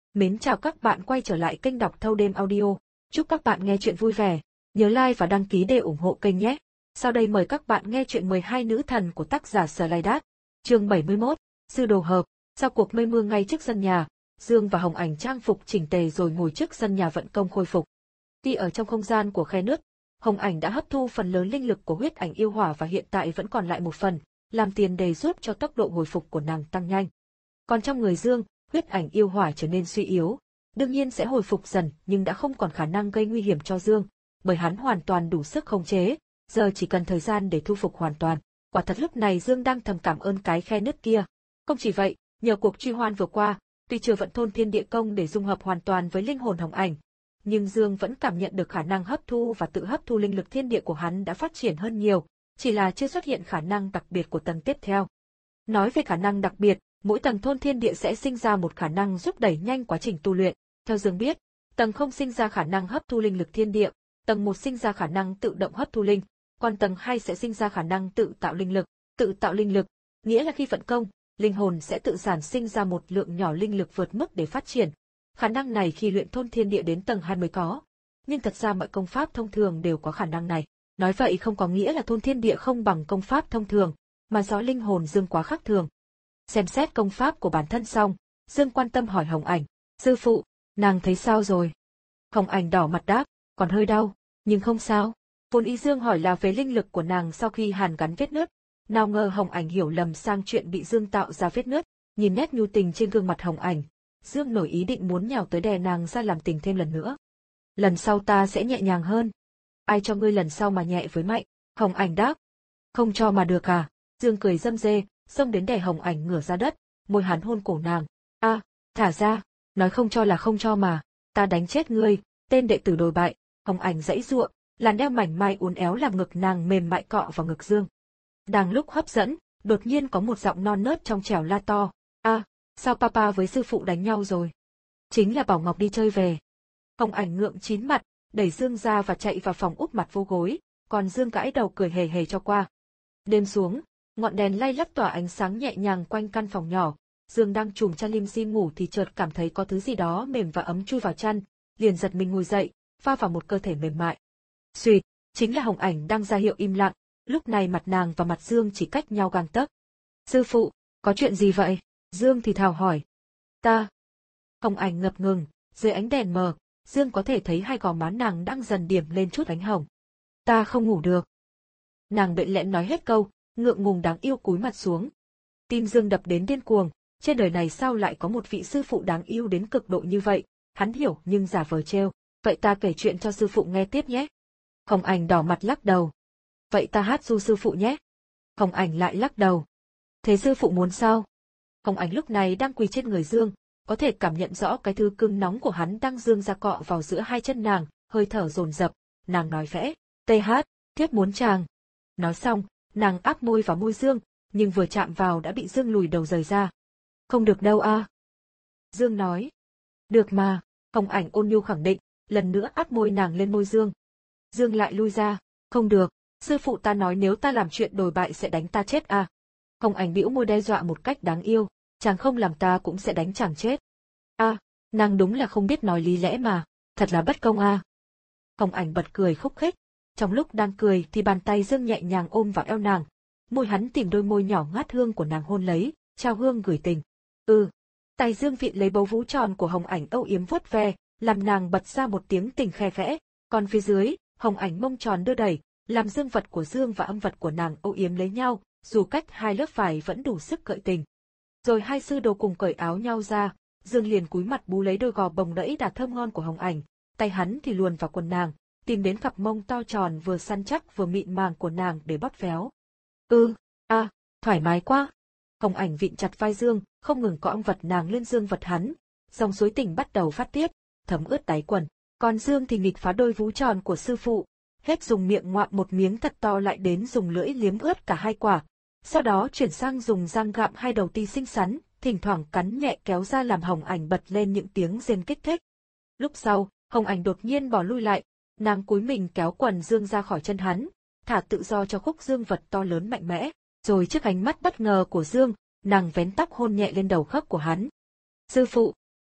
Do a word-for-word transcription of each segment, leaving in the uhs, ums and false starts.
Mến chào các bạn quay trở lại kênh đọc thâu đêm audio. Chúc các bạn nghe chuyện vui vẻ. Nhớ like và đăng ký để ủng hộ kênh nhé. Sau đây mời các bạn nghe chuyện mười hai nữ thần của tác giả Sở Lai Đát. Chương bảy mươi mốt, Sư đồ hợp. Sau cuộc mây mưa ngay trước sân nhà, Dương và Hồng Ảnh trang phục chỉnh tề rồi ngồi trước sân nhà vận công khôi phục. Khi ở trong không gian của khe nước, Hồng Ảnh đã hấp thu phần lớn linh lực của huyết ảnh yêu hỏa và hiện tại vẫn còn lại một phần, làm tiền đề giúp cho tốc độ hồi phục của nàng tăng nhanh. Còn trong người Dương, huyết ảnh yêu hỏa trở nên suy yếu, đương nhiên sẽ hồi phục dần nhưng đã không còn khả năng gây nguy hiểm cho Dương, bởi hắn hoàn toàn đủ sức khống chế, giờ chỉ cần thời gian để thu phục hoàn toàn. Quả thật lúc này Dương đang thầm cảm ơn cái khe nứt kia. Không chỉ vậy, nhờ cuộc truy hoan vừa qua, tuy chưa vận thôn thiên địa công để dung hợp hoàn toàn với linh hồn Hồng Ảnh, nhưng Dương vẫn cảm nhận được khả năng hấp thu và tự hấp thu linh lực thiên địa của hắn đã phát triển hơn nhiều, chỉ là chưa xuất hiện khả năng đặc biệt của tầng tiếp theo. Nói về khả năng đặc biệt, mỗi tầng thôn thiên địa sẽ sinh ra một khả năng giúp đẩy nhanh quá trình tu luyện. Theo Dương biết, tầng không sinh ra khả năng hấp thu linh lực thiên địa, tầng một sinh ra khả năng tự động hấp thu linh, còn tầng hai sẽ sinh ra khả năng tự tạo linh lực. Tự tạo linh lực, nghĩa là khi vận công, linh hồn sẽ tự sản sinh ra một lượng nhỏ linh lực vượt mức để phát triển. Khả năng này khi luyện thôn thiên địa đến tầng hai mới có, nhưng thật ra mọi công pháp thông thường đều có khả năng này. Nói vậy không có nghĩa là thôn thiên địa không bằng công pháp thông thường, mà do linh hồn Dương quá khác thường. Xem xét công pháp của bản thân xong, Dương quan tâm hỏi Hồng Ảnh, sư phụ, nàng thấy sao rồi? Hồng Ảnh đỏ mặt đáp, còn hơi đau, nhưng không sao. Vốn ý Dương hỏi là về linh lực của nàng sau khi hàn gắn vết nứt, nào ngờ Hồng Ảnh hiểu lầm sang chuyện bị Dương tạo ra vết nứt. Nhìn nét nhu tình trên gương mặt Hồng Ảnh, Dương nổi ý định muốn nhào tới đè nàng ra làm tình thêm lần nữa. Lần sau ta sẽ nhẹ nhàng hơn. Ai cho ngươi lần sau mà nhẹ với mạnh? Hồng Ảnh đáp. Không cho mà được à? Dương cười râm rê, xông đến đè Hồng Ảnh ngửa ra đất, môi hắn hôn cổ nàng. A, à, thả ra, nói không cho là không cho mà, ta đánh chết ngươi, tên đệ tử đồi bại. Hồng Ảnh giãy giụa, làn eo mảnh mai uốn éo làm ngực nàng mềm mại cọ vào ngực Dương. Đang lúc hấp dẫn, đột nhiên có một giọng non nớt trong trẻo la to. A, à, sao papa với sư phụ đánh nhau rồi? Chính là Bảo Ngọc đi chơi về. Hồng Ảnh ngượng chín mặt, đẩy Dương ra và chạy vào phòng úp mặt vô gối, còn Dương gãi đầu cười hề hề cho qua. Đêm xuống, ngọn đèn lay lắc tỏa ánh sáng nhẹ nhàng quanh căn phòng nhỏ. Dương đang trùm chăn lim dim ngủ thì chợt cảm thấy có thứ gì đó mềm và ấm chui vào chăn, liền giật mình ngồi dậy, va vào một cơ thể mềm mại. Xuyệt, chính là Hồng Ảnh đang ra hiệu im lặng. Lúc này mặt nàng và mặt Dương chỉ cách nhau gang tấc. Sư phụ, có chuyện gì vậy? Dương thì thào hỏi. Ta. Hồng Ảnh ngập ngừng, dưới ánh đèn mờ, Dương có thể thấy hai gò má nàng đang dần điểm lên chút ánh hồng. Ta không ngủ được. Nàng đợi lẽn nói hết câu, ngượng ngùng đáng yêu cúi mặt xuống. Tim Dương đập đến điên cuồng, trên đời này sao lại có một vị sư phụ đáng yêu đến cực độ như vậy, hắn hiểu nhưng giả vờ trêu. Vậy ta kể chuyện cho sư phụ nghe tiếp nhé. Hồng Ảnh đỏ mặt lắc đầu. Vậy ta hát ru sư phụ nhé. Hồng Ảnh lại lắc đầu. Thế sư phụ muốn sao? Hồng Ảnh lúc này đang quỳ trên người Dương, có thể cảm nhận rõ cái thứ cứng nóng của hắn đang dương ra cọ vào giữa hai chân nàng, hơi thở dồn dập. Nàng nói vẽ, tê hát, thiếp muốn chàng. Nói xong, nàng áp môi vào môi Dương, nhưng vừa chạm vào đã bị Dương lùi đầu rời ra. Không được đâu a. À. Dương nói. Được mà, Hồng Ảnh ôn nhu khẳng định, lần nữa áp môi nàng lên môi Dương. Dương lại lui ra, không được, sư phụ ta nói nếu ta làm chuyện đồi bại sẽ đánh ta chết à. Hồng Ảnh bĩu môi đe dọa một cách đáng yêu, chàng không làm ta cũng sẽ đánh chàng chết. A, à, nàng đúng là không biết nói lý lẽ mà, thật là bất công a. À. Hồng Ảnh bật cười khúc khích, trong lúc đang cười thì bàn tay Dương nhẹ nhàng ôm vào eo nàng, môi hắn tìm đôi môi nhỏ ngát hương của nàng hôn lấy, trao hương gửi tình. Ừ, tay Dương vịn lấy bầu vú tròn của Hồng Ảnh âu yếm vuốt ve, làm nàng bật ra một tiếng tình khe khẽ, còn phía dưới, Hồng Ảnh mông tròn đưa đẩy, làm dương vật của Dương và âm vật của nàng âu yếm lấy nhau, dù cách hai lớp vải vẫn đủ sức gợi tình. Rồi hai sư đồ cùng cởi áo nhau ra, Dương liền cúi mặt bú lấy đôi gò bồng đẫy đà thơm ngon của Hồng Ảnh, tay hắn thì luồn vào quần nàng, tìm đến cặp mông to tròn vừa săn chắc vừa mịn màng của nàng để bóp véo. Ừ, a, à, thoải mái quá. Hồng Ảnh vịn chặt vai Dương, không ngừng cọ âm vật nàng lên dương vật hắn, dòng suối tình bắt đầu phát tiết, thấm ướt đáy quần. Còn Dương thì nghịch phá đôi vú tròn của sư phụ, hết dùng miệng ngoạm một miếng thật to lại đến dùng lưỡi liếm ướt cả hai quả, sau đó chuyển sang dùng răng gặm hai đầu ti xinh xắn, thỉnh thoảng cắn nhẹ kéo ra làm Hồng Ảnh bật lên những tiếng rên kích thích. Lúc sau, Hồng Ảnh đột nhiên bỏ lui lại, nàng cúi mình kéo quần Dương ra khỏi chân hắn, thả tự do cho khúc dương vật to lớn mạnh mẽ, rồi trước ánh mắt bất ngờ của Dương, nàng vén tóc hôn nhẹ lên đầu khớp của hắn. Sư phụ,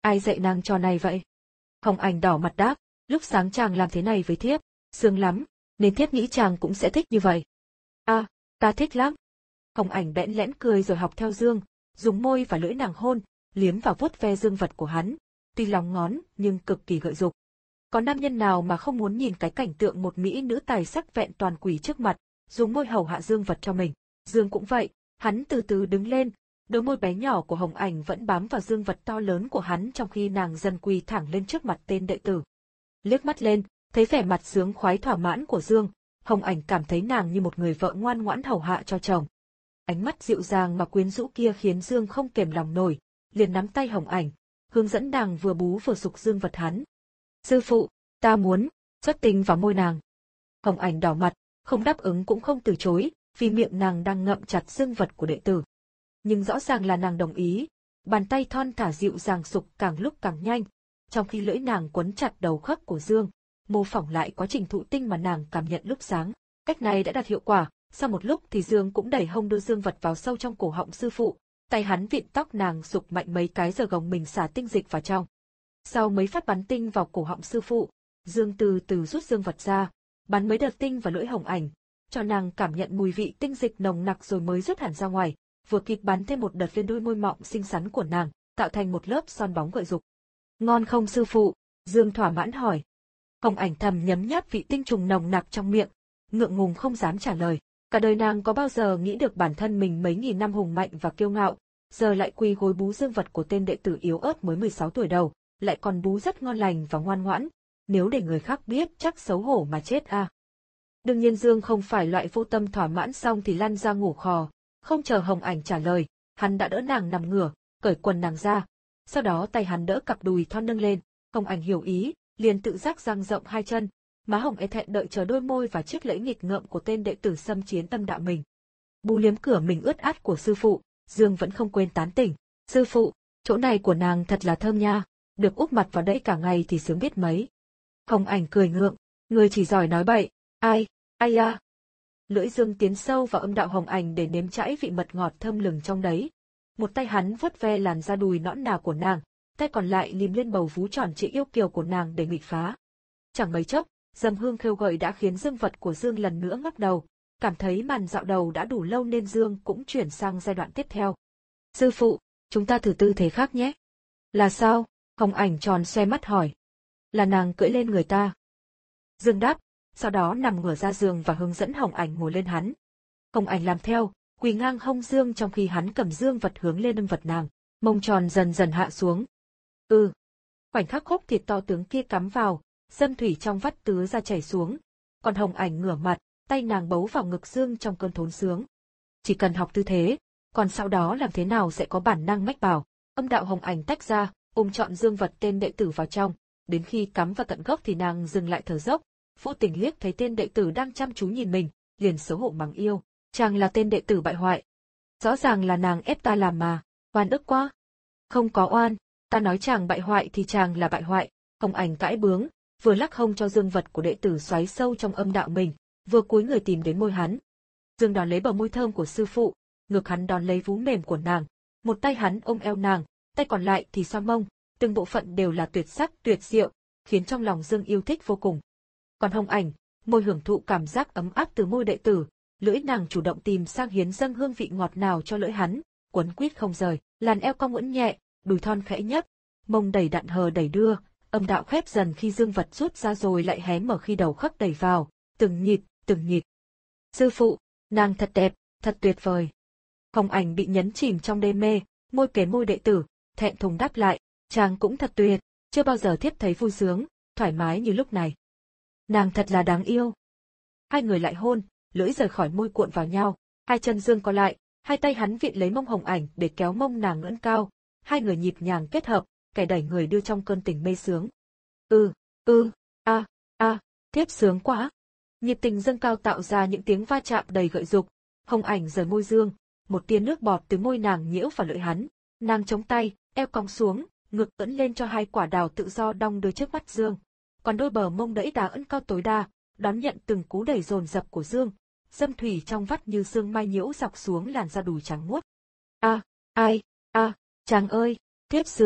Ai dạy nàng trò này vậy? Hồng Ảnh đỏ mặt đáp, lúc sáng chàng làm thế này với thiếp, sướng lắm, nên thiếp nghĩ chàng cũng sẽ thích như vậy. À, ta thích lắm. Hồng Ảnh bẽn lẽn cười rồi học theo Dương, dùng môi và lưỡi nàng hôn, liếm vào vuốt ve dương vật của hắn, tuy lóng ngón nhưng cực kỳ gợi dục. Có nam nhân nào mà không muốn nhìn cái cảnh tượng một mỹ nữ tài sắc vẹn toàn quỷ trước mặt, dùng môi hầu hạ dương vật cho mình. Dương cũng vậy, hắn từ từ đứng lên, đôi môi bé nhỏ của Hồng Ảnh vẫn bám vào dương vật to lớn của hắn trong khi nàng dần quỳ thẳng lên trước mặt tên đệ tử. Liếc mắt lên, thấy vẻ mặt sướng khoái thỏa mãn của Dương, Hồng Ảnh cảm thấy nàng như một người vợ ngoan ngoãn hầu hạ cho chồng. Ánh mắt dịu dàng mà quyến rũ kia khiến Dương không kềm lòng nổi, liền nắm tay Hồng Ảnh, hướng dẫn nàng vừa bú vừa sục dương vật hắn. Sư phụ, ta muốn, xuất tinh vào môi nàng. Hồng Ảnh đỏ mặt, không đáp ứng cũng không từ chối, vì miệng nàng đang ngậm chặt dương vật của đệ tử. Nhưng rõ ràng là nàng đồng ý, bàn tay thon thả dịu dàng sục càng lúc càng nhanh, trong khi lưỡi nàng quấn chặt đầu khớp của Dương, mô phỏng lại quá trình thụ tinh mà nàng cảm nhận lúc sáng. Cách này đã đạt hiệu quả, sau một lúc thì Dương cũng đẩy hông đưa dương vật vào sâu trong cổ họng sư phụ, tay hắn vịn tóc nàng sục mạnh mấy cái giờ gồng mình xả tinh dịch vào trong. Sau mấy phát bắn tinh vào cổ họng sư phụ, Dương từ từ rút dương vật ra, bắn mấy đợt tinh vào lưỡi Hồng Ảnh, cho nàng cảm nhận mùi vị tinh dịch nồng nặc rồi mới rút hẳn ra ngoài, vừa kịp bắn thêm một đợt lên đôi môi mọng xinh xắn của nàng, tạo thành một lớp son bóng gợi dục. Ngon không sư phụ? Dương thỏa mãn hỏi. Hồng Ảnh thầm nhấm nháp vị tinh trùng nồng nặc trong miệng, ngượng ngùng không dám trả lời. Cả đời nàng có bao giờ nghĩ được bản thân mình mấy nghìn năm hùng mạnh và kiêu ngạo, giờ lại quỳ gối bú dương vật của tên đệ tử yếu ớt mới mười sáu tuổi đầu, lại còn bú rất ngon lành và ngoan ngoãn, nếu để người khác biết chắc xấu hổ mà chết à. Đương nhiên Dương không phải loại vô tâm thỏa mãn xong thì lăn ra ngủ khò, không chờ Hồng Ảnh trả lời, hắn đã đỡ nàng nằm ngửa, cởi quần nàng ra, sau đó tay hắn đỡ cặp đùi thon nâng lên, Hồng Ảnh hiểu ý, liền tự giác dang rộng hai chân, má hồng e thẹn đợi chờ đôi môi và chiếc lưỡi nghịch ngợm của tên đệ tử xâm chiếm tâm đạo mình. Bú liếm cửa mình ướt át của sư phụ, Dương vẫn không quên tán tỉnh, sư phụ, chỗ này của nàng thật là thơm nha, được úp mặt vào đẫy cả ngày thì sướng biết mấy. Hồng Ảnh cười ngượng, người chỉ giỏi nói bậy, ai, ai à. Lưỡi Dương tiến sâu vào âm đạo Hồng Ảnh để nếm trãi vị mật ngọt thơm lừng trong đấy. Một tay hắn vuốt ve làn da đùi nõn nà của nàng, tay còn lại liếm lên bầu vú tròn trịa yêu kiều của nàng để nghịch phá. Chẳng mấy chốc, dầm hương khêu gợi đã khiến dương vật của Dương lần nữa ngóc đầu, cảm thấy màn dạo đầu đã đủ lâu nên Dương cũng chuyển sang giai đoạn tiếp theo. Sư phụ, chúng ta thử tư thế khác nhé. Là sao? Hồng Ảnh tròn xoe mắt hỏi. Là nàng cưỡi lên người ta. Dương đáp, sau đó nằm ngửa ra giường và hướng dẫn Hồng Ảnh ngồi lên hắn. Hồng Ảnh làm theo, quỳ ngang hông Dương trong khi hắn cầm dương vật hướng lên nâng vật nàng, mông tròn dần dần hạ xuống. Ừ. Khoảnh khắc khúc thịt to tướng kia cắm vào, dâm thủy trong vắt tứa ra chảy xuống, còn Hồng Ảnh ngửa mặt, tay nàng bấu vào ngực Dương trong cơn thốn sướng. Chỉ cần học tư thế, còn sau đó làm thế nào sẽ có bản năng mách bảo. Âm đạo Hồng Ảnh tách ra, ôm trọn dương vật tên đệ tử vào trong, đến khi cắm vào tận gốc thì nàng dừng lại thở dốc, vô tình liếc thấy tên đệ tử đang chăm chú nhìn mình, liền xấu hổ mắng yêu, chàng là tên đệ tử bại hoại. Rõ ràng là nàng ép ta làm mà, oan ức quá. Không có oan, ta nói chàng bại hoại thì chàng là bại hoại. Hồng Ảnh cãi bướng, vừa lắc hông cho dương vật của đệ tử xoáy sâu trong âm đạo mình, vừa cúi người tìm đến môi hắn. Dương đón lấy bờ môi thơm của sư phụ, ngược hắn đón lấy vú mềm của nàng, một tay hắn ôm eo nàng, tay còn lại thì xoa mông, từng bộ phận đều là tuyệt sắc tuyệt diệu, khiến trong lòng Dương yêu thích vô cùng. Còn Hồng Ảnh, môi hưởng thụ cảm giác ấm áp từ môi đệ tử, lưỡi nàng chủ động tìm sang hiến dâng hương vị ngọt nào cho lưỡi hắn, quấn quýt không rời, làn eo cong uốn nhẹ, đùi thon khẽ nhấc, mông đầy đặn hờ đẩy đưa, âm đạo khép dần khi dương vật rút ra rồi lại hé mở khi đầu khắc đẩy vào, từng nhịp, từng nhịp. Sư phụ, nàng thật đẹp, thật tuyệt vời. Hồng Ảnh bị nhấn chìm trong đê mê, môi kề môi đệ tử, thẹn thùng đáp lại, chàng cũng thật tuyệt, chưa bao giờ thiếp thấy vui sướng, thoải mái như lúc này. Nàng thật là đáng yêu. Hai người lại hôn, lưỡi rời khỏi môi cuộn vào nhau, hai chân Dương co lại, hai tay hắn vịn lấy mông Hồng Ảnh để kéo mông nàng ngẩng cao, hai người nhịp nhàng kết hợp, kẻ đẩy người đưa trong cơn tình mê sướng. Ừ, ừ, a, a, thiếp sướng quá. Nhịp tình dâng cao tạo ra những tiếng va chạm đầy gợi dục. Hồng Ảnh rời môi Dương, một tia nước bọt từ môi nàng nhiễu vào lưỡi hắn, nàng chống tay, eo cong xuống, ngực ưỡn lên cho hai quả đào tự do đong đưa trước mắt Dương, còn đôi bờ mông đẫy đà ưỡn cao tối đa, đón nhận từng cú đẩy dồn dập của Dương, dâm thủy trong vắt như sương mai nhiễu dọc xuống làn da đùi trắng muốt. A, ai, a, chàng ơi, thiếp sướng.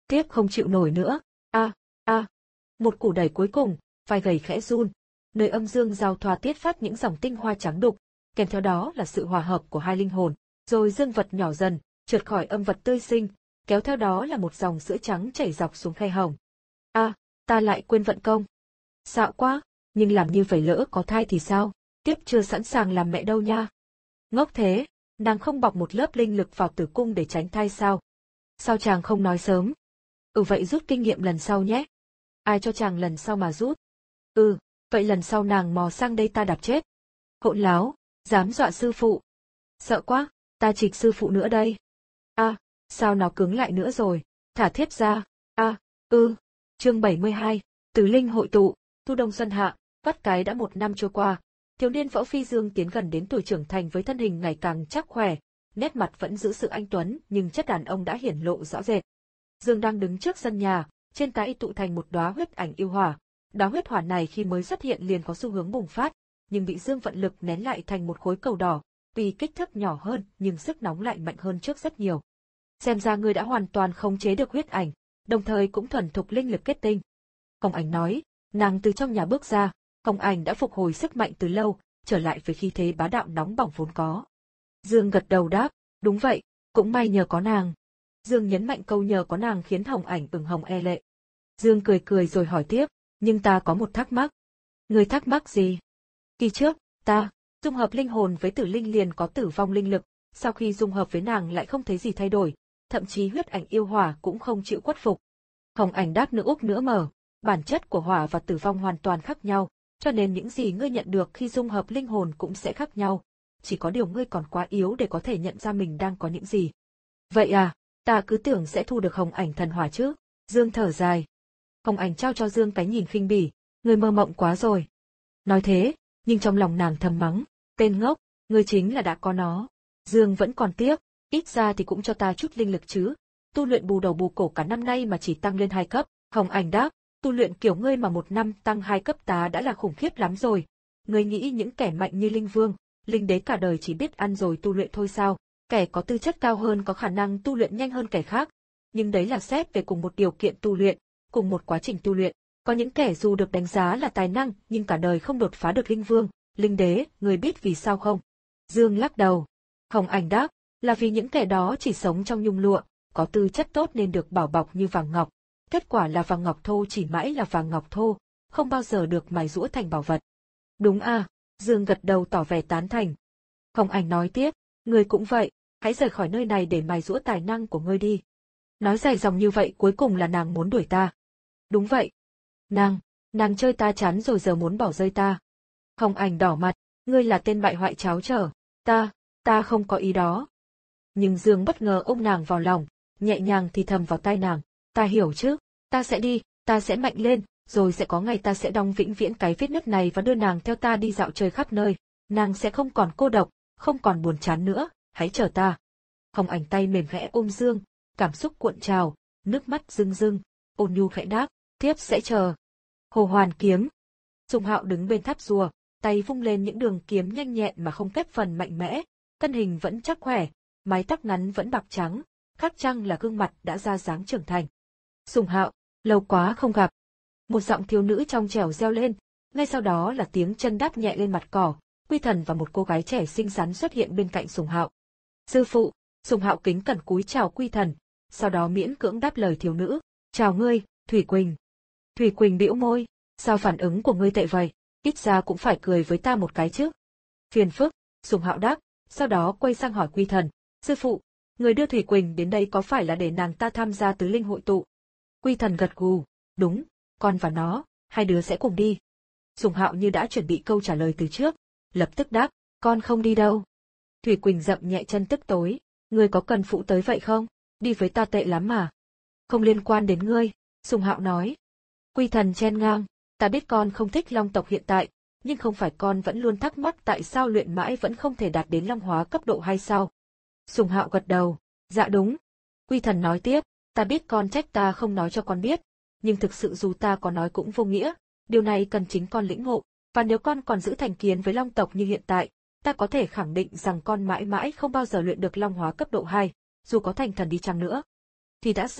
tiếp không chịu nổi nữa. A, a, một củ đẩy cuối cùng, vai gầy khẽ run, nơi âm dương giao thoa tiết phát những dòng tinh hoa trắng đục, kèm theo đó là sự hòa hợp của hai linh hồn, rồi dương vật nhỏ dần, trượt khỏi âm vật tươi sinh, kéo theo đó là một dòng sữa trắng chảy dọc xuống khe hồng. A, ta lại quên vận công. Xạo quá, nhưng làm như vậy lỡ có thai thì sao? Tiếp chưa sẵn sàng làm mẹ đâu nha. Ngốc thế, nàng không bọc một lớp linh lực vào tử cung để tránh thai sao? Sao chàng không nói sớm? Ừ vậy rút kinh nghiệm lần sau nhé. Ai cho chàng lần sau mà rút? Ừ, vậy lần sau nàng mò sang đây ta đạp chết. Hỗn láo, dám dọa sư phụ. Sợ quá, ta trịch sư phụ nữa đây. A, à, sao nó cứng lại nữa rồi? Thả thiếp ra. A, à, ừ. Chương bảy mươi hai, Tử linh hội tụ, thu đông xuân hạ, vắt cái đã một năm trôi qua. Thiếu niên Võ Phi Dương tiến gần đến tuổi trưởng thành với thân hình ngày càng chắc khỏe, nét mặt vẫn giữ sự anh tuấn nhưng chất đàn ông đã hiển lộ rõ rệt. Dương đang đứng trước sân nhà, trên tay tụ thành một đóa huyết ảnh yêu hỏa. Đóa huyết hỏa này khi mới xuất hiện liền có xu hướng bùng phát, nhưng bị Dương vận lực nén lại thành một khối cầu đỏ, tuy kích thước nhỏ hơn nhưng sức nóng lại mạnh hơn trước rất nhiều. Xem ra ngươi đã hoàn toàn khống chế được huyết ảnh, đồng thời cũng thuần thục linh lực kết tinh. Hồng Ảnh nói, nàng từ trong nhà bước ra, Hồng Ảnh đã phục hồi sức mạnh từ lâu, trở lại với khí thế bá đạo nóng bỏng vốn có. Dương gật đầu đáp, đúng vậy, cũng may nhờ có nàng. Dương nhấn mạnh câu nhờ có nàng khiến Hồng Ảnh ửng hồng e lệ. Dương cười cười rồi hỏi tiếp, nhưng ta có một thắc mắc. Ngươi thắc mắc gì? Kỳ trước, ta, dung hợp linh hồn với tử linh liền có tử vong linh lực, sau khi dung hợp với nàng lại không thấy gì thay đổi, thậm chí huyết ảnh yêu hỏa cũng không chịu khuất phục. Hồng Ảnh đáp nữa úp nữa mở, bản chất của hỏa và tử vong hoàn toàn khác nhau, cho nên những gì ngươi nhận được khi dung hợp linh hồn cũng sẽ khác nhau. Chỉ có điều ngươi còn quá yếu để có thể nhận ra mình đang có những gì. Vậy à, ta cứ tưởng sẽ thu được Hồng Ảnh thần hỏa chứ. Dương thở dài. Hồng Ảnh trao cho Dương cái nhìn khinh bỉ, ngươi mơ mộng quá rồi. Nói thế, nhưng trong lòng nàng thầm mắng, tên ngốc, ngươi chính là đã có nó. Dương vẫn còn tiếc, ít ra thì cũng cho ta chút linh lực chứ. Tu luyện bù đầu bù cổ cả năm nay mà chỉ tăng lên hai cấp. Hồng Ảnh đáp, tu luyện kiểu ngươi mà một năm tăng hai cấp ta đã là khủng khiếp lắm rồi. Ngươi nghĩ những kẻ mạnh như Linh Vương, Linh Đế cả đời chỉ biết ăn rồi tu luyện thôi sao? Kẻ có tư chất cao hơn có khả năng tu luyện nhanh hơn kẻ khác. Nhưng đấy là xét về cùng một điều kiện tu luyện, cùng một quá trình tu luyện. Có những kẻ dù được đánh giá là tài năng nhưng cả đời không đột phá được Linh Vương, Linh Đế, người biết vì sao không? Dương lắc đầu. Hồng Ảnh đáp, là vì những kẻ đó chỉ sống trong nhung lụa, có tư chất tốt nên được bảo bọc như vàng ngọc. Kết quả là vàng ngọc thô chỉ mãi là vàng ngọc thô, không bao giờ được mài giũa thành bảo vật. Đúng à, Dương gật đầu tỏ vẻ tán thành. Hồng Ảnh nói tiếp, ngươi cũng vậy, hãy rời khỏi nơi này để mài giũa tài năng của ngươi đi. Nói dài dòng như vậy cuối cùng là nàng muốn đuổi ta. Đúng vậy. Nàng, nàng chơi ta chán rồi giờ muốn bỏ rơi ta. Hồng Ảnh đỏ mặt, ngươi là tên bại hoại cháo trở, ta, ta không có ý đó. Nhưng Dương bất ngờ ôm nàng vào lòng, nhẹ nhàng thì thầm vào tai nàng, ta hiểu chứ, ta sẽ đi, ta sẽ mạnh lên, rồi sẽ có ngày ta sẽ đong vĩnh viễn cái vết nứt này và đưa nàng theo ta đi dạo chơi khắp nơi, nàng sẽ không còn cô độc, không còn buồn chán nữa, hãy chờ ta. Hồng Ảnh tay mềm khẽ ôm Dương, cảm xúc cuộn trào, nước mắt rưng rưng, ôn nhu khẽ đáp, tiếp sẽ chờ. Hồ Hoàn kiếm. Sùng Hạo đứng bên tháp rùa, tay vung lên những đường kiếm nhanh nhẹn mà không kép phần mạnh mẽ, thân hình vẫn chắc khỏe, mái tóc ngắn vẫn bạc trắng, khác chăng là gương mặt đã ra dáng trưởng thành. Sùng Hạo, lâu quá không gặp. Một giọng thiếu nữ trong trẻo reo lên, ngay sau đó là tiếng chân đáp nhẹ lên mặt cỏ, Quy Thần và một cô gái trẻ xinh xắn xuất hiện bên cạnh Sùng Hạo. Sư phụ, Sùng Hạo kính cẩn cúi chào Quy Thần, sau đó miễn cưỡng đáp lời thiếu nữ, chào ngươi, Thủy Quỳnh. Thủy Quỳnh bĩu môi, sao phản ứng của ngươi tệ vậy, ít ra cũng phải cười với ta một cái chứ. Phiền phức, Sùng Hạo đáp, sau đó quay sang hỏi Quy Thần, sư phụ, người đưa Thủy Quỳnh đến đây có phải là để nàng ta tham gia tứ linh hội tụ? Quy Thần gật gù, đúng, con và nó, hai đứa sẽ cùng đi. Sùng Hạo như đã chuẩn bị câu trả lời từ trước, lập tức đáp, con không đi đâu. Thủy Quỳnh dậm nhẹ chân tức tối, ngươi có cần phụ tới vậy không? Đi với ta tệ lắm mà. Không liên quan đến ngươi, Sùng Hạo nói. Quy Thần chen ngang, ta biết con không thích Long tộc hiện tại, nhưng không phải con vẫn luôn thắc mắc tại sao luyện mãi vẫn không thể đạt đến Long hóa cấp độ hay sao? Sùng Hạo gật đầu, dạ đúng. Quy Thần nói tiếp, ta biết con trách ta không nói cho con biết, nhưng thực sự dù ta có nói cũng vô nghĩa, điều này cần chính con lĩnh ngộ, và nếu con còn giữ thành kiến với Long tộc như hiện tại, ta có thể khẳng định rằng con mãi mãi không bao giờ luyện được Long hóa cấp độ hai, dù có thành thần đi chăng nữa. Thì đã sao,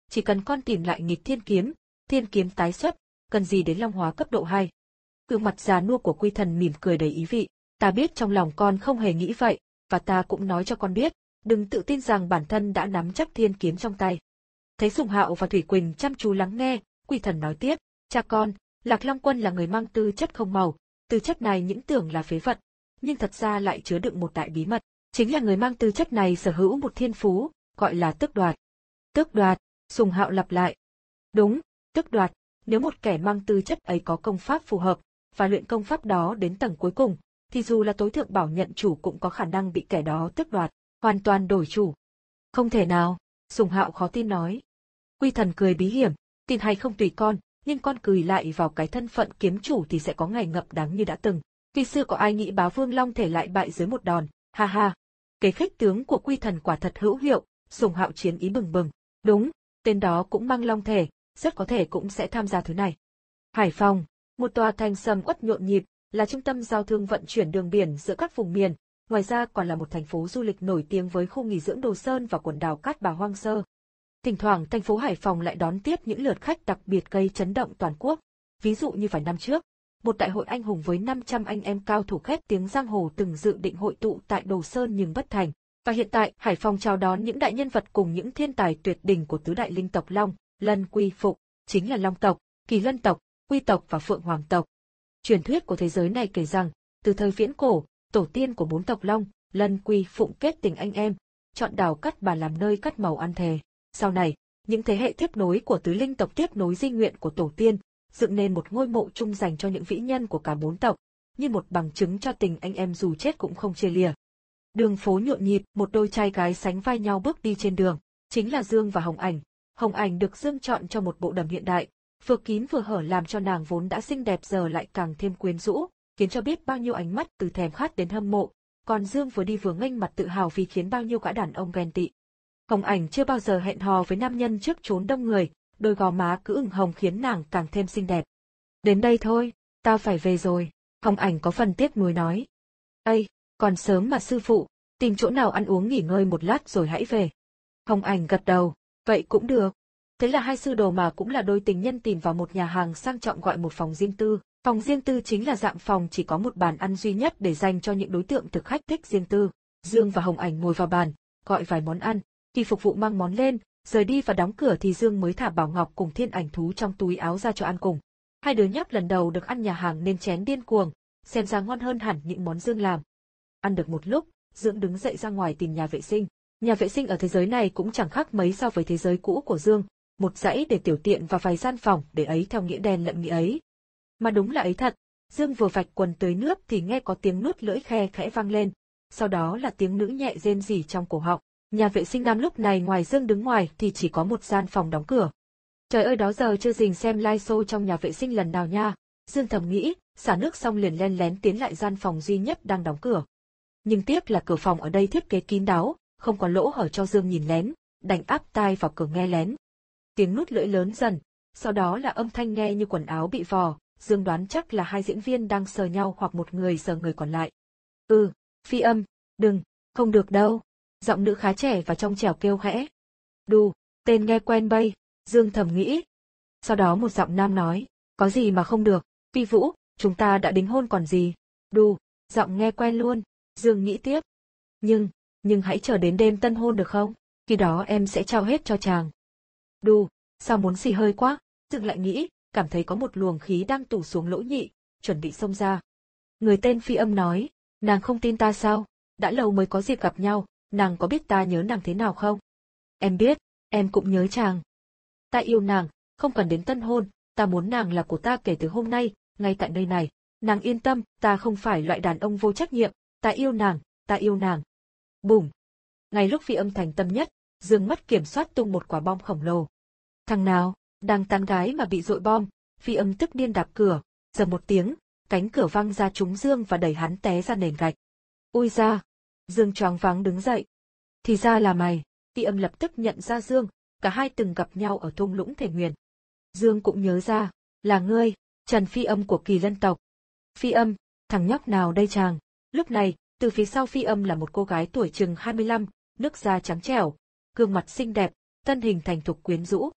chỉ cần con tìm lại nghịch thiên kiếm, thiên kiếm tái xuất, cần gì đến long hóa cấp độ hai. Gương mặt già nua của Quy Thần mỉm cười đầy ý vị, ta biết trong lòng con không hề nghĩ vậy, và ta cũng nói cho con biết, đừng tự tin rằng bản thân đã nắm chắc thiên kiếm trong tay. Thấy Sùng Hạo và Thủy Quỳnh chăm chú lắng nghe, Quy Thần nói tiếp, cha con, Lạc Long Quân là người mang tư chất không màu, tư chất này những tưởng là phế vật, nhưng thật ra lại chứa đựng một đại bí mật, chính là người mang tư chất này sở hữu một thiên phú, gọi là tước đoạt. Tước đoạt, Sùng Hạo lặp lại. Đúng, tước đoạt, nếu một kẻ mang tư chất ấy có công pháp phù hợp, và luyện công pháp đó đến tầng cuối cùng, thì dù là tối thượng bảo nhận chủ cũng có khả năng bị kẻ đó tước đoạt, hoàn toàn đổi chủ. Không thể nào, Sùng Hạo khó tin nói. Quy Thần cười bí hiểm, tin hay không tùy con, nhưng con cười lại vào cái thân phận kiếm chủ thì sẽ có ngày ngập đắng như đã từng. Khi xưa có ai nghĩ Bá Vương Long thể lại bại dưới một đòn, ha ha. Kế khích tướng của Quy Thần quả thật hữu hiệu, Sùng Hạo chiến ý bừng bừng. Đúng, tên đó cũng mang long thể, rất có thể cũng sẽ tham gia thứ này. Hải Phòng, một tòa thành sầm uất nhộn nhịp, là trung tâm giao thương vận chuyển đường biển giữa các vùng miền, ngoài ra còn là một thành phố du lịch nổi tiếng với khu nghỉ dưỡng Đồ Sơn và quần đảo Cát Bà hoang sơ. Thỉnh thoảng thành phố Hải Phòng lại đón tiếp những lượt khách đặc biệt gây chấn động toàn quốc. Ví dụ như vài năm trước, một đại hội anh hùng với năm trăm anh em cao thủ khét tiếng giang hồ từng dự định hội tụ tại Đồ Sơn nhưng bất thành. Và hiện tại, Hải Phòng chào đón những đại nhân vật cùng những thiên tài tuyệt đỉnh của tứ đại linh tộc Long, Lân, Quy, Phụng, chính là Long tộc, Kỳ Lân tộc, Quy tộc và Phượng Hoàng tộc. Truyền thuyết của thế giới này kể rằng, từ thời viễn cổ, tổ tiên của bốn tộc Long, Lân, Quy, Phụng kết tình anh em, chọn đảo Cát Bà làm nơi cắt màu ăn thề. Sau này, những thế hệ tiếp nối của tứ linh tộc tiếp nối di nguyện của tổ tiên, dựng nên một ngôi mộ chung dành cho những vĩ nhân của cả bốn tộc, như một bằng chứng cho tình anh em dù chết cũng không chia lìa. Đường phố nhộn nhịp, một đôi trai gái sánh vai nhau bước đi trên đường, chính là Dương và Hồng Ảnh. Hồng Ảnh được Dương chọn cho một bộ đầm hiện đại, vừa kín vừa hở làm cho nàng vốn đã xinh đẹp giờ lại càng thêm quyến rũ, khiến cho biết bao nhiêu ánh mắt từ thèm khát đến hâm mộ, còn Dương vừa đi vừa nghênh mặt tự hào vì khiến bao nhiêu gã đàn ông ghen tị. Hồng Ảnh chưa bao giờ hẹn hò với nam nhân trước chốn đông người, đôi gò má cứ ửng hồng khiến nàng càng thêm xinh đẹp. Đến đây thôi, ta phải về rồi, Hồng Ảnh có phần tiếc nuối nói. Ây, còn sớm mà sư phụ, tìm chỗ nào ăn uống nghỉ ngơi một lát rồi hãy về. Hồng Ảnh gật đầu, vậy cũng được. Thế là hai sư đồ mà cũng là đôi tình nhân tìm vào một nhà hàng sang trọng gọi một phòng riêng tư. Phòng riêng tư chính là dạng phòng chỉ có một bàn ăn duy nhất để dành cho những đối tượng thực khách thích riêng tư. Dương và Hồng Ảnh ngồi vào bàn, gọi vài món ăn. Khi phục vụ mang món lên, rời đi và đóng cửa thì Dương mới thả Bảo Ngọc cùng Thiên Ảnh thú trong túi áo ra cho ăn cùng. Hai đứa nhóc lần đầu được ăn nhà hàng nên chén điên cuồng, xem ra ngon hơn hẳn những món Dương làm. Ăn được một lúc, Dương đứng dậy ra ngoài tìm nhà vệ sinh. Nhà vệ sinh ở thế giới này cũng chẳng khác mấy so với thế giới cũ của Dương, một dãy để tiểu tiện và vài gian phòng để ấy theo nghĩa đen lẫn nghĩa ấy. Mà đúng là ấy thật, Dương vừa vạch quần tưới nước thì nghe có tiếng nuốt lưỡi khe khẽ vang lên, sau đó là tiếng nữ nhẹ rên rỉ trong cổ họng. Nhà vệ sinh nam lúc này ngoài Dương đứng ngoài thì chỉ có một gian phòng đóng cửa. Trời ơi đó giờ chưa rình xem live show trong nhà vệ sinh lần nào nha, Dương thầm nghĩ, xả nước xong liền len lén tiến lại gian phòng duy nhất đang đóng cửa. Nhưng tiếc là cửa phòng ở đây thiết kế kín đáo, không có lỗ hở cho Dương nhìn lén, đành áp tai vào cửa nghe lén. Tiếng nuốt lưỡi lớn dần, sau đó là âm thanh nghe như quần áo bị vò, Dương đoán chắc là hai diễn viên đang sờ nhau hoặc một người sờ người còn lại. Ừ, Phi Âm, đừng, không được đâu. Giọng nữ khá trẻ và trong trẻo kêu khẽ. Đù, tên nghe quen bay, Dương thầm nghĩ. Sau đó một giọng nam nói, có gì mà không được, Phi Vũ, chúng ta đã đính hôn còn gì. Đù, giọng nghe quen luôn, Dương nghĩ tiếp. Nhưng, nhưng hãy chờ đến đêm tân hôn được không, khi đó em sẽ trao hết cho chàng. Đù, sao muốn xì hơi quá, Dương lại nghĩ, cảm thấy có một luồng khí đang tụ xuống lỗ nhị, chuẩn bị xông ra. Người tên Phi Âm nói, nàng không tin ta sao, đã lâu mới có dịp gặp nhau. Nàng có biết ta nhớ nàng thế nào không? Em biết, em cũng nhớ chàng. Ta yêu nàng, không cần đến tân hôn, ta muốn nàng là của ta kể từ hôm nay, ngay tại nơi này. Nàng yên tâm, ta không phải loại đàn ông vô trách nhiệm, ta yêu nàng, ta yêu nàng. Bùm! Ngay lúc Phi Âm thành tâm nhất, Dương mất kiểm soát tung một quả bom khổng lồ. Thằng nào, đang tán gái mà bị dội bom, Phi Âm tức điên đạp cửa, giờ một tiếng, cánh cửa văng ra trúng Dương và đẩy hắn té ra nền gạch. Ui da! Dương choáng váng đứng dậy. Thì ra là mày, Phi Âm lập tức nhận ra Dương, cả hai từng gặp nhau ở thung lũng Thể Nguyền. Dương cũng nhớ ra, là ngươi, Trần Phi Âm của Kỳ Lân tộc. Phi Âm, thằng nhóc nào đây chàng? Lúc này, từ phía sau Phi Âm là một cô gái tuổi chừng hai mươi lăm, nước da trắng trẻo, gương mặt xinh đẹp, thân hình thành thục quyến rũ,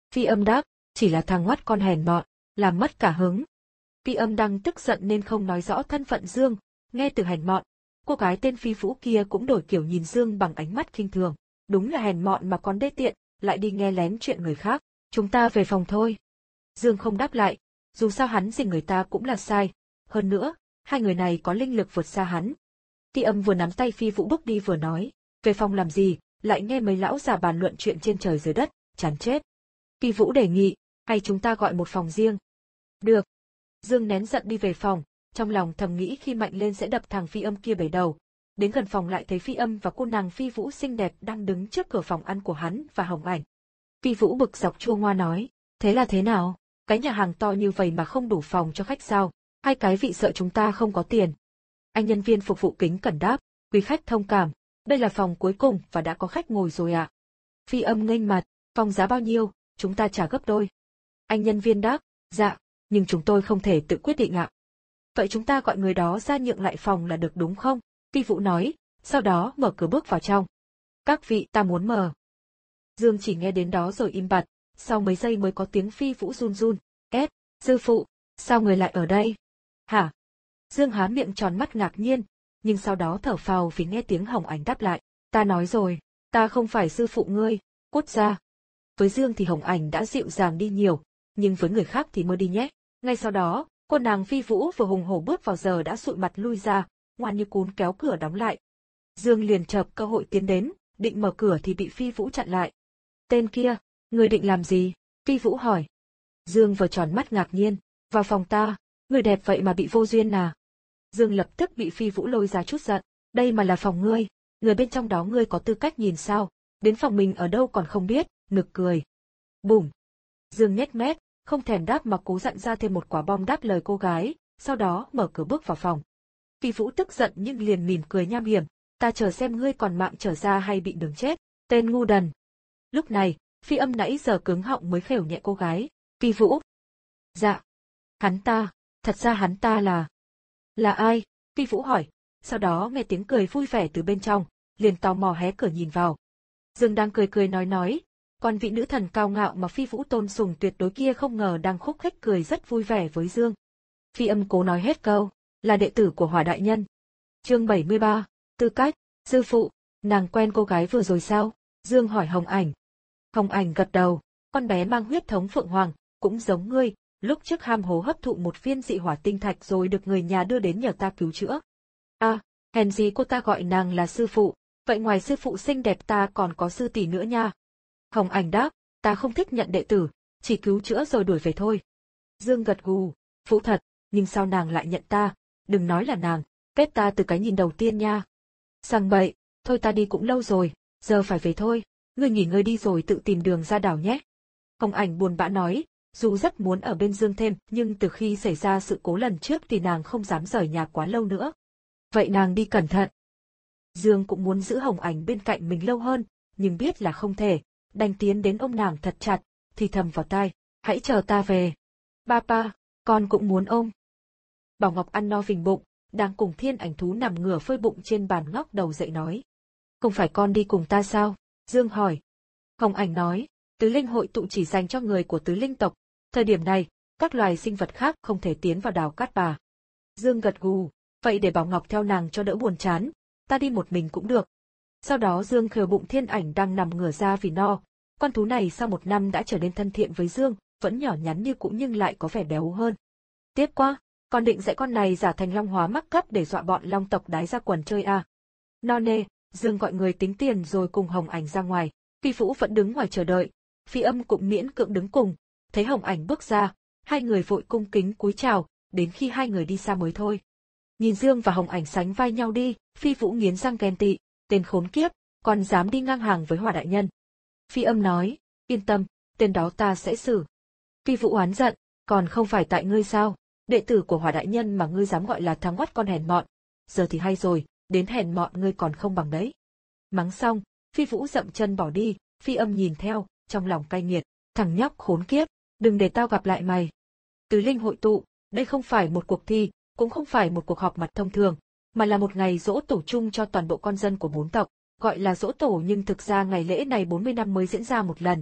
Phi Âm đáp, chỉ là thằng ngoắt con hèn mọn, làm mất cả hứng. Phi Âm đang tức giận nên không nói rõ thân phận Dương, nghe từ hèn mọn, cô gái tên Phi Vũ kia cũng đổi kiểu nhìn Dương bằng ánh mắt khinh thường. Đúng là hèn mọn mà còn đê tiện, lại đi nghe lén chuyện người khác. Chúng ta về phòng thôi. Dương không đáp lại, dù sao hắn dình người ta cũng là sai. Hơn nữa, hai người này có linh lực vượt xa hắn. Phi Âm vừa nắm tay Phi Vũ bước đi vừa nói, về phòng làm gì, lại nghe mấy lão già bàn luận chuyện trên trời dưới đất, chán chết. Phi Vũ đề nghị, hay chúng ta gọi một phòng riêng. Được. Dương nén giận đi về phòng, trong lòng thầm nghĩ khi mạnh lên sẽ đập thằng Phi Âm kia bể đầu. Đến gần phòng lại thấy Phi Âm và cô nàng Phi Vũ xinh đẹp đang đứng trước cửa phòng ăn của hắn và Hồng Ảnh. Phi Vũ bực dọc chua ngoa nói, thế là thế nào, cái nhà hàng to như vậy mà không đủ phòng cho khách sao, hai cái vị sợ chúng ta không có tiền. Anh nhân viên phục vụ kính cẩn đáp, quý khách thông cảm, đây là phòng cuối cùng và đã có khách ngồi rồi ạ. À? Phi Âm nghênh mặt, phòng giá bao nhiêu, chúng ta trả gấp đôi. Anh nhân viên đáp, dạ, nhưng chúng tôi không thể tự quyết định ạ. Vậy chúng ta gọi người đó ra nhượng lại phòng là được đúng không? Phi Vũ nói, sau đó mở cửa bước vào trong. Các vị, ta muốn mời. Dương chỉ nghe đến đó rồi im bặt, sau mấy giây mới có tiếng Phi Vũ run run, ép, sư phụ, sao người lại ở đây? Hả? Dương há miệng tròn mắt ngạc nhiên, nhưng sau đó thở phào vì nghe tiếng Hồng Ảnh đáp lại, ta nói rồi, ta không phải sư phụ ngươi, cút ra. Với Dương thì Hồng Ảnh đã dịu dàng đi nhiều, nhưng với người khác thì mơ đi nhé. Ngay sau đó, cô nàng Phi Vũ vừa hùng hổ bước vào giờ đã sụi mặt lui ra, ngoan như cún kéo cửa đóng lại. Dương liền chợp cơ hội tiến đến, định mở cửa thì bị Phi Vũ chặn lại. Tên kia, người định làm gì? Phi Vũ hỏi. Dương vừa tròn mắt ngạc nhiên, vào phòng ta, người đẹp vậy mà bị vô duyên à? Dương lập tức bị Phi Vũ lôi ra chút giận, đây mà là phòng ngươi, người bên trong đó ngươi có tư cách nhìn sao, đến phòng mình ở đâu còn không biết, nực cười. Bùm! Dương nhếch mép, không thèm đáp mà cố dặn ra thêm một quả bom đáp lời cô gái, sau đó mở cửa bước vào phòng. Phi Vũ tức giận nhưng liền mỉm cười nham hiểm, ta chờ xem ngươi còn mạng trở ra hay bị đường chết, tên ngu đần. Lúc này, Phi Âm nãy giờ cứng họng mới khều nhẹ cô gái, Phi Vũ. Dạ. Hắn ta, thật ra hắn ta là... Là ai? Phi Vũ hỏi, sau đó nghe tiếng cười vui vẻ từ bên trong, liền tò mò hé cửa nhìn vào. Dương đang cười cười nói nói, còn vị nữ thần cao ngạo mà Phi Vũ tôn sùng tuyệt đối kia không ngờ đang khúc khích cười rất vui vẻ với Dương. Phi Âm cố nói hết câu, là đệ tử của Hỏa Đại Nhân. Chương bảy mươi ba, tư cách, sư phụ, nàng quen cô gái vừa rồi sao? Dương hỏi Hồng Ảnh. Hồng Ảnh gật đầu, con bé mang huyết thống Phượng Hoàng, cũng giống ngươi, lúc trước ham hố hấp thụ một viên dị hỏa tinh thạch rồi được người nhà đưa đến nhờ ta cứu chữa. À, hèn gì cô ta gọi nàng là sư phụ, vậy ngoài sư phụ xinh đẹp ta còn có sư tỷ nữa nha. Hồng Ảnh đáp, ta không thích nhận đệ tử, chỉ cứu chữa rồi đuổi về thôi. Dương gật gù, phụ thật, nhưng sao nàng lại nhận ta, đừng nói là nàng, kết ta từ cái nhìn đầu tiên nha. Sang bậy, thôi ta đi cũng lâu rồi, giờ phải về thôi, ngươi nghỉ ngơi đi rồi tự tìm đường ra đảo nhé. Hồng Ảnh buồn bã nói, dù rất muốn ở bên Dương thêm nhưng từ khi xảy ra sự cố lần trước thì nàng không dám rời nhà quá lâu nữa. Vậy nàng đi cẩn thận. Dương cũng muốn giữ Hồng Ảnh bên cạnh mình lâu hơn, nhưng biết là không thể, đành tiến đến ôm nàng thật chặt, thì thầm vào tai, hãy chờ ta về. Ba ba, con cũng muốn ôm. Bảo Ngọc ăn no phình bụng, đang cùng Thiên Ảnh thú nằm ngửa phơi bụng trên bàn ngóc đầu dậy nói. Không phải con đi cùng ta sao? Dương hỏi. Hồng Ảnh nói, tứ linh hội tụ chỉ dành cho người của tứ linh tộc, thời điểm này, các loài sinh vật khác không thể tiến vào đảo Cát Bà. Dương gật gù, vậy để Bảo Ngọc theo nàng cho đỡ buồn chán, ta đi một mình cũng được. Sau đó Dương khều bụng Thiên Ảnh đang nằm ngửa ra vì no, con thú này sau một năm đã trở nên thân thiện với Dương, vẫn nhỏ nhắn như cũ nhưng lại có vẻ béo hơn. Tiếp quá, con định dạy con này giả thành long hóa mắc cấp để dọa bọn long tộc đái ra quần chơi à. No nê, Dương gọi người tính tiền rồi cùng Hồng Ảnh ra ngoài, Phi Vũ vẫn đứng ngoài chờ đợi, Phi Âm cũng miễn cưỡng đứng cùng, thấy Hồng Ảnh bước ra, hai người vội cung kính cúi chào, đến khi hai người đi xa mới thôi. Nhìn Dương và Hồng Ảnh sánh vai nhau đi, Phi Vũ nghiến răng ghen tị, tên khốn kiếp, còn dám đi ngang hàng với Hỏa Đại Nhân. Phi Âm nói, yên tâm, tên đó ta sẽ xử. Phi Vũ oán giận, còn không phải tại ngươi sao, đệ tử của Hỏa Đại Nhân mà ngươi dám gọi là thằng ngoắt con hèn mọn, giờ thì hay rồi, đến hèn mọn ngươi còn không bằng đấy. Mắng xong, Phi Vũ dậm chân bỏ đi, Phi Âm nhìn theo, trong lòng cay nghiệt, thằng nhóc khốn kiếp, đừng để tao gặp lại mày. Tứ linh hội tụ, đây không phải một cuộc thi, cũng không phải một cuộc họp mặt thông thường, mà là một ngày giỗ tổ chung cho toàn bộ con dân của bốn tộc, gọi là giỗ tổ nhưng thực ra ngày lễ này bốn mươi năm mới diễn ra một lần.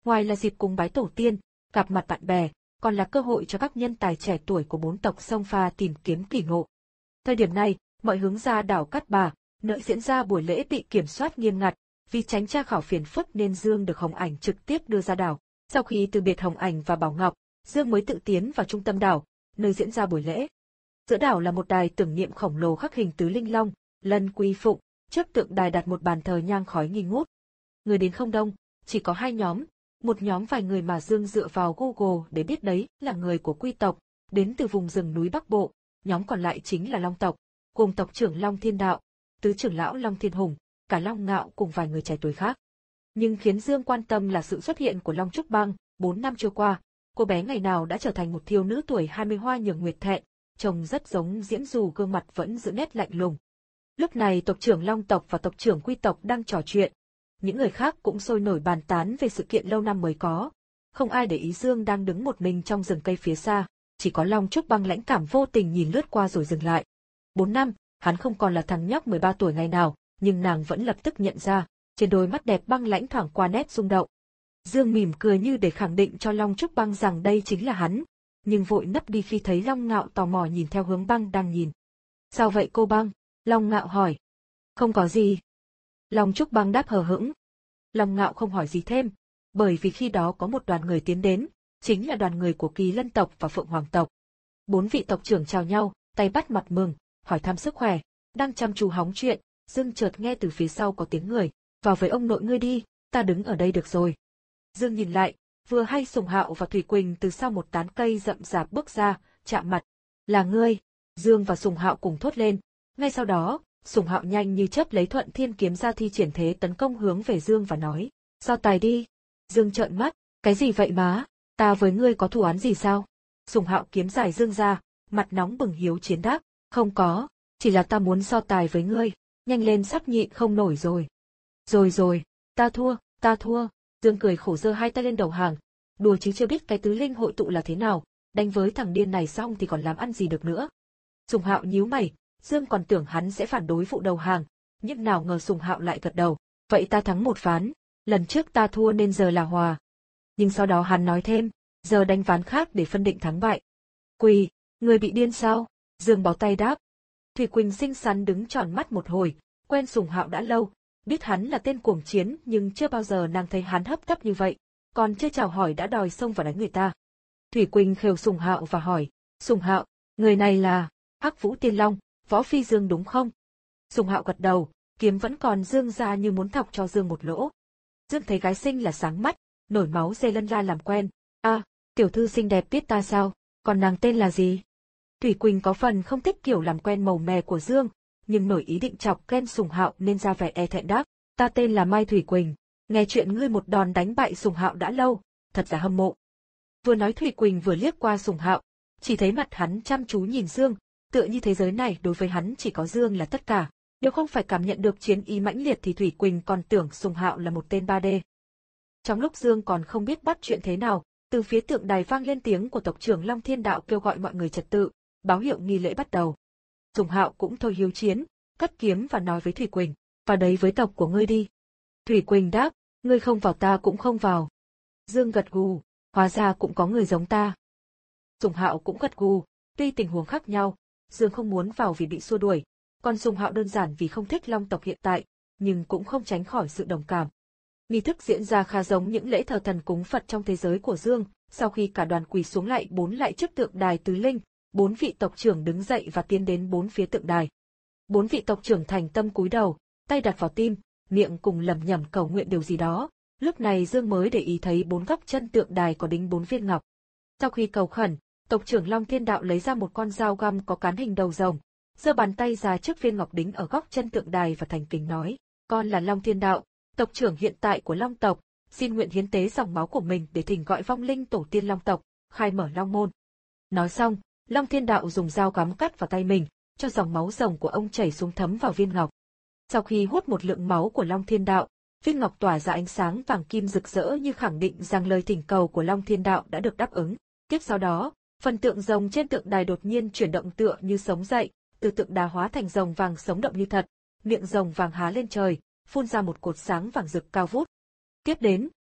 Ngoài là dịp cúng bái tổ tiên, gặp mặt bạn bè, còn là cơ hội cho các nhân tài trẻ tuổi của bốn tộc sông pha tìm kiếm kỳ ngộ. Thời điểm này, mọi hướng ra đảo Cát Bà, nơi diễn ra buổi lễ bị kiểm soát nghiêm ngặt, vì tránh tra khảo phiền phức nên Dương được Hồng Ảnh trực tiếp đưa ra đảo. Sau khi từ biệt Hồng Ảnh và Bảo Ngọc, Dương mới tự tiến vào trung tâm đảo, nơi diễn ra buổi lễ. Giữa đảo là một đài tưởng niệm khổng lồ khắc hình tứ linh long, lân quy phụng, trước tượng đài đặt một bàn thờ nhang khói nghi ngút. Người đến không đông, chỉ có hai nhóm, một nhóm vài người mà Dương dựa vào Google để biết đấy là người của Quy tộc, đến từ vùng rừng núi Bắc Bộ, nhóm còn lại chính là Long tộc, cùng tộc trưởng Long Thiên Đạo, tứ trưởng lão Long Thiên Hùng, cả Long Ngạo cùng vài người trẻ tuổi khác. Nhưng khiến Dương quan tâm là sự xuất hiện của Long Trúc Băng. Bốn năm trôi qua, cô bé ngày nào đã trở thành một thiếu nữ tuổi hai mươi hoa nhường nguyệt thẹn, trông rất giống Diễm dù gương mặt vẫn giữ nét lạnh lùng. Lúc này tộc trưởng Long tộc và tộc trưởng Quy tộc đang trò chuyện. Những người khác cũng sôi nổi bàn tán về sự kiện lâu năm mới có. Không ai để ý Dương đang đứng một mình trong rừng cây phía xa, chỉ có Long Trúc Băng lãnh cảm vô tình nhìn lướt qua rồi dừng lại. Bốn năm, hắn không còn là thằng nhóc mười ba tuổi ngày nào, nhưng nàng vẫn lập tức nhận ra, trên đôi mắt đẹp băng lãnh thoảng qua nét rung động. Dương mỉm cười như để khẳng định cho Long Trúc Băng rằng đây chính là hắn, nhưng vội nấp đi khi thấy Long Ngạo tò mò nhìn theo hướng băng đang nhìn. Sao vậy cô Băng? Long Ngạo hỏi. Không có gì. Long Trúc Băng đáp hờ hững. Long Ngạo không hỏi gì thêm, bởi vì khi đó có một đoàn người tiến đến, chính là đoàn người của Kỳ Lân tộc và Phượng Hoàng tộc. Bốn vị tộc trưởng chào nhau, tay bắt mặt mừng, hỏi thăm sức khỏe, đang chăm chú hóng chuyện, Dương chợt nghe từ phía sau có tiếng người, vào với ông nội ngươi đi, ta đứng ở đây được rồi. Dương nhìn lại, vừa hay Sùng Hạo và Thủy Quỳnh từ sau một tán cây rậm rạp bước ra, chạm mặt. Là ngươi! Dương và Sùng Hạo cùng thốt lên. Ngay sau đó, Sùng Hạo nhanh như chớp lấy Thuận Thiên kiếm ra thi triển thế tấn công hướng về Dương và nói, so tài đi. Dương trợn mắt, cái gì vậy má, ta với ngươi có thù oán gì sao? Sùng Hạo kiếm giải Dương ra, mặt nóng bừng hiếu chiến đáp, không có, chỉ là ta muốn so tài với ngươi, nhanh lên sắp nhịn không nổi rồi. Rồi rồi, ta thua, ta thua. Dương cười khổ giơ hai tay lên đầu hàng, đùa chứ chưa biết cái tứ linh hội tụ là thế nào, đánh với thằng điên này xong thì còn làm ăn gì được nữa. Sùng Hạo nhíu mày, Dương còn tưởng hắn sẽ phản đối vụ đầu hàng, nhưng nào ngờ Sùng Hạo lại gật đầu, vậy ta thắng một ván, lần trước ta thua nên giờ là hòa. Nhưng sau đó hắn nói thêm, giờ đánh ván khác để phân định thắng bại. Quỳ, người bị điên sao? Dương bó tay đáp. Thủy Quỳnh xinh xắn đứng tròn mắt một hồi, quen Sùng Hạo đã lâu, biết hắn là tên cuồng chiến nhưng chưa bao giờ nàng thấy hắn hấp tấp như vậy, còn chưa chào hỏi đã đòi xông vào đánh người ta. Thủy Quỳnh khều Sùng Hạo và hỏi, Sùng Hạo, người này là Hắc Vũ Tiên Long, Võ Phi Dương đúng không? Sùng Hạo gật đầu, kiếm vẫn còn dương ra như muốn thọc cho Dương một lỗ. Dương thấy gái xinh là sáng mắt, nổi máu dê lân la làm quen. À, tiểu thư xinh đẹp biết ta sao, còn nàng tên là gì? Thủy Quỳnh có phần không thích kiểu làm quen màu mè của Dương, nhưng nổi ý định chọc ghen Sùng Hạo nên ra vẻ e thẹn đáp, ta tên là Mai Thủy Quỳnh, nghe chuyện ngươi một đòn đánh bại Sùng Hạo đã lâu, thật là hâm mộ. Vừa nói Thủy Quỳnh vừa liếc qua Sùng Hạo, chỉ thấy mặt hắn chăm chú nhìn Dương, tựa như thế giới này đối với hắn chỉ có Dương là tất cả, nếu không phải cảm nhận được chiến ý mãnh liệt thì Thủy Quỳnh còn tưởng Sùng Hạo là một tên ba D. Trong lúc Dương còn không biết bắt chuyện thế nào, từ phía tượng đài vang lên tiếng của tộc trưởng Long Thiên Đạo kêu gọi mọi người trật tự, báo hiệu nghi lễ bắt đầu. Sùng Hạo cũng thôi hiếu chiến, cất kiếm và nói với Thủy Quỳnh, vào đấy với tộc của ngươi đi. Thủy Quỳnh đáp, ngươi không vào ta cũng không vào. Dương gật gù, hóa ra cũng có người giống ta. Sùng Hạo cũng gật gù, tuy tình huống khác nhau, Dương không muốn vào vì bị xua đuổi, còn Sùng Hạo đơn giản vì không thích Long tộc hiện tại, nhưng cũng không tránh khỏi sự đồng cảm. Nghi thức diễn ra khá giống những lễ thờ thần cúng Phật trong thế giới của Dương, sau khi cả đoàn quỳ xuống lạy bốn lạy trước tượng đài tứ linh, bốn vị tộc trưởng đứng dậy và tiến đến bốn phía tượng đài. Bốn vị tộc trưởng thành tâm cúi đầu, tay đặt vào tim, miệng cùng lẩm nhẩm cầu nguyện điều gì đó. Lúc này Dương mới để ý thấy bốn góc chân tượng đài có đính bốn viên ngọc. Sau khi cầu khẩn, tộc trưởng Long Thiên Đạo lấy ra một con dao găm có cán hình đầu rồng, giơ bàn tay ra trước viên ngọc đính ở góc chân tượng đài và thành kính nói: "Con là Long Thiên Đạo, tộc trưởng hiện tại của Long tộc, xin nguyện hiến tế dòng máu của mình để thỉnh gọi vong linh tổ tiên Long tộc, khai mở Long môn." Nói xong, Long Thiên Đạo dùng dao găm cắt vào tay mình, cho dòng máu rồng của ông chảy xuống thấm vào viên ngọc. Sau khi hút một lượng máu của Long Thiên Đạo, viên ngọc tỏa ra ánh sáng vàng kim rực rỡ như khẳng định rằng lời thỉnh cầu của Long Thiên Đạo đã được đáp ứng. Tiếp sau đó, phần tượng rồng trên tượng đài đột nhiên chuyển động tựa như sống dậy, từ tượng đá hóa thành rồng vàng sống động như thật, miệng rồng vàng há lên trời, phun ra một cột sáng vàng rực cao vút. Tiếp đến,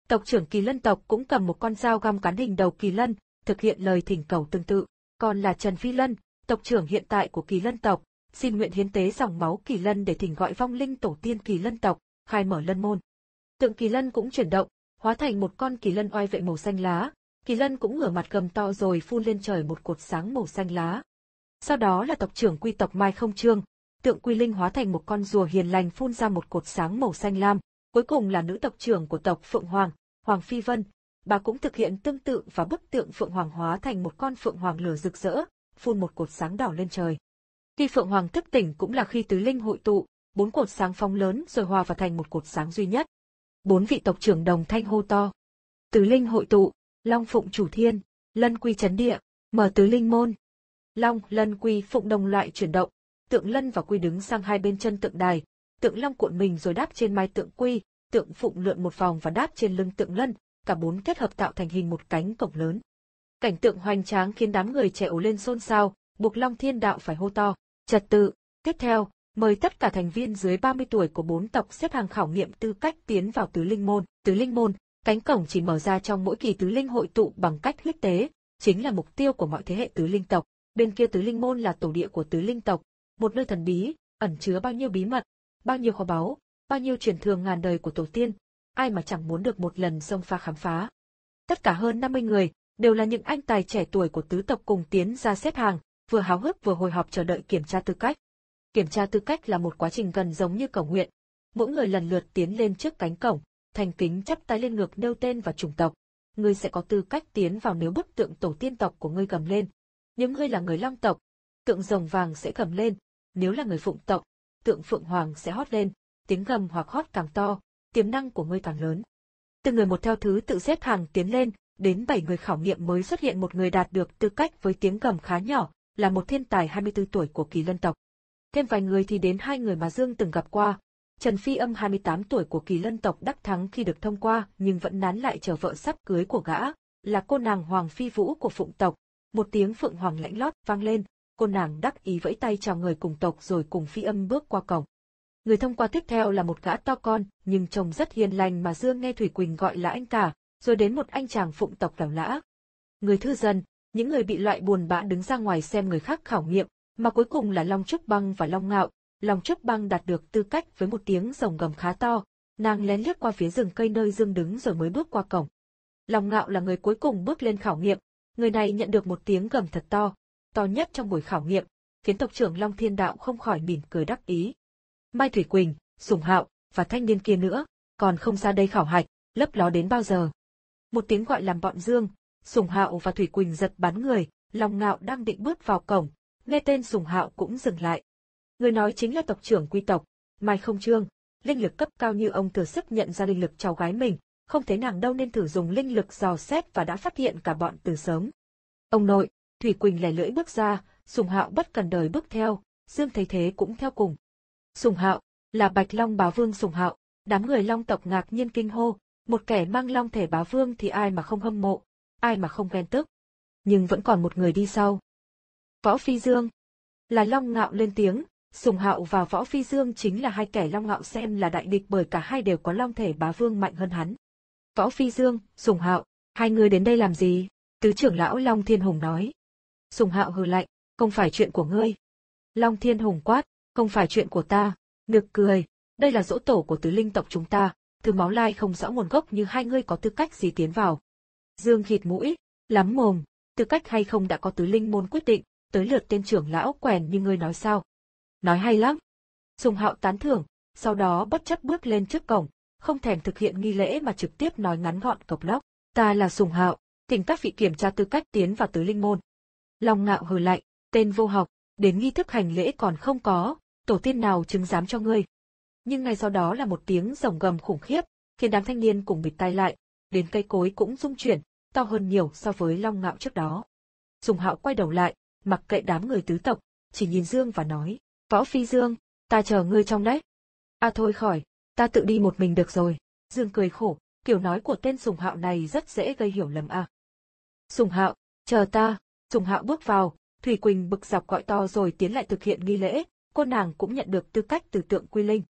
Tộc trưởng Kỳ Lân tộc cũng cầm một con dao găm cán hình đầu Kỳ Lân, thực hiện lời thỉnh cầu tương tự. Còn là Trần Phi Lân, tộc trưởng hiện tại của Kỳ Lân tộc, xin nguyện hiến tế dòng máu Kỳ Lân để thỉnh gọi vong linh tổ tiên Kỳ Lân tộc, khai mở lân môn. Tượng Kỳ Lân cũng chuyển động, hóa thành một con Kỳ Lân oai vệ màu xanh lá. Kỳ Lân cũng ngửa mặt gầm to rồi phun lên trời một cột sáng màu xanh lá. Sau đó là tộc trưởng Quy tộc Mai Không Trương, tượng Quy Linh hóa thành một con rùa hiền lành phun ra một cột sáng màu xanh lam. Cuối cùng là nữ tộc trưởng của tộc Phượng Hoàng, Hoàng Phi Vân, bà cũng thực hiện tương tự và bức tượng Phượng Hoàng hóa thành một con Phượng Hoàng lửa rực rỡ, phun một cột sáng đỏ lên trời. Khi Phượng Hoàng thức tỉnh cũng là khi tứ linh hội tụ, bốn cột sáng phóng lớn rồi hòa vào thành một cột sáng duy nhất. Bốn vị tộc trưởng đồng thanh hô to. Tứ linh hội tụ, Long Phụng chủ thiên, Lân Quy chấn địa, mở tứ linh môn. Long, Lân, Quy, Phụng đồng loại chuyển động, tượng Lân và Quy đứng sang hai bên chân tượng đài, tượng Long cuộn mình rồi đáp trên mai tượng Quy, tượng Phụng lượn một vòng và đáp trên lưng tượng Lân, cả bốn kết hợp tạo thành hình một cánh cổng lớn. Cảnh tượng hoành tráng khiến đám người trẻ ồ lên xôn xao, buộc Long Thiên Đạo phải hô to, trật tự. Tiếp theo, mời tất cả thành viên dưới ba mươi tuổi của bốn tộc xếp hàng khảo nghiệm tư cách tiến vào tứ linh môn. Tứ linh môn, cánh cổng chỉ mở ra trong mỗi kỳ tứ linh hội tụ bằng cách huyết tế, chính là mục tiêu của mọi thế hệ tứ linh tộc. Bên kia tứ linh môn là tổ địa của tứ linh tộc, một nơi thần bí, ẩn chứa bao nhiêu bí mật, bao nhiêu kho báu, bao nhiêu truyền thừa ngàn đời của tổ tiên, ai mà chẳng muốn được một lần xông pha khám phá. Tất cả hơn năm mươi người, đều là những anh tài trẻ tuổi của tứ tộc cùng tiến ra xếp hàng, vừa háo hức vừa hồi hộp chờ đợi kiểm tra tư cách. Kiểm tra tư cách là một quá trình gần giống như cầu nguyện. Mỗi người lần lượt tiến lên trước cánh cổng, thành kính chắp tay lên ngực nêu tên và chủng tộc. Ngươi sẽ có tư cách tiến vào nếu bức tượng tổ tiên tộc của ngươi gầm lên. Nếu ngươi là người Long tộc, tượng rồng vàng sẽ gầm lên. Nếu là người Phụng tộc, tượng Phượng Hoàng sẽ hót lên. Tiếng gầm hoặc hót càng to, tiềm năng của ngươi càng lớn. Từng người một theo thứ tự xếp hàng tiến lên, đến bảy người khảo nghiệm mới xuất hiện một người đạt được tư cách với tiếng gầm khá nhỏ, là một thiên tài hai mươi tư tuổi của Kỳ Lân tộc. Thêm vài người thì đến hai người mà Dương từng gặp qua. Trần Phi Âm hai mươi tám tuổi của Kỳ Lân tộc đắc thắng khi được thông qua nhưng vẫn nán lại chờ vợ sắp cưới của gã, là cô nàng Hoàng Phi Vũ của Phụng tộc. Một tiếng Phượng Hoàng lãnh lót vang lên, cô nàng đắc ý vẫy tay chào người cùng tộc rồi cùng Phi Âm bước qua cổng. Người thông qua tiếp theo là một gã to con nhưng trông rất hiền lành mà Dương nghe Thủy Quỳnh gọi là anh cả, rồi đến một anh chàng Phụng tộc lảo lã. Người thư dần, những người bị loại buồn bã đứng ra ngoài xem người khác khảo nghiệm, mà cuối cùng là Long Trúc Băng và Long Ngạo. Long Trúc Băng đạt được tư cách với một tiếng rồng gầm khá to, nàng lén lướt qua phía rừng cây nơi Dương đứng rồi mới bước qua cổng. Long Ngạo là người cuối cùng bước lên khảo nghiệm, người này nhận được một tiếng gầm thật to, to nhất trong buổi khảo nghiệm, khiến tộc trưởng Long Thiên Đạo không khỏi mỉm cười đắc ý. Mai Thủy Quỳnh, Sùng Hạo và thanh niên kia nữa, còn không ra đây khảo hạch, lấp ló đến bao giờ? Một tiếng gọi làm bọn Dương, Sùng Hạo và Thủy Quỳnh giật bắn người, Long Ngạo đang định bước vào cổng, nghe tên Sùng Hạo cũng dừng lại. Người nói chính là tộc trưởng Quy tộc, Mai Không Trương, linh lực cấp cao như ông thừa sức nhận ra linh lực cháu gái mình, không thấy nàng đâu nên thử dùng linh lực dò xét và đã phát hiện cả bọn từ sớm. Ông nội, Thủy Quỳnh lẻ lưỡi bước ra, Sùng Hạo bất cần đời bước theo, Dương thấy thế cũng theo cùng. Sùng Hạo, là Bạch Long Bá Vương Sùng Hạo, đám người Long tộc ngạc nhiên kinh hô, một kẻ mang long thể bá vương thì ai mà không hâm mộ, ai mà không ghen tức. Nhưng vẫn còn một người đi sau. Võ Phi Dương. Là Long Ngạo lên tiếng, Sùng Hạo và Võ Phi Dương chính là hai kẻ Long Ngạo xem là đại địch bởi cả hai đều có long thể bá vương mạnh hơn hắn. Võ Phi Dương, Sùng Hạo, hai người đến đây làm gì? Tứ trưởng lão Long Thiên Hùng nói. Sùng Hạo hừ lạnh, không phải chuyện của ngươi. Long Thiên Hùng quát, không phải chuyện của ta. Nực cười, đây là dỗ tổ của tứ linh tộc chúng ta, thứ máu lai không rõ nguồn gốc như hai ngươi có tư cách gì tiến vào. Dương khịt mũi, lắm mồm, tư cách hay không đã có tứ linh môn quyết định, tới lượt tên trưởng lão quèn như ngươi nói sao. Nói hay lắm. Sùng Hạo tán thưởng, sau đó bất chấp bước lên trước cổng, không thèm thực hiện nghi lễ mà trực tiếp nói ngắn gọn cộc lốc. Ta là Sùng Hạo, thỉnh các vị kiểm tra tư cách tiến vào tứ linh môn. Long Ngạo hừ lạnh, tên vô học, đến nghi thức hành lễ còn không có, tổ tiên nào chứng giám cho ngươi. Nhưng ngay sau đó là một tiếng rồng gầm khủng khiếp, khiến đám thanh niên cùng bịt tai lại, đến cây cối cũng rung chuyển, to hơn nhiều so với Long Ngạo trước đó. Sùng Hạo quay đầu lại, mặc kệ đám người tứ tộc, chỉ nhìn Dương và nói, Võ Phi Dương, ta chờ ngươi trong đấy. À thôi khỏi, ta tự đi một mình được rồi. Dương cười khổ, kiểu nói của tên Sùng Hạo này rất dễ gây hiểu lầm à. Sùng Hạo, chờ ta. Sùng Hạo bước vào, Thủy Quỳnh bực dọc gọi to rồi tiến lại thực hiện nghi lễ, cô nàng cũng nhận được tư cách từ tượng Quy Linh.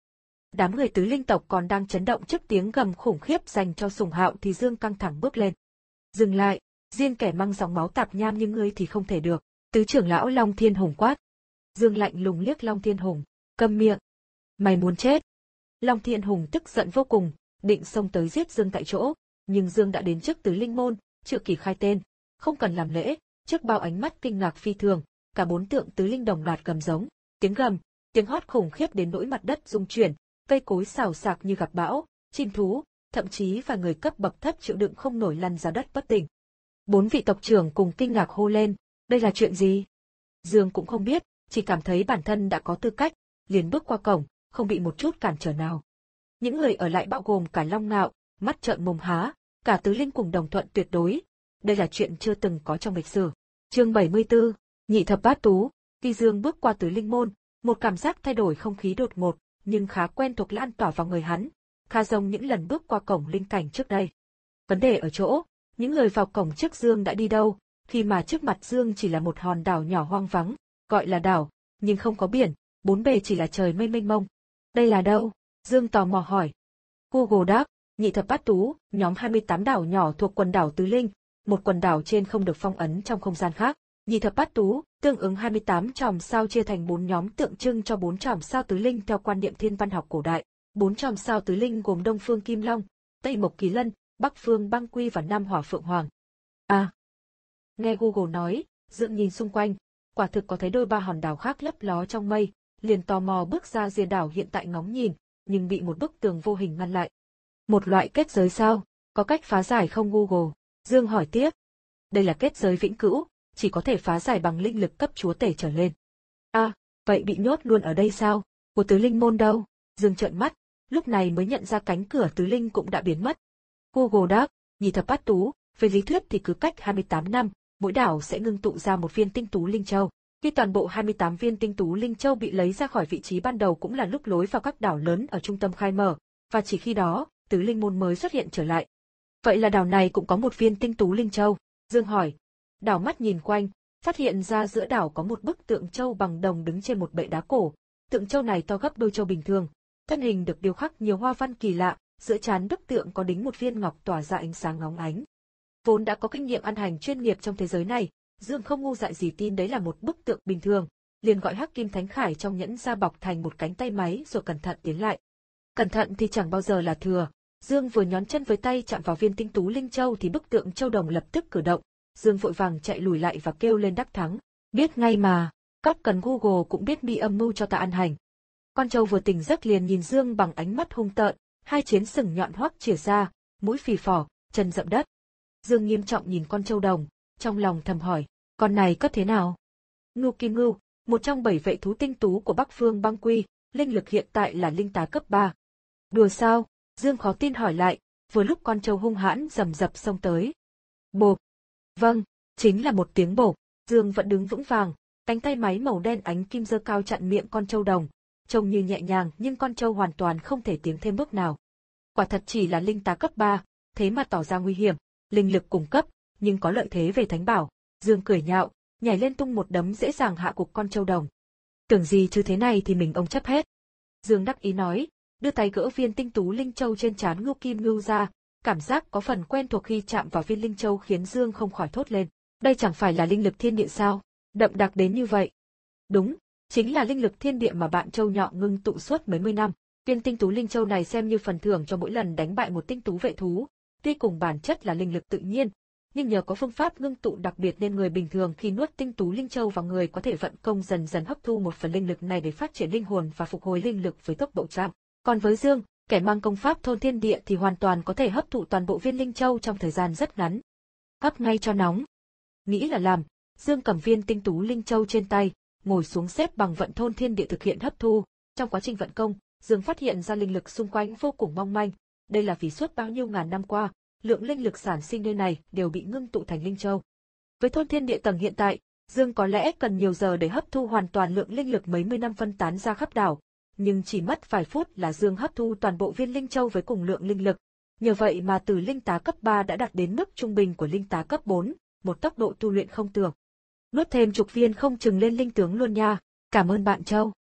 Đám người tứ linh tộc còn đang chấn động trước tiếng gầm khủng khiếp dành cho Sùng Hạo thì Dương căng thẳng bước lên. Dừng lại, riêng kẻ mang dòng máu tạp nham như ngươi thì không thể được, tứ trưởng lão Long Thiên Hùng quát. Dương lạnh lùng liếc Long Thiên Hùng, câm miệng. Mày muốn chết. Long Thiên Hùng tức giận vô cùng, định xông tới giết Dương tại chỗ, nhưng Dương đã đến trước tứ linh môn, Triệu Kỳ khai tên, không cần làm lễ, trước bao ánh mắt kinh ngạc phi thường, cả bốn tượng tứ linh đồng loạt gầm giống, tiếng gầm, tiếng hót khủng khiếp đến nỗi mặt đất rung chuyển, cây cối xào xạc như gặp bão, chim thú, thậm chí vài người cấp bậc thấp chịu đựng không nổi lăn ra đất bất tỉnh. Bốn vị tộc trưởng cùng kinh ngạc hô lên, đây là chuyện gì? Dương cũng không biết, chỉ cảm thấy bản thân đã có tư cách, liền bước qua cổng, không bị một chút cản trở nào. Những người ở lại bao gồm cả Long Ngạo, mắt trợn mồm há, cả tứ linh cùng đồng thuận tuyệt đối. Đây là chuyện chưa từng có trong lịch sử. Chương bảy mươi tư, Nhị thập bát tú. Khi Dương bước qua tứ linh môn, một cảm giác thay đổi không khí đột ngột, nhưng khá quen thuộc lan tỏa vào người hắn, khá giống những lần bước qua cổng linh cảnh trước đây. Vấn đề ở chỗ, những người vào cổng trước Dương đã đi đâu, khi mà trước mặt Dương chỉ là một hòn đảo nhỏ hoang vắng, gọi là đảo, nhưng không có biển, bốn bề chỉ là trời mây mênh mông. Đây là đâu? Dương tò mò hỏi. Google đáp, Nhị thập bát tú, nhóm hai mươi tám đảo nhỏ thuộc quần đảo Tứ Linh, một quần đảo trên không được phong ấn trong không gian khác. Nhị thập bát tú, tương ứng hai mươi tám chòm sao chia thành bốn nhóm tượng trưng cho bốn chòm sao Tứ Linh theo quan niệm thiên văn học cổ đại. Bốn chòm sao Tứ Linh gồm Đông Phương Kim Long, Tây Mộc Kỳ Lân, Bắc Phương Băng Quy và Nam Hỏa Phượng Hoàng. À! Nghe Google nói, Dương nhìn xung quanh, quả thực có thấy đôi ba hòn đảo khác lấp ló trong mây, liền tò mò bước ra rìa đảo hiện tại ngóng nhìn, nhưng bị một bức tường vô hình ngăn lại. Một loại kết giới sao? Có cách phá giải không Google? Dương hỏi tiếp. Đây là kết giới vĩnh cửu, chỉ có thể phá giải bằng linh lực cấp chúa tể trở lên. À, vậy bị nhốt luôn ở đây sao? Của tứ linh môn đâu? Dương trợn mắt, lúc này mới nhận ra cánh cửa tứ linh cũng đã biến mất. Google đáp, Nhị thập bát tú, về lý thuyết thì cứ cách hai mươi tám năm, mỗi đảo sẽ ngưng tụ ra một viên tinh tú linh châu. Khi toàn bộ hai mươi tám viên tinh tú linh châu bị lấy ra khỏi vị trí ban đầu cũng là lúc lối vào các đảo lớn ở trung tâm khai mở, và chỉ khi đó, tứ linh môn mới xuất hiện trở lại. Vậy là đảo này cũng có một viên tinh tú linh châu? Dương hỏi. Đảo mắt nhìn quanh, phát hiện ra giữa đảo có một bức tượng châu bằng đồng đứng trên một bệ đá cổ. Tượng châu này to gấp đôi châu bình thường, thân hình được điêu khắc nhiều hoa văn kỳ lạ, giữa trán bức tượng có đính một viên ngọc tỏa ra ánh sáng óng ánh. Vốn đã có kinh nghiệm ăn hành chuyên nghiệp trong thế giới này, Dương không ngu dại gì tin đấy là một bức tượng bình thường, liền gọi Hắc Kim Thánh Khải trong nhẫn ra bọc thành một cánh tay máy rồi cẩn thận tiến lại. Cẩn thận thì chẳng bao giờ là thừa. Dương vừa nhón chân với tay chạm vào viên tinh tú linh châu thì bức tượng châu đồng lập tức cử động. Dương vội vàng chạy lùi lại và kêu lên đắc thắng. Biết ngay mà, các cần Google cũng biết mi âm mưu cho ta ăn hành. Con trâu vừa tỉnh giấc liền nhìn Dương bằng ánh mắt hung tợn, hai chiến sừng nhọn hoắc chìa ra, mũi phì phò, chân dậm đất. Dương nghiêm trọng nhìn con trâu đồng, trong lòng thầm hỏi, con này cấp thế nào? Ngưu Kim Ngưu, một trong bảy vệ thú tinh tú của Bắc Phương Băng Quy, linh lực hiện tại là linh tá cấp ba. Đùa sao? Dương khó tin hỏi lại, vừa lúc con trâu hung hãn rầm rập xông tới. Bộp. Vâng, chính là một tiếng bộp. Dương vẫn đứng vững vàng, cánh tay máy màu đen ánh kim giơ cao chặn miệng con trâu đồng, trông như nhẹ nhàng nhưng con trâu hoàn toàn không thể tiến thêm bước nào. Quả thật chỉ là linh tá cấp ba, thế mà tỏ ra nguy hiểm, linh lực cùng cấp, nhưng có lợi thế về thánh bảo. Dương cười nhạo, nhảy lên tung một đấm dễ dàng hạ gục con trâu đồng. Tưởng gì chứ thế này thì mình ông chấp hết. Dương đắc ý nói, đưa tay gỡ viên tinh tú linh châu trên trán Ngưu Kim Ngưu ra, cảm giác có phần quen thuộc khi chạm vào viên linh châu khiến Dương không khỏi thốt lên. Đây chẳng phải là linh lực thiên địa sao? Đậm đặc đến như vậy. Đúng, chính là linh lực thiên địa mà bạn châu nhọn ngưng tụ suốt mấy mươi năm. Viên tinh tú linh châu này xem như phần thưởng cho mỗi lần đánh bại một tinh tú vệ thú. Tuy cùng bản chất là linh lực tự nhiên, nhưng nhờ có phương pháp ngưng tụ đặc biệt nên người bình thường khi nuốt tinh tú linh châu vào người có thể vận công dần dần hấp thu một phần linh lực này để phát triển linh hồn và phục hồi linh lực với tốc độ chậm. Còn với Dương, kẻ mang công pháp thôn thiên địa thì hoàn toàn có thể hấp thụ toàn bộ viên linh châu trong thời gian rất ngắn. Hấp ngay cho nóng. Nghĩ là làm, Dương cầm viên tinh tú linh châu trên tay, ngồi xuống xếp bằng vận thôn thiên địa thực hiện hấp thu. Trong quá trình vận công, Dương phát hiện ra linh lực xung quanh vô cùng mong manh. Đây là vì suốt bao nhiêu ngàn năm qua, lượng linh lực sản sinh nơi này đều bị ngưng tụ thành linh châu. Với thôn thiên địa tầng hiện tại, Dương có lẽ cần nhiều giờ để hấp thu hoàn toàn lượng linh lực mấy mươi năm phân tán ra khắp đảo, nhưng chỉ mất vài phút là Dương hấp thu toàn bộ viên linh châu với cùng lượng linh lực. Nhờ vậy mà từ linh tá cấp ba đã đạt đến mức trung bình của linh tá cấp bốn, một tốc độ tu luyện không tưởng. Nuốt thêm chục viên không chừng lên linh tướng luôn nha. Cảm ơn bạn Châu.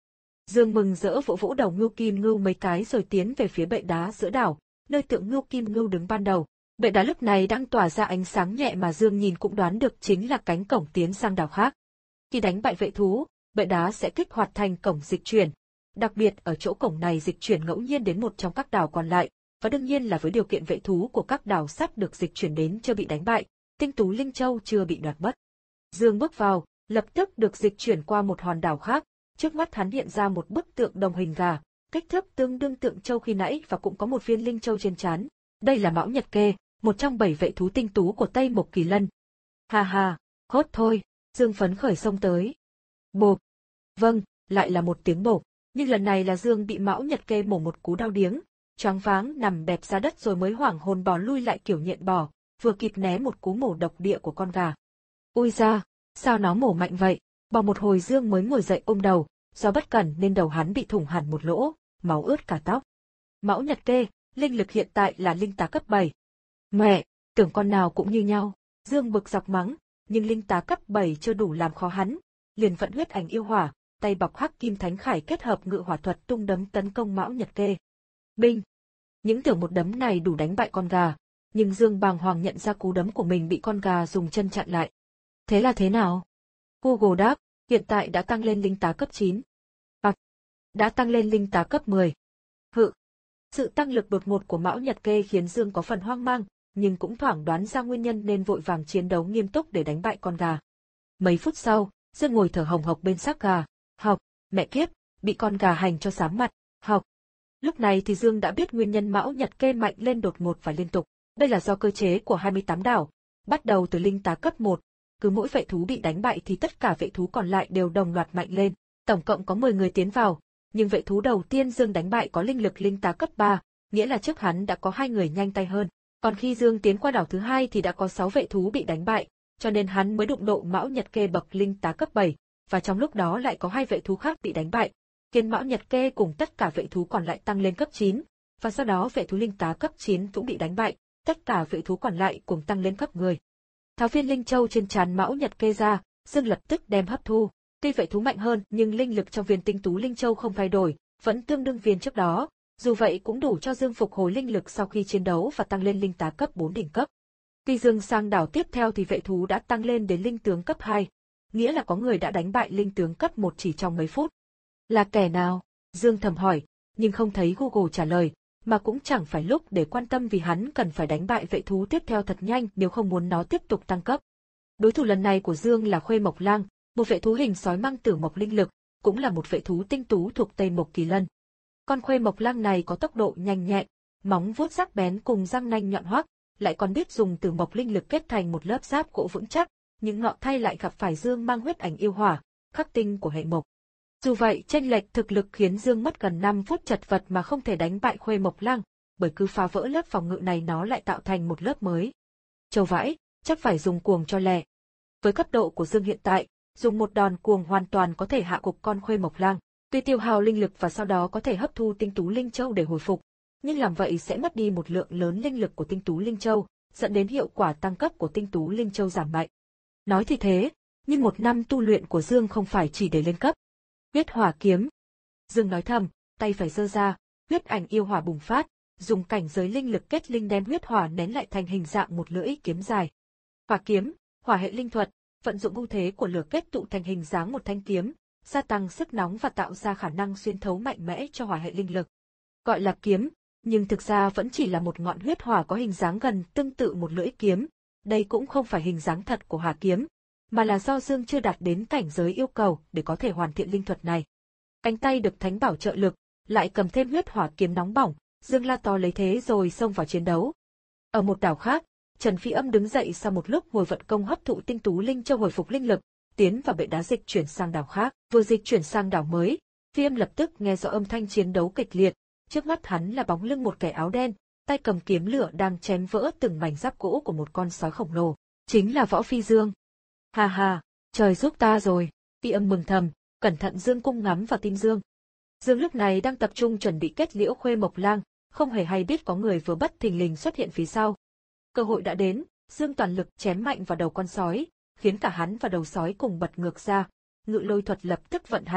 Dương mừng rỡ vỗ vỗ đầu Ngưu Kim Ngưu mấy cái rồi tiến về phía bệ đá giữa đảo, nơi tượng Ngưu Kim Ngưu đứng ban đầu. Bệ đá lúc này đang tỏa ra ánh sáng nhẹ mà Dương nhìn cũng đoán được chính là cánh cổng tiến sang đảo khác. Khi đánh bại vệ thú, bệ đá sẽ kích hoạt thành cổng dịch chuyển. Đặc biệt ở chỗ cổng này dịch chuyển ngẫu nhiên đến một trong các đảo còn lại, và đương nhiên là với điều kiện vệ thú của các đảo sắp được dịch chuyển đến chưa bị đánh bại, tinh tú linh châu chưa bị đoạt mất. Dương bước vào, lập tức được dịch chuyển qua một hòn đảo khác, trước mắt hắn hiện ra một bức tượng đồng hình gà, kích thước tương đương tượng châu khi nãy và cũng có một viên linh châu trên trán. Đây là Mão Nhật Kê, một trong bảy vệ thú tinh tú của Tây Mộc Kỳ Lân. Ha ha, hốt thôi, Dương phấn khởi xông tới. Bộp. Vâng, lại là một tiếng bộp, nhưng lần này là Dương bị Mão Nhật Kê mổ một cú đau điếng, choáng váng nằm bẹp ra đất rồi mới hoảng hồn bò lui lại kiểu nhện bò, vừa kịp né một cú mổ độc địa của con gà. Ui da, sao nó mổ mạnh vậy? Bò một hồi Dương mới ngồi dậy ôm đầu, do bất cẩn nên đầu hắn bị thủng hẳn một lỗ, máu ướt cả tóc. Mão Nhật Kê, linh lực hiện tại là linh tá cấp bảy. Mẹ, tưởng con nào cũng như nhau. Dương bực dọc mắng, nhưng linh tá cấp bảy chưa đủ làm khó hắn, liền vận huyết ảnh yêu hỏa, tay bọc hắc kim thánh khải kết hợp ngự hỏa thuật tung đấm tấn công Mão Nhật Kê. Binh! Những tưởng một đấm này đủ đánh bại con gà, nhưng Dương bàng hoàng nhận ra cú đấm của mình bị con gà dùng chân chặn lại. Thế là thế nào? Google đáp, hiện tại đã tăng lên linh tá cấp chín. Bạc! Đã tăng lên linh tá cấp mười. Hự! Sự tăng lực đột ngột của Mão Nhật Kê khiến Dương có phần hoang mang, nhưng cũng thoảng đoán ra nguyên nhân nên vội vàng chiến đấu nghiêm túc để đánh bại con gà. Mấy phút sau, Dương ngồi thở hồng hộc bên xác gà. Học, mẹ kiếp, bị con gà hành cho sám mặt. Học. Lúc này thì Dương đã biết nguyên nhân Mão Nhật Kê mạnh lên đột ngột và liên tục. Đây là do cơ chế của hai mươi tám đảo, bắt đầu từ linh tá cấp một, cứ mỗi vệ thú bị đánh bại thì tất cả vệ thú còn lại đều đồng loạt mạnh lên. Tổng cộng có mười người tiến vào, nhưng vệ thú đầu tiên Dương đánh bại có linh lực linh tá cấp ba, nghĩa là trước hắn đã có hai người nhanh tay hơn. Còn khi Dương tiến qua đảo thứ hai thì đã có sáu vệ thú bị đánh bại, cho nên hắn mới đụng độ Mão Nhật Kê bậc linh tá cấp bảy, và trong lúc đó lại có hai vệ thú khác bị đánh bại, khiến Mão Nhật Kê cùng tất cả vệ thú còn lại tăng lên cấp chín, và sau đó vệ thú linh tá cấp chín cũng bị đánh bại, tất cả vệ thú còn lại cùng tăng lên cấp mười. Tháo viên linh châu trên trán Mão Nhật Kê ra, Dương lập tức đem hấp thu. Tuy vệ thú mạnh hơn nhưng linh lực trong viên tinh tú linh châu không thay đổi, vẫn tương đương viên trước đó, dù vậy cũng đủ cho Dương phục hồi linh lực sau khi chiến đấu và tăng lên linh tá cấp bốn đỉnh cấp. Khi Dương sang đảo tiếp theo thì vệ thú đã tăng lên đến linh tướng cấp hai, nghĩa là có người đã đánh bại linh tướng cấp một chỉ trong mấy phút. Là kẻ nào? Dương thầm hỏi, nhưng không thấy Google trả lời, mà cũng chẳng phải lúc để quan tâm vì hắn cần phải đánh bại vệ thú tiếp theo thật nhanh nếu không muốn nó tiếp tục tăng cấp. Đối thủ lần này của Dương là Khuê Mộc Lang, một vệ thú hình sói mang tử mộc linh lực, cũng là một vệ thú tinh tú thuộc Tây Mộc Kỳ Lân. Con Khuê Mộc Lang này có tốc độ nhanh nhẹn, móng vuốt sắc bén cùng răng nanh nhọn hoắt, lại còn biết dùng tử mộc linh lực kết thành một lớp giáp gỗ vững chắc, nhưng ngọ thay lại gặp phải Dương mang huyết ảnh yêu hỏa, khắc tinh của hệ mộc. Dù vậy, chênh lệch thực lực khiến Dương mất gần năm phút chật vật mà không thể đánh bại Khuê Mộc Lang, bởi cứ phá vỡ lớp phòng ngự này nó lại tạo thành một lớp mới. Châu vãi, chắc phải dùng cuồng cho lẹ. Với cấp độ của Dương hiện tại, dùng một đòn cuồng hoàn toàn có thể hạ gục con Khuê Mộc Lang. Tuy tiêu hao linh lực và sau đó có thể hấp thu tinh tú linh châu để hồi phục, nhưng làm vậy sẽ mất đi một lượng lớn linh lực của tinh tú linh châu, dẫn đến hiệu quả tăng cấp của tinh tú linh châu giảm mạnh. Nói thì thế, nhưng một năm tu luyện của Dương không phải chỉ để lên cấp. Huyết hỏa kiếm. Dương nói thầm, tay phải giơ ra, huyết ảnh yêu hỏa bùng phát, dùng cảnh giới linh lực kết linh đem huyết hỏa nén lại thành hình dạng một lưỡi kiếm dài. Hỏa kiếm, hỏa hệ linh thuật, vận dụng ưu thế của lửa kết tụ thành hình dáng một thanh kiếm, gia tăng sức nóng và tạo ra khả năng xuyên thấu mạnh mẽ cho hỏa hệ linh lực. Gọi là kiếm, nhưng thực ra vẫn chỉ là một ngọn huyết hỏa có hình dáng gần tương tự một lưỡi kiếm. Đây cũng không phải hình dáng thật của hỏa kiếm, mà là do Dương chưa đạt đến cảnh giới yêu cầu để có thể hoàn thiện linh thuật này. Cánh tay được thánh bảo trợ lực, lại cầm thêm huyết hỏa kiếm nóng bỏng, Dương la to lấy thế rồi xông vào chiến đấu. Ở một đảo khác, Trần Phi Âm đứng dậy sau một lúc ngồi vận công hấp thụ tinh tú linh châu hồi phục linh lực, tiến vào bệ đá dịch chuyển sang đảo khác. Vừa dịch chuyển sang đảo mới, Phi Âm lập tức nghe rõ âm thanh chiến đấu kịch liệt, trước mắt hắn là bóng lưng một kẻ áo đen, tay cầm kiếm lửa đang chém vỡ từng mảnh giáp gỗ của một con sói khổng lồ, chính là Võ Phi Dương. Ha ha, trời giúp ta rồi, Phi Âm mừng thầm, cẩn thận dương cung ngắm vào tim Dương. Dương lúc này đang tập trung chuẩn bị kết liễu Khuê Mộc Lang, không hề hay biết có người vừa bất thình lình xuất hiện phía sau. Cơ hội đã đến, Dương toàn lực chém mạnh vào đầu con sói, khiến cả hắn và đầu sói cùng bật ngược ra, ngự lôi thuật lập tức vận hành,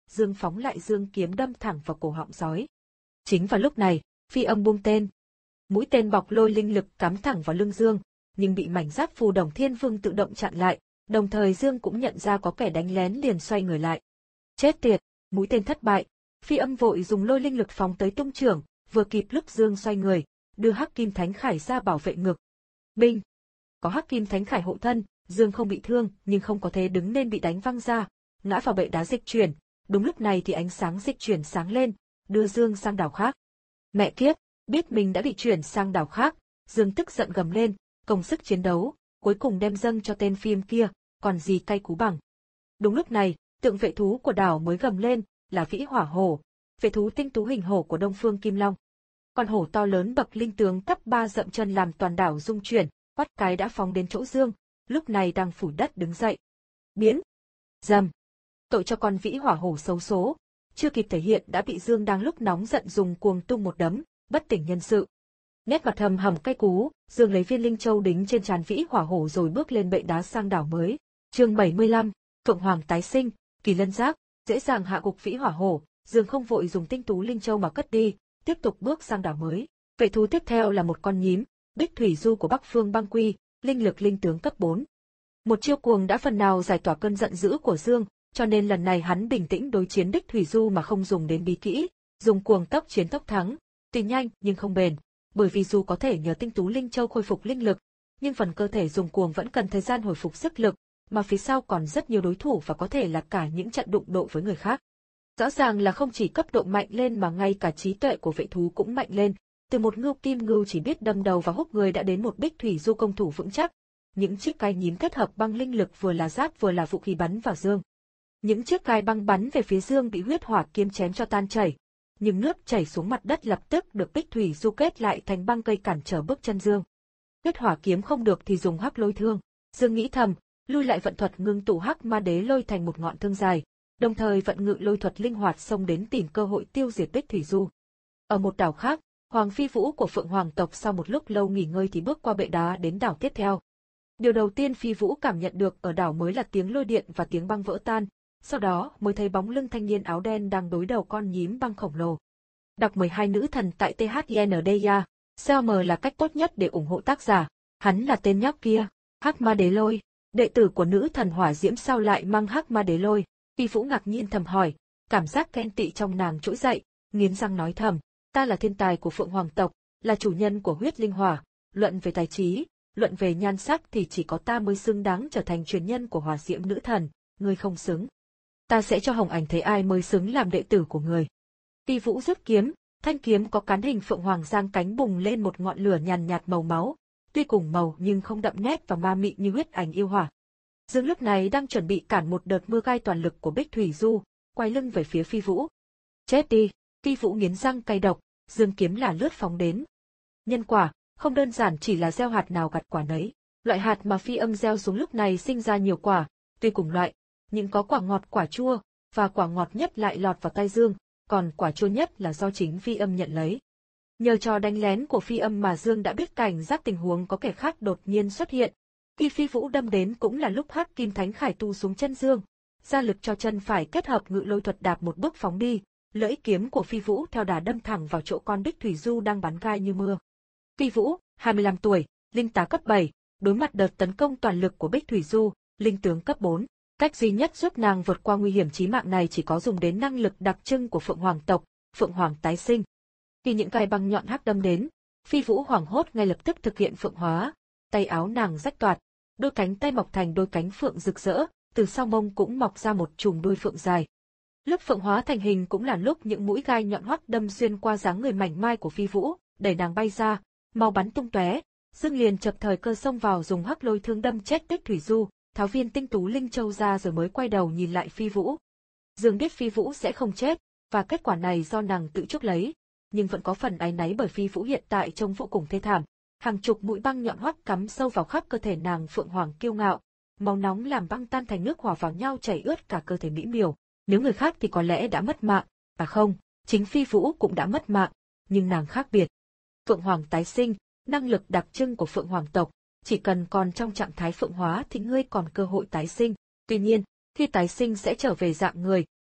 Dương phóng lại dương kiếm đâm thẳng vào cổ họng sói. Chính vào lúc này, Phi Âm buông tên. Mũi tên bọc lôi linh lực cắm thẳng vào lưng Dương, nhưng bị mảnh giáp phù Đồng Thiên Vương tự động chặn lại, đồng thời Dương cũng nhận ra có kẻ đánh lén liền xoay người lại. Chết tiệt, mũi tên thất bại, Phi Âm vội dùng lôi linh lực phóng tới tung chưởng, vừa kịp lúc Dương xoay người, đưa Hắc Kim Thánh Khải ra bảo vệ ngực. Binh! Có Hắc Kim Thánh Khải hộ thân, Dương không bị thương, nhưng không có thế đứng nên bị đánh văng ra, ngã vào bệ đá dịch chuyển. Đúng lúc này thì ánh sáng dịch chuyển sáng lên, đưa Dương sang đảo khác. Mẹ kiếp, biết mình đã bị chuyển sang đảo khác, Dương tức giận gầm lên, công sức chiến đấu, cuối cùng đem dâng cho tên phim kia, còn gì cay cú bằng. Đúng lúc này, tượng vệ thú của đảo mới gầm lên, là Vĩ Hỏa Hổ, vệ thú tinh tú hình hổ của Đông Phương Kim Long. Con hổ to lớn bậc linh tướng cấp ba dậm chân làm toàn đảo rung chuyển, quát cái đã phóng đến chỗ Dương, lúc này đang phủ đất đứng dậy. Biến! Dầm! Tội cho con Vĩ Hỏa Hổ xấu số, chưa kịp thể hiện đã bị Dương đang lúc nóng giận dùng cuồng tung một đấm, bất tỉnh nhân sự. Nét mặt hầm hầm cay cú, Dương lấy viên linh châu đính trên trán Vĩ Hỏa Hổ rồi bước lên bệ đá sang đảo mới. Chương bảy mươi lăm, Phượng Hoàng tái sinh, Kỳ Lân Giác, dễ dàng hạ gục Vĩ Hỏa Hổ, Dương không vội dùng tinh tú linh châu mà cất đi, tiếp tục bước sang đảo mới. Vệ thú tiếp theo là một con nhím, Bích Thủy Du của Bắc Phương Băng Quy, linh lực linh tướng cấp bốn. Một chiêu cuồng đã phần nào giải tỏa cơn giận dữ của Dương, cho nên lần này hắn bình tĩnh đối chiến Bích Thủy Du mà không dùng đến bí kỹ, dùng cuồng tốc chiến tốc thắng, tuy nhanh nhưng không bền, bởi vì dù có thể nhờ tinh tú linh châu khôi phục linh lực, nhưng phần cơ thể dùng cuồng vẫn cần thời gian hồi phục sức lực, mà phía sau còn rất nhiều đối thủ và có thể là cả những trận đụng độ với người khác. Rõ ràng là không chỉ cấp độ mạnh lên mà ngay cả trí tuệ của vệ thú cũng mạnh lên, từ một ngưu kim ngưu chỉ biết đâm đầu và húc người đã đến một Bích Thủy Du công thủ vững chắc. Những chiếc gai nhím kết hợp băng linh lực vừa là giáp vừa là vũ khí bắn vào Dương. Những chiếc gai băng bắn về phía Dương bị huyết hỏa kiếm chém cho tan chảy, nhưng nước chảy xuống mặt đất lập tức được Bích Thủy Du kết lại thành băng cây cản trở bước chân Dương. Huyết hỏa kiếm không được thì dùng hắc lôi thương. Dương nghĩ thầm, lui lại vận thuật ngưng tụ hắc ma đế lôi thành một ngọn thương dài, đồng thời vận ngự lôi thuật linh hoạt xông đến tìm cơ hội tiêu diệt Bích Thủy Du. Ở một đảo khác, Hoàng Phi Vũ của Phượng Hoàng tộc sau một lúc lâu nghỉ ngơi thì bước qua bệ đá đến đảo tiếp theo. Điều đầu tiên Phi Vũ cảm nhận được ở đảo mới là tiếng lôi điện và tiếng băng vỡ tan, sau đó mới thấy bóng lưng thanh niên áo đen đang đối đầu con nhím băng khổng lồ. Đọc mười hai nữ thần tại tê hát i en đê a, xê em là cách tốt nhất để ủng hộ tác giả, hắn là tên nhóc kia, Hắc Ma Đế Lôi, đệ tử của nữ thần hỏa diễm sao lại mang Hắc Ma Đế Lôi. Phi Vũ ngạc nhiên thầm hỏi, cảm giác ghen tị trong nàng trỗi dậy, nghiến răng nói thầm, ta là thiên tài của Phượng Hoàng tộc, là chủ nhân của huyết linh hỏa, luận về tài trí, luận về nhan sắc thì chỉ có ta mới xứng đáng trở thành truyền nhân của hỏa diễm nữ thần, ngươi không xứng. Ta sẽ cho Hồng Ảnh thấy ai mới xứng làm đệ tử của người. Phi Vũ rút kiếm, thanh kiếm có cán hình phượng hoàng giang cánh bùng lên một ngọn lửa nhàn nhạt màu máu, tuy cùng màu nhưng không đậm nét và ma mị như huyết ảnh yêu hỏa. Dương lúc này đang chuẩn bị cản một đợt mưa gai toàn lực của Bích Thủy Du, quay lưng về phía Phi Vũ. Chết đi! Phi Vũ nghiến răng cay độc, dương kiếm là lướt phóng đến. Nhân quả, không đơn giản chỉ là gieo hạt nào gặt quả nấy. Loại hạt mà Phi Âm gieo xuống lúc này sinh ra nhiều quả, tuy cùng loại, nhưng có quả ngọt quả chua, và quả ngọt nhất lại lọt vào tay Dương, còn quả chua nhất là do chính Phi Âm nhận lấy. Nhờ trò đánh lén của Phi Âm mà Dương đã biết cảnh giác tình huống có kẻ khác đột nhiên xuất hiện. Khi Phi Vũ đâm đến cũng là lúc Hắc Kim Thánh Khải tu xuống chân Dương, ra lực cho chân phải kết hợp ngự lôi thuật đạp một bước phóng đi, lưỡi kiếm của Phi Vũ theo đà đâm thẳng vào chỗ con Bích Thủy Du đang bắn gai như mưa. Phi Vũ, hai mươi lăm tuổi, linh tá cấp bảy, đối mặt đợt tấn công toàn lực của Bích Thủy Du, linh tướng cấp bốn. Cách duy nhất giúp nàng vượt qua nguy hiểm chí mạng này chỉ có dùng đến năng lực đặc trưng của Phượng Hoàng tộc, Phượng Hoàng tái sinh. Khi những gai băng nhọn hắc đâm đến, Phi Vũ hoảng hốt ngay lập tức thực hiện phượng hóa, tay áo nàng rách toạc, đôi cánh tay mọc thành đôi cánh phượng rực rỡ, từ sau mông cũng mọc ra một chùm đuôi phượng dài. Lúc phượng hóa thành hình cũng là lúc những mũi gai nhọn hoắt đâm xuyên qua dáng người mảnh mai của Phi Vũ, đẩy nàng bay ra, mau bắn tung tóe. Dương liền chập thời cơ xông vào dùng hắc lôi thương đâm chết Bích Thủy Du, tháo viên tinh tú linh châu ra rồi mới quay đầu nhìn lại Phi Vũ. Dương biết Phi Vũ sẽ không chết, và kết quả này do nàng tự chuốc lấy, nhưng vẫn có phần áy náy bởi Phi Vũ hiện tại trông vô cùng thê thảm. Hàng chục mũi băng nhọn hoắt cắm sâu vào khắp cơ thể nàng phượng hoàng kiêu ngạo, máu nóng làm băng tan thành nước hòa vào nhau chảy ướt cả cơ thể mỹ miều. Nếu người khác thì có lẽ đã mất mạng, à không, chính Phi Vũ cũng đã mất mạng, nhưng nàng khác biệt. Phượng hoàng tái sinh, năng lực đặc trưng của Phượng Hoàng tộc, chỉ cần còn trong trạng thái phượng hóa thì ngươi còn cơ hội tái sinh. Tuy nhiên, khi tái sinh sẽ trở về dạng người,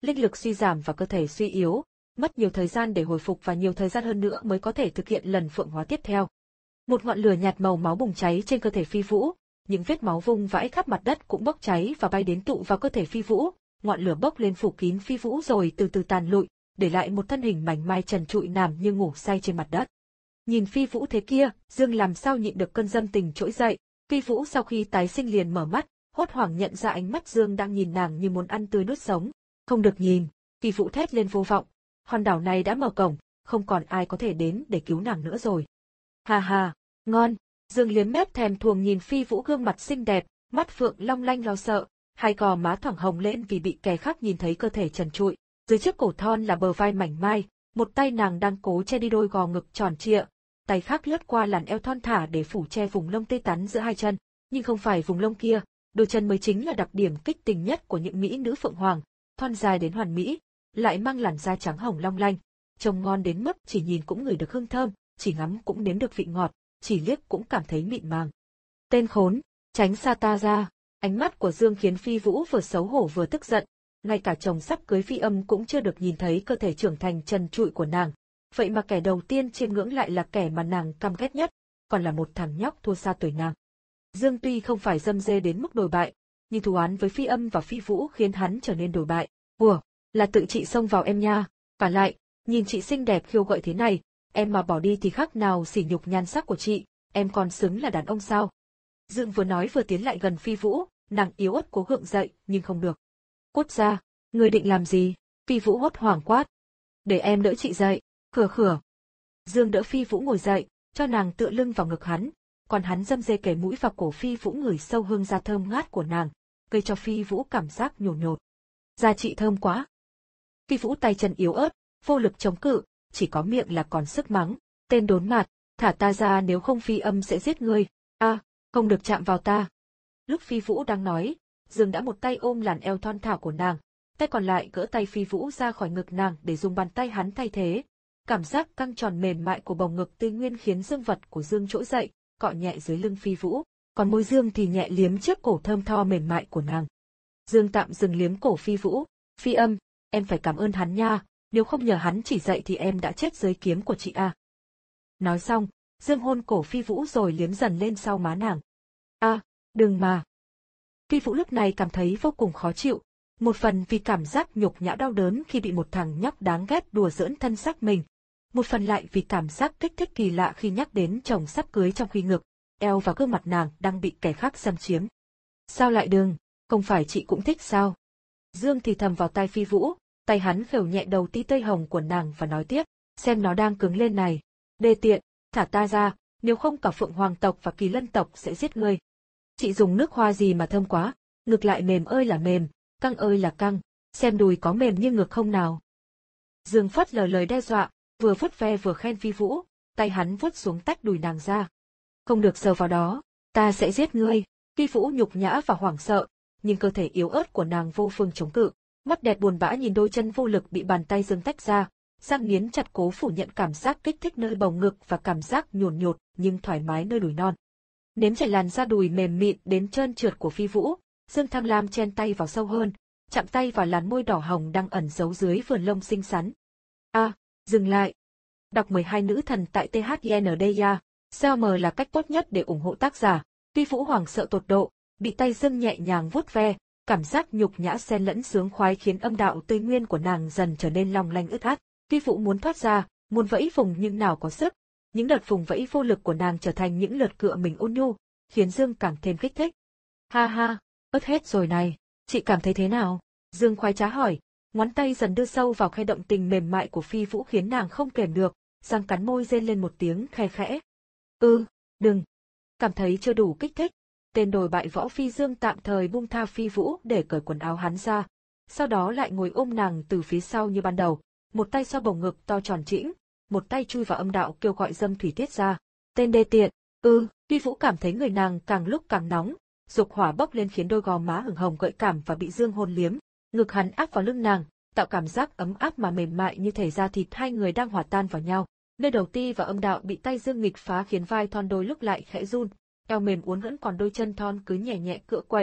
linh lực suy giảm và cơ thể suy yếu, mất nhiều thời gian để hồi phục và nhiều thời gian hơn nữa mới có thể thực hiện lần phượng hóa tiếp theo. Một ngọn lửa nhạt màu máu bùng cháy trên cơ thể Phi Vũ, những vết máu vung vãi khắp mặt đất cũng bốc cháy và bay đến tụ vào cơ thể Phi Vũ, ngọn lửa bốc lên phủ kín Phi Vũ rồi từ từ tàn lụi, để lại một thân hình mảnh mai trần trụi nằm như ngủ say trên mặt đất. Nhìn Phi Vũ thế kia, Dương làm sao nhịn được cơn dâm tình trỗi dậy. Phi Vũ sau khi tái sinh liền mở mắt, hốt hoảng nhận ra ánh mắt Dương đang nhìn nàng như muốn ăn tươi nuốt sống. Không được nhìn, Phi Vũ thét lên vô vọng. Hòn đảo này đã mở cổng, không còn ai có thể đến để cứu nàng nữa rồi. Hà hà, ngon. Dương liếm mép thèm thuồng nhìn Phi Vũ gương mặt xinh đẹp, mắt phượng long lanh lo sợ, hai gò má thoảng hồng lên vì bị kẻ khác nhìn thấy cơ thể trần trụi. Dưới chiếc cổ thon là bờ vai mảnh mai, một tay nàng đang cố che đi đôi gò ngực tròn trịa, tay khác lướt qua làn eo thon thả để phủ che vùng lông tê tắn giữa hai chân, nhưng không phải vùng lông kia, đôi chân mới chính là đặc điểm kích tình nhất của những mỹ nữ phượng hoàng, thon dài đến hoàn mỹ, lại mang làn da trắng hồng long lanh, trông ngon đến mức chỉ nhìn cũng ngửi được hương thơm, chỉ ngắm cũng nếm được vị ngọt, chỉ liếc cũng cảm thấy mịn màng. Tên khốn, tránh xa ta ra. Ánh mắt của Dương khiến Phi Vũ vừa xấu hổ vừa tức giận, ngay cả chồng sắp cưới Phi Âm cũng chưa được nhìn thấy cơ thể trưởng thành trần trụi của nàng, vậy mà kẻ đầu tiên chiêm ngưỡng lại là kẻ mà nàng căm ghét nhất, còn là một thằng nhóc thua xa tuổi nàng. Dương tuy không phải dâm dê đến mức đồi bại, nhưng thù oán với Phi Âm và Phi Vũ khiến hắn trở nên đồi bại. Ủa, là tự chị xông vào em nha, và lại, nhìn chị xinh đẹp khiêu gợi thế này, em mà bỏ đi thì khác nào sỉ nhục nhan sắc của chị, em còn xứng là đàn ông sao? Dương vừa nói vừa tiến lại gần Phi Vũ, nàng yếu ớt cố gượng dậy nhưng không được. Cút ra, người định làm gì? Phi Vũ hốt hoảng quát. Để em đỡ chị dậy, khửa khửa. Dương đỡ Phi Vũ ngồi dậy, cho nàng tựa lưng vào ngực hắn, còn hắn dâm dê kề mũi vào cổ Phi Vũ ngửi sâu hương da thơm ngát của nàng, gây cho Phi Vũ cảm giác nhột nhột. Da chị thơm quá. Phi Vũ tay chân yếu ớt, vô lực chống cự, chỉ có miệng là còn sức mắng. Tên đốn mặt, thả ta ra nếu không Phi Âm sẽ giết ngươi. A, à, không được chạm vào ta. Lúc Phi Vũ đang nói, Dương đã một tay ôm làn eo thon thả của nàng, tay còn lại gỡ tay Phi Vũ ra khỏi ngực nàng để dùng bàn tay hắn thay thế. Cảm giác căng tròn mềm mại của bồng ngực tươi nguyên khiến dương vật của Dương trỗi dậy, cọ nhẹ dưới lưng Phi Vũ, còn môi Dương thì nhẹ liếm chiếc cổ thơm tho mềm mại của nàng. Dương tạm dừng liếm cổ Phi Vũ. Phi Âm, em phải cảm ơn hắn nha, nếu không nhờ hắn chỉ dạy thì em đã chết dưới kiếm của chị à. Nói xong, Dương hôn cổ Phi Vũ rồi liếm dần lên sau má nàng. A, à, đừng mà. Phi Vũ lúc này cảm thấy vô cùng khó chịu, một phần vì cảm giác nhục nhã đau đớn khi bị một thằng nhóc đáng ghét đùa giỡn thân xác mình, một phần lại vì cảm giác kích thích kỳ lạ khi nhắc đến chồng sắp cưới trong khi ngực, eo và gương mặt nàng đang bị kẻ khác xâm chiếm. Sao lại đừng, không phải chị cũng thích sao? Dương thì thầm vào tai Phi Vũ, tay hắn khều nhẹ đầu tí tây hồng của nàng và nói tiếp, xem nó đang cứng lên này. Đê tiện, thả ta ra, nếu không cả Phượng Hoàng tộc và Kỳ Lân tộc sẽ giết ngươi. Chị dùng nước hoa gì mà thơm quá, ngực lại mềm ơi là mềm, căng ơi là căng, xem đùi có mềm như ngực không nào. Dương phất lờ lời đe dọa, vừa vuốt ve vừa khen Phi Vũ, tay hắn vuốt xuống tách đùi nàng ra. Không được sờ vào đó, ta sẽ giết ngươi. Phi Vũ nhục nhã và hoảng sợ, nhưng cơ thể yếu ớt của nàng vô phương chống cự, mắt đẹp buồn bã nhìn đôi chân vô lực bị bàn tay Dương tách ra, răng nghiến chặt cố phủ nhận cảm giác kích thích nơi bầu ngực và cảm giác nhồn nhột nhưng thoải mái nơi đùi non. Nếm trải làn da đùi mềm mịn đến trơn trượt của Phi Vũ, Dương Thăng Lam chen tay vào sâu hơn, chạm tay vào làn môi đỏ hồng đang ẩn giấu dưới vườn lông xinh xắn. A, à, dừng lại. Đọc mười hai nữ thần tại tê hát i en đê a, xê o em là cách tốt nhất để ủng hộ tác giả. Phi Vũ hoảng sợ tột độ, bị tay Dương nhẹ nhàng vuốt ve, cảm giác nhục nhã xen lẫn sướng khoái khiến âm đạo tươi nguyên của nàng dần trở nên long lanh ướt át. Phi Vũ muốn thoát ra, muốn vẫy vùng nhưng nào có sức. Những đợt vùng vẫy vô lực của nàng trở thành những lượt cựa mình ôn nhu, khiến Dương càng thêm kích thích. Ha ha, ớt hết rồi này, chị cảm thấy thế nào? Dương khoái trá hỏi, ngón tay dần đưa sâu vào khe động tình mềm mại của Phi Vũ khiến nàng không kềm được, răng cắn môi rên lên một tiếng khe khẽ. Ừ, đừng. Cảm thấy chưa đủ kích thích, tên đồi bại võ Phi Dương tạm thời buông tha Phi Vũ để cởi quần áo hắn ra, sau đó lại ngồi ôm nàng từ phía sau như ban đầu, một tay xoa bồng ngực to tròn trĩnh, một tay chui vào âm đạo kêu gọi dâm thủy tiết ra. Tên đê tiện. Ừ, Phi Vũ cảm thấy người nàng càng lúc càng nóng, dục hỏa bốc lên khiến đôi gò má hửng hồng gợi cảm và bị Dương hôn liếm, ngực hắn áp vào lưng nàng, tạo cảm giác ấm áp mà mềm mại như thể da thịt hai người đang hòa tan vào nhau. Nơi đầu ti và âm đạo bị tay Dương nghịch phá khiến vai thon đôi lúc lại khẽ run, eo mềm uốn hẫng còn đôi chân thon cứ nhẹ nhẹ cựa quậy,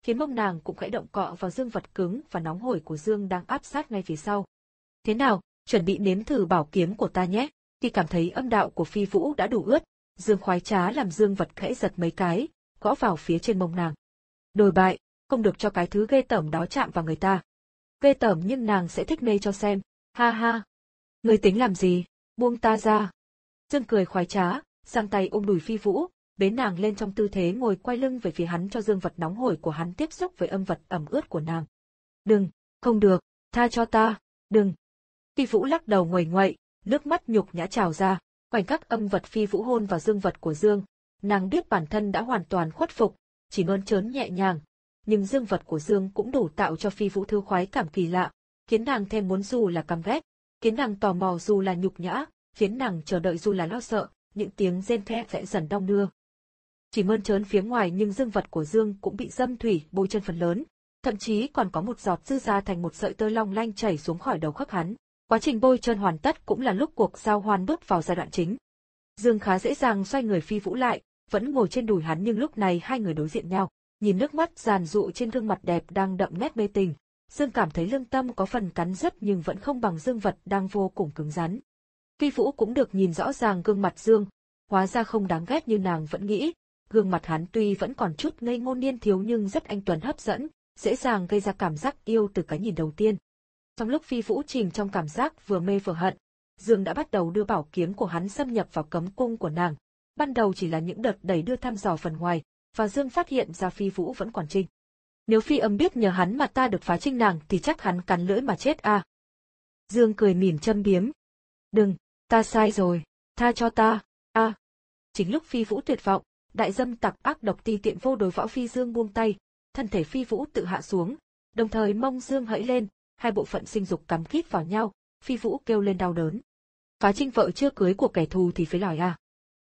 khiến mông nàng cũng khẽ động cọ vào dương vật cứng và nóng hổi của Dương đang áp sát ngay phía sau. Thế nào, chuẩn bị nếm thử bảo kiếm của ta nhé. Khi cảm thấy âm đạo của Phi Vũ đã đủ ướt, Dương khoái trá làm dương vật khẽ giật mấy cái, gõ vào phía trên mông nàng. Đồi bại, không được cho cái thứ ghê tởm đó chạm vào người ta. Ghê tởm nhưng nàng sẽ thích nê cho xem, ha ha. Ngươi tính làm gì, buông ta ra. Dương cười khoái trá, giang tay ôm đùi Phi Vũ, bế nàng lên trong tư thế ngồi quay lưng về phía hắn cho dương vật nóng hổi của hắn tiếp xúc với âm vật ẩm ướt của nàng. Đừng, không được, tha cho ta, đừng. Phi Vũ lắc đầu nguầy nguậy, nước mắt nhục nhã trào ra, khoảnh khắc âm vật Phi Vũ hôn vào dương vật của Dương, nàng biết bản thân đã hoàn toàn khuất phục, chỉ mơn trớn nhẹ nhàng, nhưng dương vật của Dương cũng đủ tạo cho Phi Vũ thư khoái cảm kỳ lạ, khiến nàng thêm muốn dù là căm ghét, khiến nàng tò mò dù là nhục nhã, khiến nàng chờ đợi dù là lo sợ, những tiếng rên khẽ sẽ dần đong đưa. Chỉ mơn trớn phía ngoài nhưng dương vật của Dương cũng bị dâm thủy bôi chân phần lớn, thậm chí còn có một giọt dư ra thành một sợi tơ long lanh chảy xuống khỏi đầu khớp hắn. Quá trình bôi chân hoàn tất cũng là lúc cuộc giao hoan bước vào giai đoạn chính. Dương khá dễ dàng xoay người Phi Vũ lại, vẫn ngồi trên đùi hắn nhưng lúc này hai người đối diện nhau, nhìn nước mắt giàn dụ trên gương mặt đẹp đang đậm nét mê tình, Dương cảm thấy lương tâm có phần cắn rứt nhưng vẫn không bằng dương vật đang vô cùng cứng rắn. Phi Vũ cũng được nhìn rõ ràng gương mặt Dương, hóa ra không đáng ghét như nàng vẫn nghĩ, gương mặt hắn tuy vẫn còn chút ngây ngô niên thiếu nhưng rất anh tuấn hấp dẫn, dễ dàng gây ra cảm giác yêu từ cái nhìn đầu tiên. Trong lúc Phi Vũ chìm trong cảm giác vừa mê vừa hận, Dương đã bắt đầu đưa bảo kiếm của hắn xâm nhập vào cấm cung của nàng. Ban đầu chỉ là những đợt đẩy đưa thăm dò phần ngoài, và Dương phát hiện ra Phi Vũ vẫn còn trinh. Nếu Phi Âm biết nhờ hắn mà ta được phá trinh nàng thì chắc hắn cắn lưỡi mà chết à. Dương cười mỉm châm biếm. Đừng, ta sai rồi, tha cho ta, a. À. Chính lúc Phi Vũ tuyệt vọng, đại dâm tặc ác độc ti tiện vô đối Võ Phi Dương buông tay, thân thể Phi Vũ tự hạ xuống, đồng thời mông Dương hẫy lên, hai bộ phận sinh dục cắm kít vào nhau, Phi Vũ kêu lên đau đớn. Phá trinh vợ chưa cưới của kẻ thù thì phế lòi à.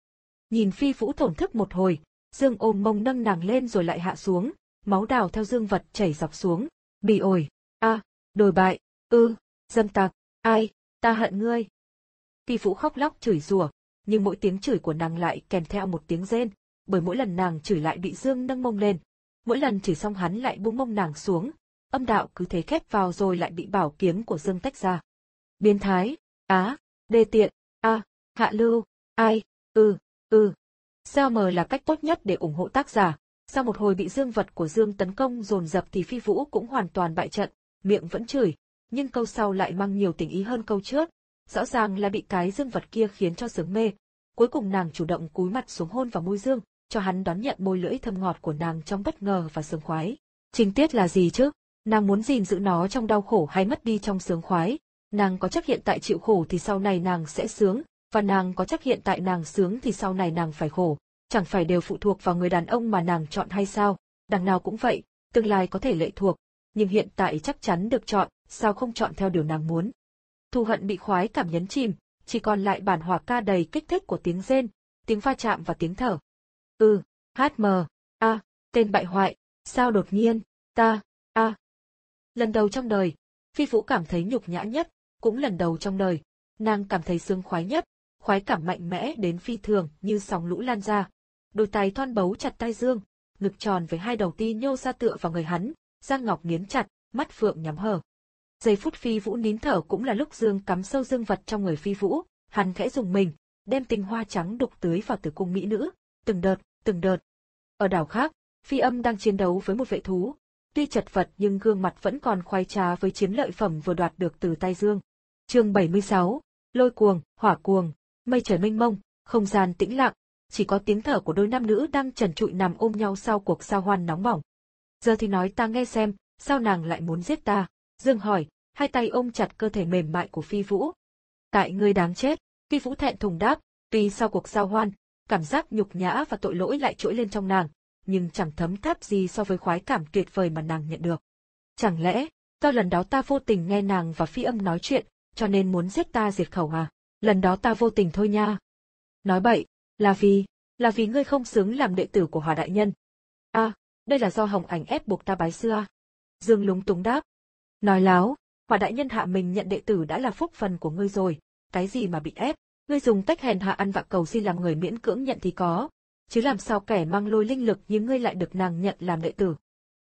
Nhìn Phi Vũ thổn thức một hồi, Dương ôm mông nâng nàng lên rồi lại hạ xuống, máu đào theo dương vật chảy dọc xuống, bỉ ổi, a, à, đồi bại, ư, dâm tặc, ai, ta hận ngươi. Phi Vũ khóc lóc chửi rủa, nhưng mỗi tiếng chửi của nàng lại kèm theo một tiếng rên, bởi mỗi lần nàng chửi lại bị Dương nâng mông lên, mỗi lần chửi xong hắn lại buông mông nàng xuống, âm đạo cứ thế khép vào rồi lại bị bảo kiếm của Dương tách ra. Biến thái, á, đê tiện, a, à, hạ lưu, ai, ư, ư. Sao mờ là cách tốt nhất để ủng hộ tác giả. Sau một hồi bị dương vật của Dương tấn công dồn dập thì Phi Vũ cũng hoàn toàn bại trận, miệng vẫn chửi, nhưng câu sau lại mang nhiều tình ý hơn câu trước. Rõ ràng là bị cái dương vật kia khiến cho sướng mê. Cuối cùng nàng chủ động cúi mặt xuống hôn vào môi Dương, cho hắn đón nhận môi lưỡi thơm ngọt của nàng trong bất ngờ và sướng khoái.情tiết là gì chứ? Nàng muốn gìn giữ nó trong đau khổ hay mất đi trong sướng khoái? Nàng có chắc hiện tại chịu khổ thì sau này nàng sẽ sướng, và nàng có chắc hiện tại nàng sướng thì sau này nàng phải khổ? Chẳng phải đều phụ thuộc vào người đàn ông mà nàng chọn hay sao? Đằng nào cũng vậy, tương lai có thể lệ thuộc, nhưng hiện tại chắc chắn được chọn, sao không chọn theo điều nàng muốn? Thù hận bị khoái cảm nhấn chìm, chỉ còn lại bản hòa ca đầy kích thích của tiếng rên, tiếng va chạm và tiếng thở. Ừ, hát mờ, a, tên bại hoại, sao đột nhiên, ta, a. À. Lần đầu trong đời, Phi Vũ cảm thấy nhục nhã nhất, cũng lần đầu trong đời, nàng cảm thấy sướng khoái nhất, khoái cảm mạnh mẽ đến phi thường như sóng lũ lan ra. Đôi tay thon bấu chặt tai Dương, ngực tròn với hai đầu ti nhô ra tựa vào người hắn, Giang Ngọc nghiến chặt, mắt phượng nhắm hờ. Giây phút Phi Vũ nín thở cũng là lúc Dương cắm sâu dương vật trong người Phi Vũ, hắn khẽ dùng mình, đem tinh hoa trắng đục tưới vào tử cung mỹ nữ, từng đợt, từng đợt. Ở đảo khác, Phi Âm đang chiến đấu với một vệ thú, tuy chật vật nhưng gương mặt vẫn còn khoái trá với chiến lợi phẩm vừa đoạt được từ tay Dương. Chương bảy mươi sáu, lôi cuồng, hỏa cuồng, mây trời mênh mông, không gian tĩnh lặng, chỉ có tiếng thở của đôi nam nữ đang trần trụi nằm ôm nhau sau cuộc giao hoan nóng bỏng. Giờ thì nói ta nghe xem, sao nàng lại muốn giết ta? Dương hỏi, hai tay ôm chặt cơ thể mềm mại của Phi Vũ. Tại ngươi đáng chết, Phi Vũ thẹn thùng đáp, tuy sau cuộc giao hoan, cảm giác nhục nhã và tội lỗi lại trỗi lên trong nàng, nhưng chẳng thấm tháp gì so với khoái cảm tuyệt vời mà nàng nhận được. Chẳng lẽ, do lần đó ta vô tình nghe nàng và Phi Âm nói chuyện, cho nên muốn giết ta diệt khẩu à? Lần đó ta vô tình thôi nha. Nói bậy, là vì, là vì ngươi không xứng làm đệ tử của Hỏa đại nhân. A, à, đây là do Hồng Ảnh ép buộc ta bái sư à? Dương lúng túng đáp. Nói láo, Hỏa đại nhân hạ mình nhận đệ tử đã là phúc phần của ngươi rồi, cái gì mà bị ép, ngươi dùng cách hèn hạ ăn vạ cầu xin làm người miễn cưỡng nhận thì có, chứ làm sao kẻ mang lôi linh lực như ngươi lại được nàng nhận làm đệ tử. Ách,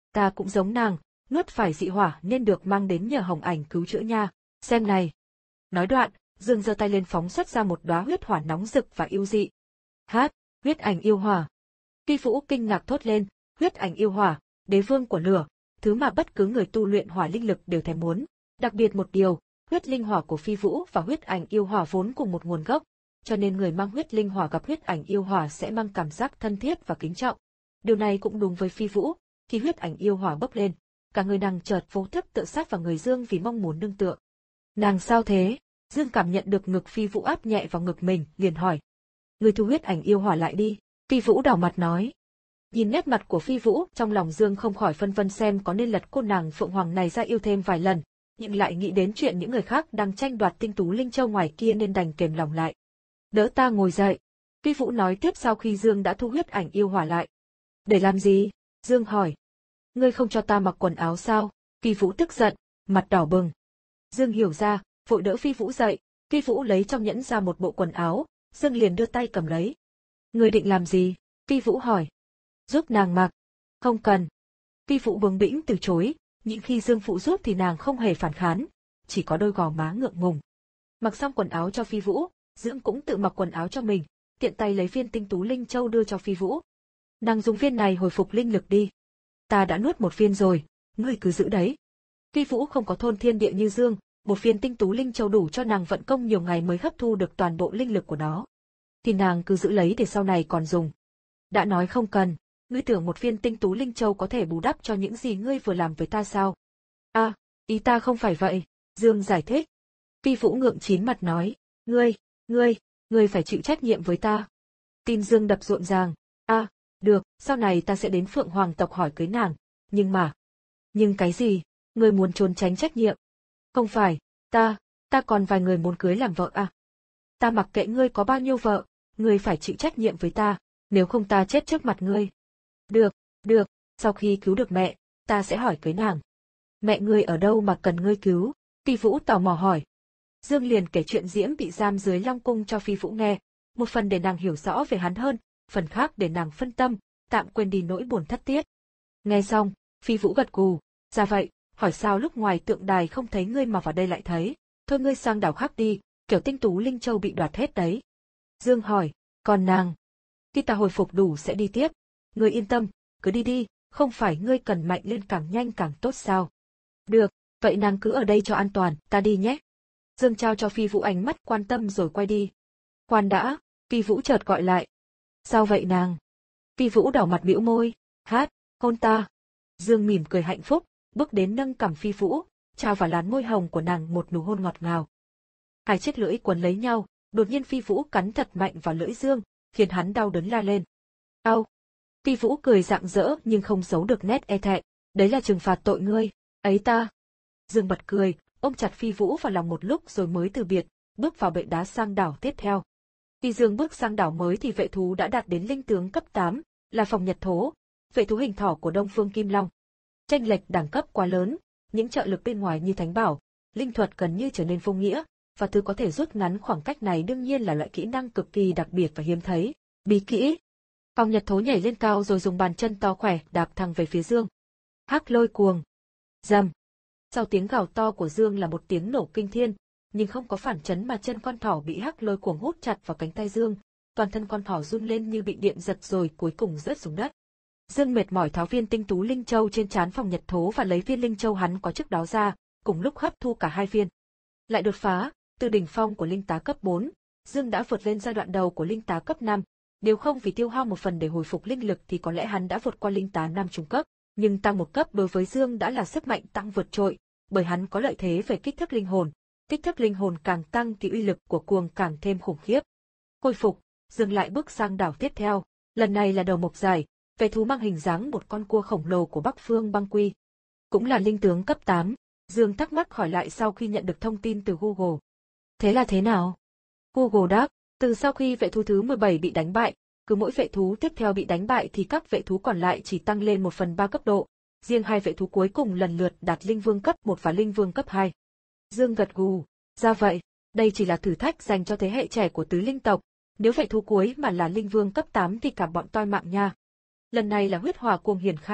Ta cũng giống nàng, nuốt phải dị hỏa nên được mang đến nhờ Hồng Ảnh cứu chữa nha, xem này. Nói đoạn, Dương giơ tay lên phóng xuất ra một đóa huyết hỏa nóng rực và yêu dị. Hát, huyết ảnh yêu hỏa. Phi Vũ kinh ngạc thốt lên, huyết ảnh yêu hỏa, đế vương của lửa, thứ mà bất cứ người tu luyện hỏa linh lực đều thèm muốn. Đặc biệt một điều, huyết linh hỏa của Phi Vũ và huyết ảnh yêu hỏa vốn cùng một nguồn gốc, cho nên người mang huyết linh hỏa gặp huyết ảnh yêu hỏa sẽ mang cảm giác thân thiết và kính trọng. Điều này cũng đúng với Phi Vũ, khi huyết ảnh yêu hỏa bốc lên, cả người nàng chợt vô thức tựa sát vào người Dương vì mong muốn nương tựa. Nàng sao thế? Dương cảm nhận được ngực Phi Vũ áp nhẹ vào ngực mình, liền hỏi. Người thu huyết ảnh yêu hỏa lại đi, Phi Vũ đỏ mặt nói. Nhìn nét mặt của Phi Vũ, trong lòng Dương không khỏi phân vân xem có nên lật cô nàng Phượng Hoàng này ra yêu thêm vài lần, nhưng lại nghĩ đến chuyện những người khác đang tranh đoạt tinh tú linh châu ngoài kia nên đành kềm lòng lại. Đỡ ta ngồi dậy. Phi Vũ nói tiếp sau khi Dương đã thu huyết ảnh yêu hỏa lại. Để làm gì? Dương hỏi. Ngươi không cho ta mặc quần áo sao? Phi Vũ tức giận, mặt đỏ bừng. Dương hiểu ra, vội đỡ Phi Vũ dậy. Phi Vũ lấy trong nhẫn ra một bộ quần áo, Dương liền đưa tay cầm lấy. Ngươi định làm gì? Phi Vũ hỏi. Giúp nàng mặc. Không cần. Phi Vũ bướng bĩnh từ chối, những khi Dương phụ giúp thì nàng không hề phản kháng, chỉ có đôi gò má ngượng ngùng. Mặc xong quần áo cho Phi Vũ, Dương cũng tự mặc quần áo cho mình, tiện tay lấy viên tinh tú linh châu đưa cho Phi Vũ. Nàng dùng viên này hồi phục linh lực đi. Ta đã nuốt một viên rồi, ngươi cứ giữ đấy. Phi Vũ không có thôn thiên địa như Dương, một viên tinh tú linh châu đủ cho nàng vận công nhiều ngày mới hấp thu được toàn bộ linh lực của nó. Thì nàng cứ giữ lấy để sau này còn dùng. Đã nói không cần, ngươi tưởng một viên tinh tú linh châu có thể bù đắp cho những gì ngươi vừa làm với ta sao? À, ý ta không phải vậy, Dương giải thích. Phi Vũ ngượng chín mặt nói, ngươi, ngươi, ngươi phải chịu trách nhiệm với ta. Tim Dương đập rộn ràng, à, được, sau này ta sẽ đến Phượng Hoàng tộc hỏi cưới nàng, nhưng mà... Nhưng cái gì? Ngươi muốn trốn tránh trách nhiệm? Không phải, ta, ta còn vài người muốn cưới làm vợ à? Ta mặc kệ ngươi có bao nhiêu vợ, ngươi phải chịu trách nhiệm với ta, nếu không ta chết trước mặt ngươi. Được, được, sau khi cứu được mẹ, ta sẽ hỏi cưới nàng. Mẹ ngươi ở đâu mà cần ngươi cứu? Phi Vũ tò mò hỏi. Dương liền kể chuyện Diễm bị giam dưới Long Cung cho Phi Vũ nghe, một phần để nàng hiểu rõ về hắn hơn, phần khác để nàng phân tâm, tạm quên đi nỗi buồn thất tiết. Nghe xong, Phi Vũ gật gù, ra vậy, hỏi sao lúc ngoài tượng đài không thấy ngươi mà vào đây lại thấy, thôi ngươi sang đảo khác đi, kiểu tinh tú linh châu bị đoạt hết đấy. Dương hỏi, còn nàng? Khi ta hồi phục đủ sẽ đi tiếp, ngươi yên tâm, cứ đi đi, không phải ngươi cần mạnh lên càng nhanh càng tốt sao? Được, vậy nàng cứ ở đây cho an toàn, ta đi nhé. Dương trao cho Phi Vũ ánh mắt quan tâm rồi quay đi. Khoan đã, Phi Vũ chợt gọi lại. Sao vậy nàng? Phi Vũ đỏ mặt bĩu môi, hát, hôn ta. Dương mỉm cười hạnh phúc, bước đến nâng cằm Phi Vũ, trao vào làn môi hồng của nàng một nụ hôn ngọt ngào. Hai chiếc lưỡi quấn lấy nhau, đột nhiên Phi Vũ cắn thật mạnh vào lưỡi Dương, khiến hắn đau đớn la lên. Đau. Phi Vũ cười rạng rỡ nhưng không giấu được nét e thẹn, đấy là trừng phạt tội ngươi, ấy ta. Dương bật cười, ôm chặt Phi Vũ vào lòng một lúc rồi mới từ biệt, bước vào bệ đá sang đảo tiếp theo. Khi Dương bước sang đảo mới thì vệ thú đã đạt đến linh tướng cấp tám, là Phòng Nhật Thố, vệ thú hình thỏ của Đông Phương Kim Long. Chênh lệch đẳng cấp quá lớn, những trợ lực bên ngoài như thánh bảo, linh thuật gần như trở nên vô nghĩa, và thứ có thể rút ngắn khoảng cách này đương nhiên là loại kỹ năng cực kỳ đặc biệt và hiếm thấy, bí kỹ. Phòng Nhật Thố nhảy lên cao rồi dùng bàn chân to khỏe đạp thẳng về phía Dương. Hắc Lôi Cuồng. Rầm. Sau tiếng gào to của Dương là một tiếng nổ kinh thiên, nhưng không có phản chấn mà chân con thỏ bị Hắc Lôi Cuồng hút chặt vào cánh tay Dương, toàn thân con thỏ run lên như bị điện giật rồi cuối cùng rớt xuống đất. Dương mệt mỏi tháo viên tinh tú linh châu trên trán Phòng Nhật Thố và lấy viên linh châu hắn có trước đó ra, cùng lúc hấp thu cả hai viên. Lại đột phá, từ đỉnh phong của linh tá cấp bốn, Dương đã vượt lên giai đoạn đầu của linh tá cấp năm, nếu không vì tiêu hao một phần để hồi phục linh lực thì có lẽ hắn đã vượt qua linh tá năm trung cấp, nhưng tăng một cấp đối với Dương đã là sức mạnh tăng vượt trội, bởi hắn có lợi thế về kích thước linh hồn, kích thước linh hồn càng tăng thì uy lực của cuồng càng thêm khủng khiếp. Khôi phục, Dương lại bước sang đảo tiếp theo, lần này là đầu mộc dài, vệ thú mang hình dáng một con cua khổng lồ của Bắc Phương Băng Quy. Cũng là linh tướng cấp tám, Dương thắc mắc hỏi lại sau khi nhận được thông tin từ Google. Thế là thế nào? Google đáp, từ sau khi vệ thú thứ mười bảy bị đánh bại, cứ mỗi vệ thú tiếp theo bị đánh bại thì các vệ thú còn lại chỉ tăng lên một phần ba cấp độ, riêng hai vệ thú cuối cùng lần lượt đạt linh vương cấp một và linh vương cấp hai. Dương gật gù, ra vậy, đây chỉ là thử thách dành cho thế hệ trẻ của tứ linh tộc, nếu vệ thú cuối mà là linh vương cấp tám thì cả bọn toi mạng nha. Lần này là huyết hỏa cuồng hiển khai,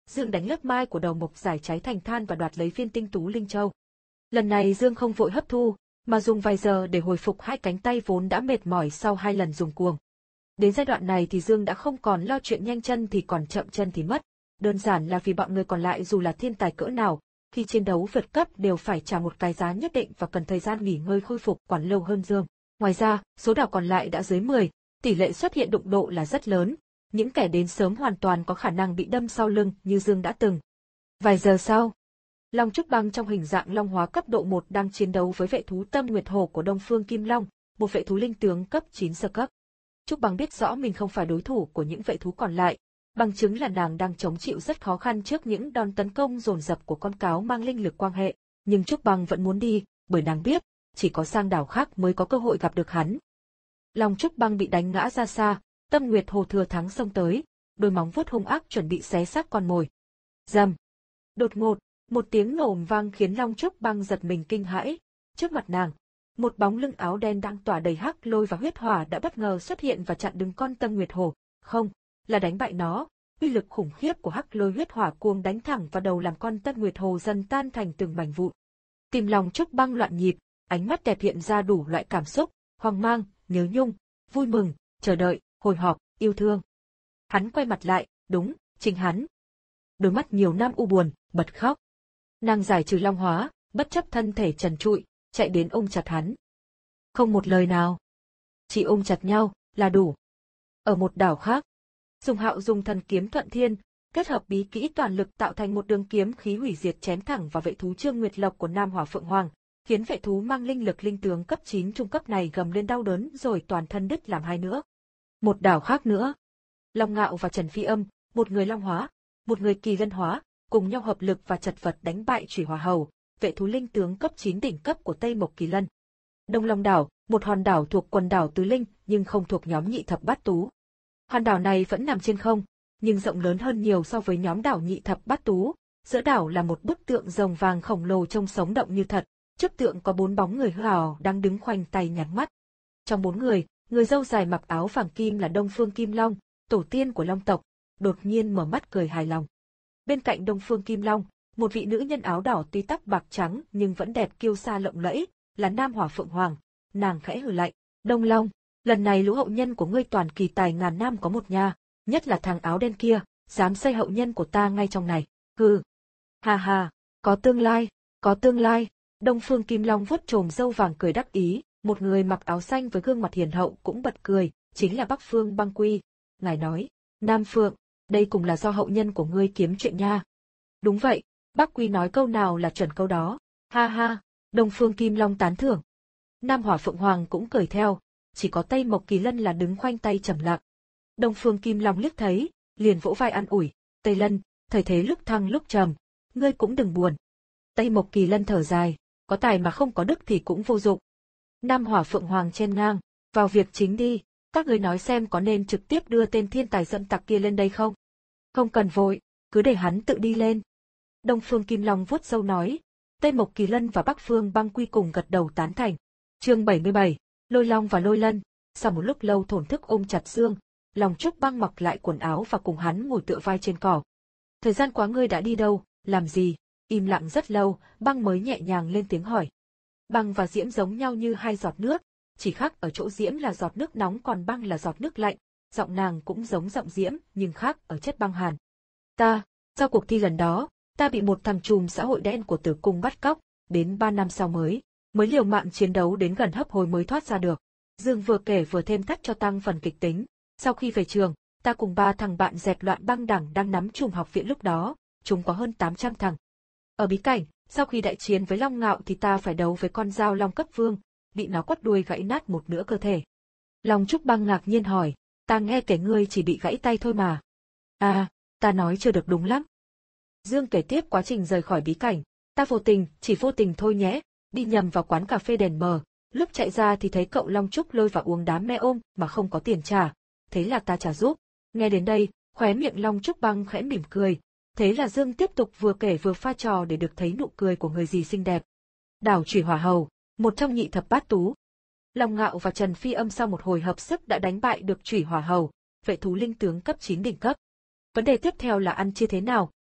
Dương đánh lớp mai của đầu mộc giải cháy thành than và đoạt lấy viên tinh tú linh châu. Lần này Dương không vội hấp thu, mà dùng vài giờ để hồi phục hai cánh tay vốn đã mệt mỏi sau hai lần dùng cuồng. Đến giai đoạn này thì Dương đã không còn lo chuyện nhanh chân thì còn chậm chân thì mất. Đơn giản là vì bọn người còn lại dù là thiên tài cỡ nào, khi chiến đấu vượt cấp đều phải trả một cái giá nhất định và cần thời gian nghỉ ngơi khôi phục còn lâu hơn Dương. Ngoài ra, số đảo còn lại đã dưới mười, tỷ lệ xuất hiện đụng độ là rất lớn. Những kẻ đến sớm hoàn toàn có khả năng bị đâm sau lưng như Dương đã từng. Vài giờ sau, Long Trúc Băng trong hình dạng long hóa cấp độ một đang chiến đấu với vệ thú Tâm Nguyệt Hổ của Đông Phương Kim Long, một vệ thú linh tướng cấp chín sơ cấp. Trúc Băng biết rõ mình không phải đối thủ của những vệ thú còn lại, bằng chứng là nàng đang chống chịu rất khó khăn trước những đòn tấn công dồn dập của con cáo mang linh lực quang hệ, nhưng Trúc Băng vẫn muốn đi, bởi nàng biết, chỉ có sang đảo khác mới có cơ hội gặp được hắn. Long Trúc Băng bị đánh ngã ra xa, Tâm Nguyệt Hổ thừa thắng xông tới, đôi móng vuốt hung ác chuẩn bị xé xác con mồi. Rầm. Đột ngột, một tiếng nổ vang khiến Long Trúc Băng giật mình kinh hãi. Trước mặt nàng, một bóng lưng áo đen đang tỏa đầy hắc lôi và huyết hỏa đã bất ngờ xuất hiện và chặn đứng con Tâm Nguyệt Hổ. Không, là đánh bại nó. Uy lực khủng khiếp của hắc lôi huyết hỏa cuồng đánh thẳng vào đầu làm con Tâm Nguyệt Hổ dần tan thành từng mảnh vụn. Tim Long Trúc Băng loạn nhịp, ánh mắt đẹp hiện ra đủ loại cảm xúc, hoang mang, nhớ nhung, vui mừng, chờ đợi, hồi hộp, yêu thương. Hắn quay mặt lại, đúng, chính hắn. Đôi mắt nhiều năm u buồn, bật khóc. Nàng giải trừ long hóa, bất chấp thân thể trần trụi, chạy đến ôm chặt hắn. Không một lời nào. Chỉ ôm chặt nhau, là đủ. Ở một đảo khác, Dung Hạo dùng thần kiếm Thuận Thiên, kết hợp bí kỹ toàn lực tạo thành một đường kiếm khí hủy diệt chém thẳng vào vệ thú Trương Nguyệt Lộc của Nam Hỏa Phượng Hoàng, khiến vệ thú mang linh lực linh tướng cấp chín trung cấp này gầm lên đau đớn rồi toàn thân đứt làm hai nữa. Một đảo khác nữa, Long Ngạo và Trần Phi Âm, một người long hóa, một người kỳ lân hóa, cùng nhau hợp lực và chật vật đánh bại Chủy Hỏa Hầu, vệ thú linh tướng cấp chín đỉnh cấp của Tây Mộc Kỳ Lân. Đông Long đảo, một hòn đảo thuộc quần đảo Tứ Linh nhưng không thuộc nhóm Nhị Thập Bát Tú. Hòn đảo này vẫn nằm trên không, nhưng rộng lớn hơn nhiều so với nhóm đảo Nhị Thập Bát Tú. Giữa đảo là một bức tượng rồng vàng khổng lồ trông sống động như thật. Trước tượng có bốn bóng người hư ảo đang đứng khoanh tay nhắm mắt. Trong bốn người, người dâu dài mặc áo vàng kim là Đông Phương Kim Long, tổ tiên của Long tộc, đột nhiên mở mắt cười hài lòng. Bên cạnh Đông Phương Kim Long, một vị nữ nhân áo đỏ tuy tóc bạc trắng nhưng vẫn đẹp kiêu sa lộng lẫy, là Nam Hỏa Phượng Hoàng. Nàng khẽ hừ lạnh, Đông Long, lần này lũ hậu nhân của ngươi toàn kỳ tài ngàn năm có một nha, nhất là thằng áo đen kia, dám xây hậu nhân của ta ngay trong này. Hừ. Ha ha, có tương lai, có tương lai. Đông Phương Kim Long vuốt chồm râu vàng cười đắc ý, một người mặc áo xanh với gương mặt hiền hậu cũng bật cười, chính là Bắc Phương Băng Quy. Ngài nói, Nam Phượng, đây cũng là do hậu nhân của ngươi kiếm chuyện nha. Đúng vậy, Bắc Quy nói câu nào là chuẩn câu đó. Ha ha, Đông Phương Kim Long tán thưởng. Nam Hỏa Phượng Hoàng cũng cười theo, chỉ có Tây Mộc Kỳ Lân là đứng khoanh tay trầm lặng. Đông Phương Kim Long liếc thấy, liền vỗ vai an ủi, Tây Lân, thời thế lúc thăng lúc trầm, ngươi cũng đừng buồn. Tây Mộc Kỳ Lân thở dài, có tài mà không có đức thì cũng vô dụng. Nam Hỏa Phượng Hoàng chen ngang, vào việc chính đi, các ngươi nói xem có nên trực tiếp đưa tên thiên tài dẫm tặc kia lên đây không? Không cần vội, cứ để hắn tự đi lên. Đông Phương Kim Long vuốt râu nói, Tây Mộc Kỳ Lân và Bắc Phương Băng Quy cùng gật đầu tán thành. Chương bảy mươi bảy, Lôi Long và Lôi Lân. Sau một lúc lâu thổn thức ôm chặt Dương, Long Trúc Băng mặc lại quần áo và cùng hắn ngồi tựa vai trên cỏ. Thời gian quá ngươi đã đi đâu, làm gì? Im lặng rất lâu, Băng mới nhẹ nhàng lên tiếng hỏi. Băng và Diễm giống nhau như hai giọt nước, chỉ khác ở chỗ Diễm là giọt nước nóng còn Băng là giọt nước lạnh, giọng nàng cũng giống giọng Diễm nhưng khác ở chất băng hàn. Ta, sau cuộc thi lần đó, ta bị một thằng trùm xã hội đen của Tử Cung bắt cóc, đến ba năm sau mới, mới liều mạng chiến đấu đến gần hấp hối mới thoát ra được. Dương vừa kể vừa thêm thắt cho tăng phần kịch tính. Sau khi về trường, ta cùng ba thằng bạn dẹp loạn băng đảng đang nắm trùm học viện lúc đó, chúng có hơn tám trăm thằng. Ở bí cảnh, sau khi đại chiến với Long Ngạo thì ta phải đấu với con dao Long cấp vương, bị nó quất đuôi gãy nát một nửa cơ thể. Long Trúc Băng ngạc nhiên hỏi, ta nghe kể ngươi chỉ bị gãy tay thôi mà. À, ta nói chưa được đúng lắm. Dương kể tiếp quá trình rời khỏi bí cảnh, ta vô tình, chỉ vô tình thôi nhé, đi nhầm vào quán cà phê đèn mờ, lúc chạy ra thì thấy cậu Long Trúc lôi vào uống đám me ôm mà không có tiền trả, thế là ta trả giúp. Nghe đến đây, khóe miệng Long Trúc Băng khẽ mỉm cười, thế là Dương tiếp tục vừa kể vừa pha trò để được thấy nụ cười của người dì xinh đẹp. Đảo Chủy Hỏa Hầu, một trong Nhị Thập Bát Tú. Long Ngạo và Trần Phi Âm sau một hồi hợp sức đã đánh bại được Chủy Hỏa Hầu, vệ thú linh tướng cấp chín đỉnh cấp. Vấn đề tiếp theo là ăn chia thế nào,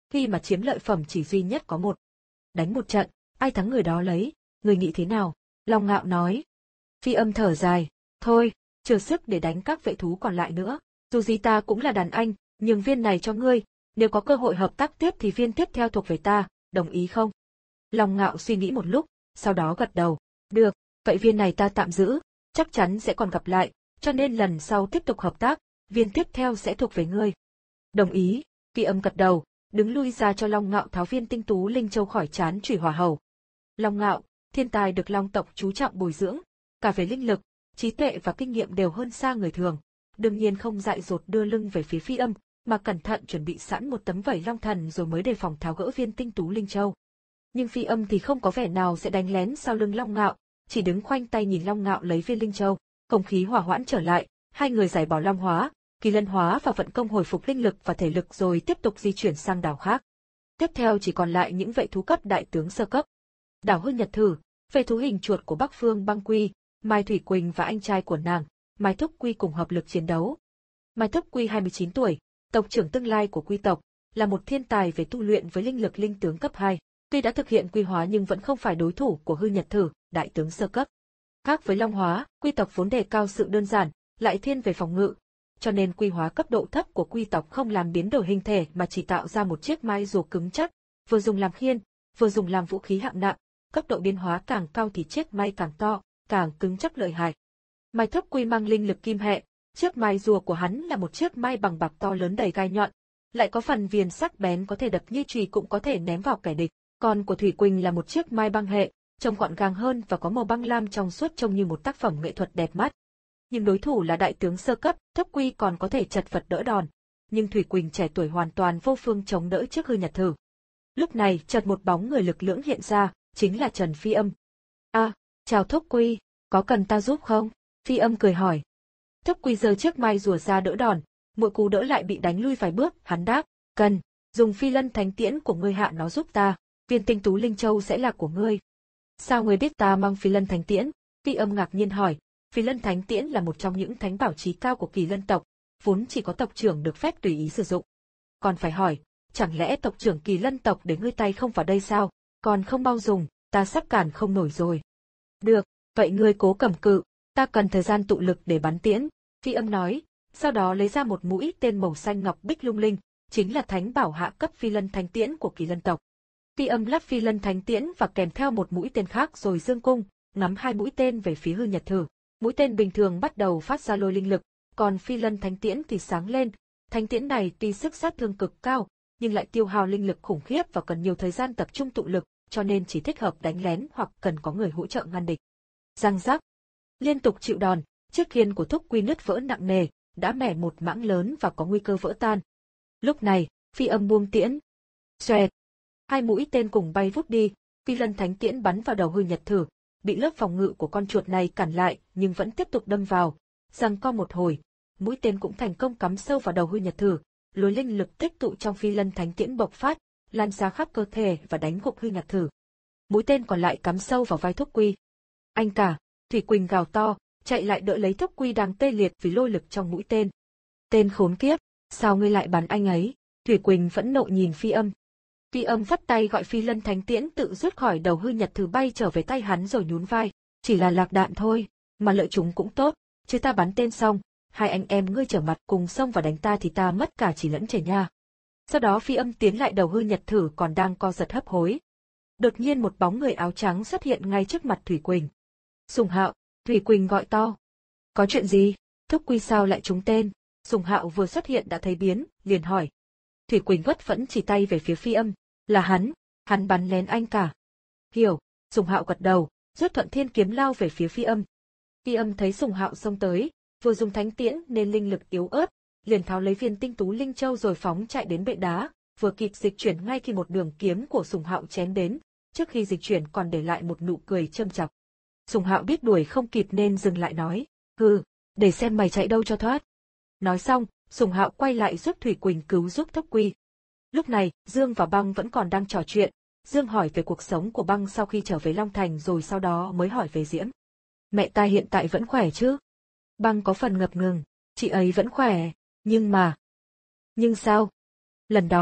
khi mà chiếm lợi phẩm chỉ duy nhất có một. Đánh một trận, ai thắng người đó lấy, người nghĩ thế nào? Long Ngạo nói. Phi Âm thở dài, thôi, chưa sức để đánh các vệ thú còn lại nữa, dù gì ta cũng là đàn anh, nhưng viên này cho ngươi, nếu có cơ hội hợp tác tiếp thì viên tiếp theo thuộc về ta, đồng ý không? Long Ngạo suy nghĩ một lúc, sau đó gật đầu, được, vậy viên này ta tạm giữ, chắc chắn sẽ còn gặp lại, cho nên lần sau tiếp tục hợp tác, viên tiếp theo sẽ thuộc về ngươi. Đồng ý, Phi Âm gật đầu, đứng lui ra cho Long Ngạo tháo viên tinh tú linh châu khỏi trán chủy hỏa hầu. Long Ngạo, thiên tài được Long tộc chú trọng bồi dưỡng, cả về linh lực, trí tuệ và kinh nghiệm đều hơn xa người thường, đương nhiên không dại dột đưa lưng về phía Phi Âm, mà cẩn thận chuẩn bị sẵn một tấm vảy long thần rồi mới đề phòng tháo gỡ viên tinh tú linh châu. Nhưng Phi Âm thì không có vẻ nào sẽ đánh lén sau lưng Long Ngạo, chỉ đứng khoanh tay nhìn Long Ngạo lấy viên linh châu. Không khí hỏa hoãn trở lại, hai người giải bỏ long hóa, kỳ lân hóa và vận công hồi phục linh lực và thể lực rồi tiếp tục di chuyển sang đảo khác. Tiếp theo chỉ còn lại những vệ thú cấp đại tướng sơ cấp. Đảo Hư Nhật Thử, vệ thú hình chuột của Bắc Phương Băng Quy, Mai Thủy Quỳnh và anh trai của nàng, Mai Thúc Quy cùng hợp lực chiến đấu. Mai Thúc Quy hai mươi chín tuổi, tộc trưởng tương lai của Quy tộc, là một thiên tài về tu luyện với linh lực linh tướng cấp hai. Tuy đã thực hiện quy hóa nhưng vẫn không phải đối thủ của Hư Nhật Thử, đại tướng sơ cấp. Khác với long hóa, quy tộc vốn đề cao sự đơn giản, lại thiên về phòng ngự, cho nên quy hóa cấp độ thấp của quy tộc không làm biến đổi hình thể mà chỉ tạo ra một chiếc mai rùa cứng chắc, vừa dùng làm khiên, vừa dùng làm vũ khí hạng nặng, cấp độ biến hóa càng cao thì chiếc mai càng to, càng cứng chắc lợi hại. Mai Thúc Quy mang linh lực kim hệ, chiếc mai rùa của hắn là một chiếc mai bằng bạc to lớn đầy gai nhọn, lại có phần viền sắc bén có thể đập như chùy cũng có thể ném vào kẻ địch. Còn của Thủy Quỳnh là một chiếc mai băng hệ, trông gọn gàng hơn và có màu băng lam trong suốt trông như một tác phẩm nghệ thuật đẹp mắt. Nhưng đối thủ là đại tướng sơ cấp, Thúc Quy còn có thể chật vật đỡ đòn, nhưng Thủy Quỳnh trẻ tuổi hoàn toàn vô phương chống đỡ trước Hư Nhật Thử. Lúc này chợt một bóng người lực lưỡng hiện ra, chính là Trần Phi Âm. "A, chào Thúc Quy, có cần ta giúp không?" Phi Âm cười hỏi. Thúc Quy giơ chiếc mai rùa ra đỡ đòn, mỗi cú đỡ lại bị đánh lui vài bước, hắn đáp, "Cần, dùng Phi Lân Thánh Tiễn của ngươi hạ nó giúp ta, viên tinh tú linh châu sẽ là của ngươi." "Sao ngươi biết ta mang Phi Lân Thánh Tiễn?" Phi Âm ngạc nhiên hỏi. Phi Lân Thánh Tiễn là một trong những thánh bảo chí cao của Kỳ Lân tộc, vốn chỉ có tộc trưởng được phép tùy ý sử dụng. Còn phải hỏi, chẳng lẽ tộc trưởng Kỳ Lân tộc để ngươi tay không vào đây sao? Còn không bao dùng, ta sắp cản không nổi rồi. "Được, vậy ngươi cố cầm cự, ta cần thời gian tụ lực để bắn tiễn." Phi Âm nói, sau đó lấy ra một mũi tên màu xanh ngọc bích lung linh, chính là thánh bảo hạ cấp Phi Lân Thánh Tiễn của Kỳ Lân tộc. Phi Âm lắp Phi Lân Thánh Tiễn và kèm theo một mũi tên khác rồi dương cung, ngắm hai mũi tên về phía Hư Nhật Thử. Mũi tên bình thường bắt đầu phát ra lôi linh lực, còn Phi Lân Thánh Tiễn thì sáng lên. Thánh tiễn này tuy sức sát thương cực cao, nhưng lại tiêu hao linh lực khủng khiếp và cần nhiều thời gian tập trung tụ lực, cho nên chỉ thích hợp đánh lén hoặc cần có người hỗ trợ ngăn địch. Răng rắc, liên tục chịu đòn, chiếc khiên của Thúc Quy nứt vỡ nặng nề, đã mẻ một mảng lớn và có nguy cơ vỡ tan. Lúc này, Phi Âm buông tiễn. Xoẹt, hai mũi tên cùng bay vút đi, Phi Lân Thánh Tiễn bắn vào đầu Hư Nhật Thử, bị lớp phòng ngự của con chuột này cản lại nhưng vẫn tiếp tục đâm vào. Giằng co một hồi, mũi tên cũng thành công cắm sâu vào đầu Hư Nhật Thử, lối linh lực tích tụ trong Phi Lân Thánh Tiễn bộc phát, lan ra khắp cơ thể và đánh gục Hư Nhật Thử. Mũi tên còn lại cắm sâu vào vai Thúc Quy. "Anh cả!" Thủy Quỳnh gào to, chạy lại đỡ lấy Thúc Quy đang tê liệt vì lôi lực trong mũi tên. "Tên khốn kiếp, sao ngươi lại bắn anh ấy?" Thủy Quỳnh phẫn nộ nhìn Phi Âm. Phi Âm vắt tay gọi Phi Lân Thánh Tiễn tự rút khỏi đầu Hư Nhật Thử bay trở về tay hắn rồi nhún vai. "Chỉ là lạc đạn thôi, mà lợi chúng cũng tốt, chứ ta bắn tên xong, hai anh em ngươi trở mặt cùng xông vào đánh ta thì ta mất cả chỉ lẫn trẻ nha." Sau đó Phi Âm tiến lại đầu Hư Nhật Thử còn đang co giật hấp hối. Đột nhiên một bóng người áo trắng xuất hiện ngay trước mặt Thủy Quỳnh. "Sùng Hạo!" Thủy Quỳnh gọi to. "Có chuyện gì? Thúc Quy sao lại trúng tên?" Sùng Hạo vừa xuất hiện đã thấy biến, liền hỏi. Thủy Quỳnh vất vẫn chỉ tay về phía Phi Âm. "Là hắn, hắn bắn lén anh cả." "Hiểu." Sùng Hạo gật đầu, rút Thuận Thiên kiếm lao về phía Phi Âm. Phi Âm thấy Sùng Hạo xông tới, vừa dùng thánh tiễn nên linh lực yếu ớt, liền tháo lấy viên tinh tú linh châu rồi phóng chạy đến bệ đá, vừa kịp dịch chuyển ngay khi một đường kiếm của Sùng Hạo chém đến, trước khi dịch chuyển còn để lại một nụ cười châm chọc. Sùng Hạo biết đuổi không kịp nên dừng lại nói, "Hừ, để xem mày chạy đâu cho thoát." Nói xong, Sùng Hạo quay lại giúp Thủy Quỳnh cứu giúp Thúc Quy. Lúc này, Dương và Băng vẫn còn đang trò chuyện. Dương hỏi về cuộc sống của Băng sau khi trở về Long Thành rồi sau đó mới hỏi về Diễm. "Mẹ ta hiện tại vẫn khỏe chứ?" Băng có phần ngập ngừng, "Chị ấy vẫn khỏe, nhưng mà..." "Nhưng sao?" "Lần đó,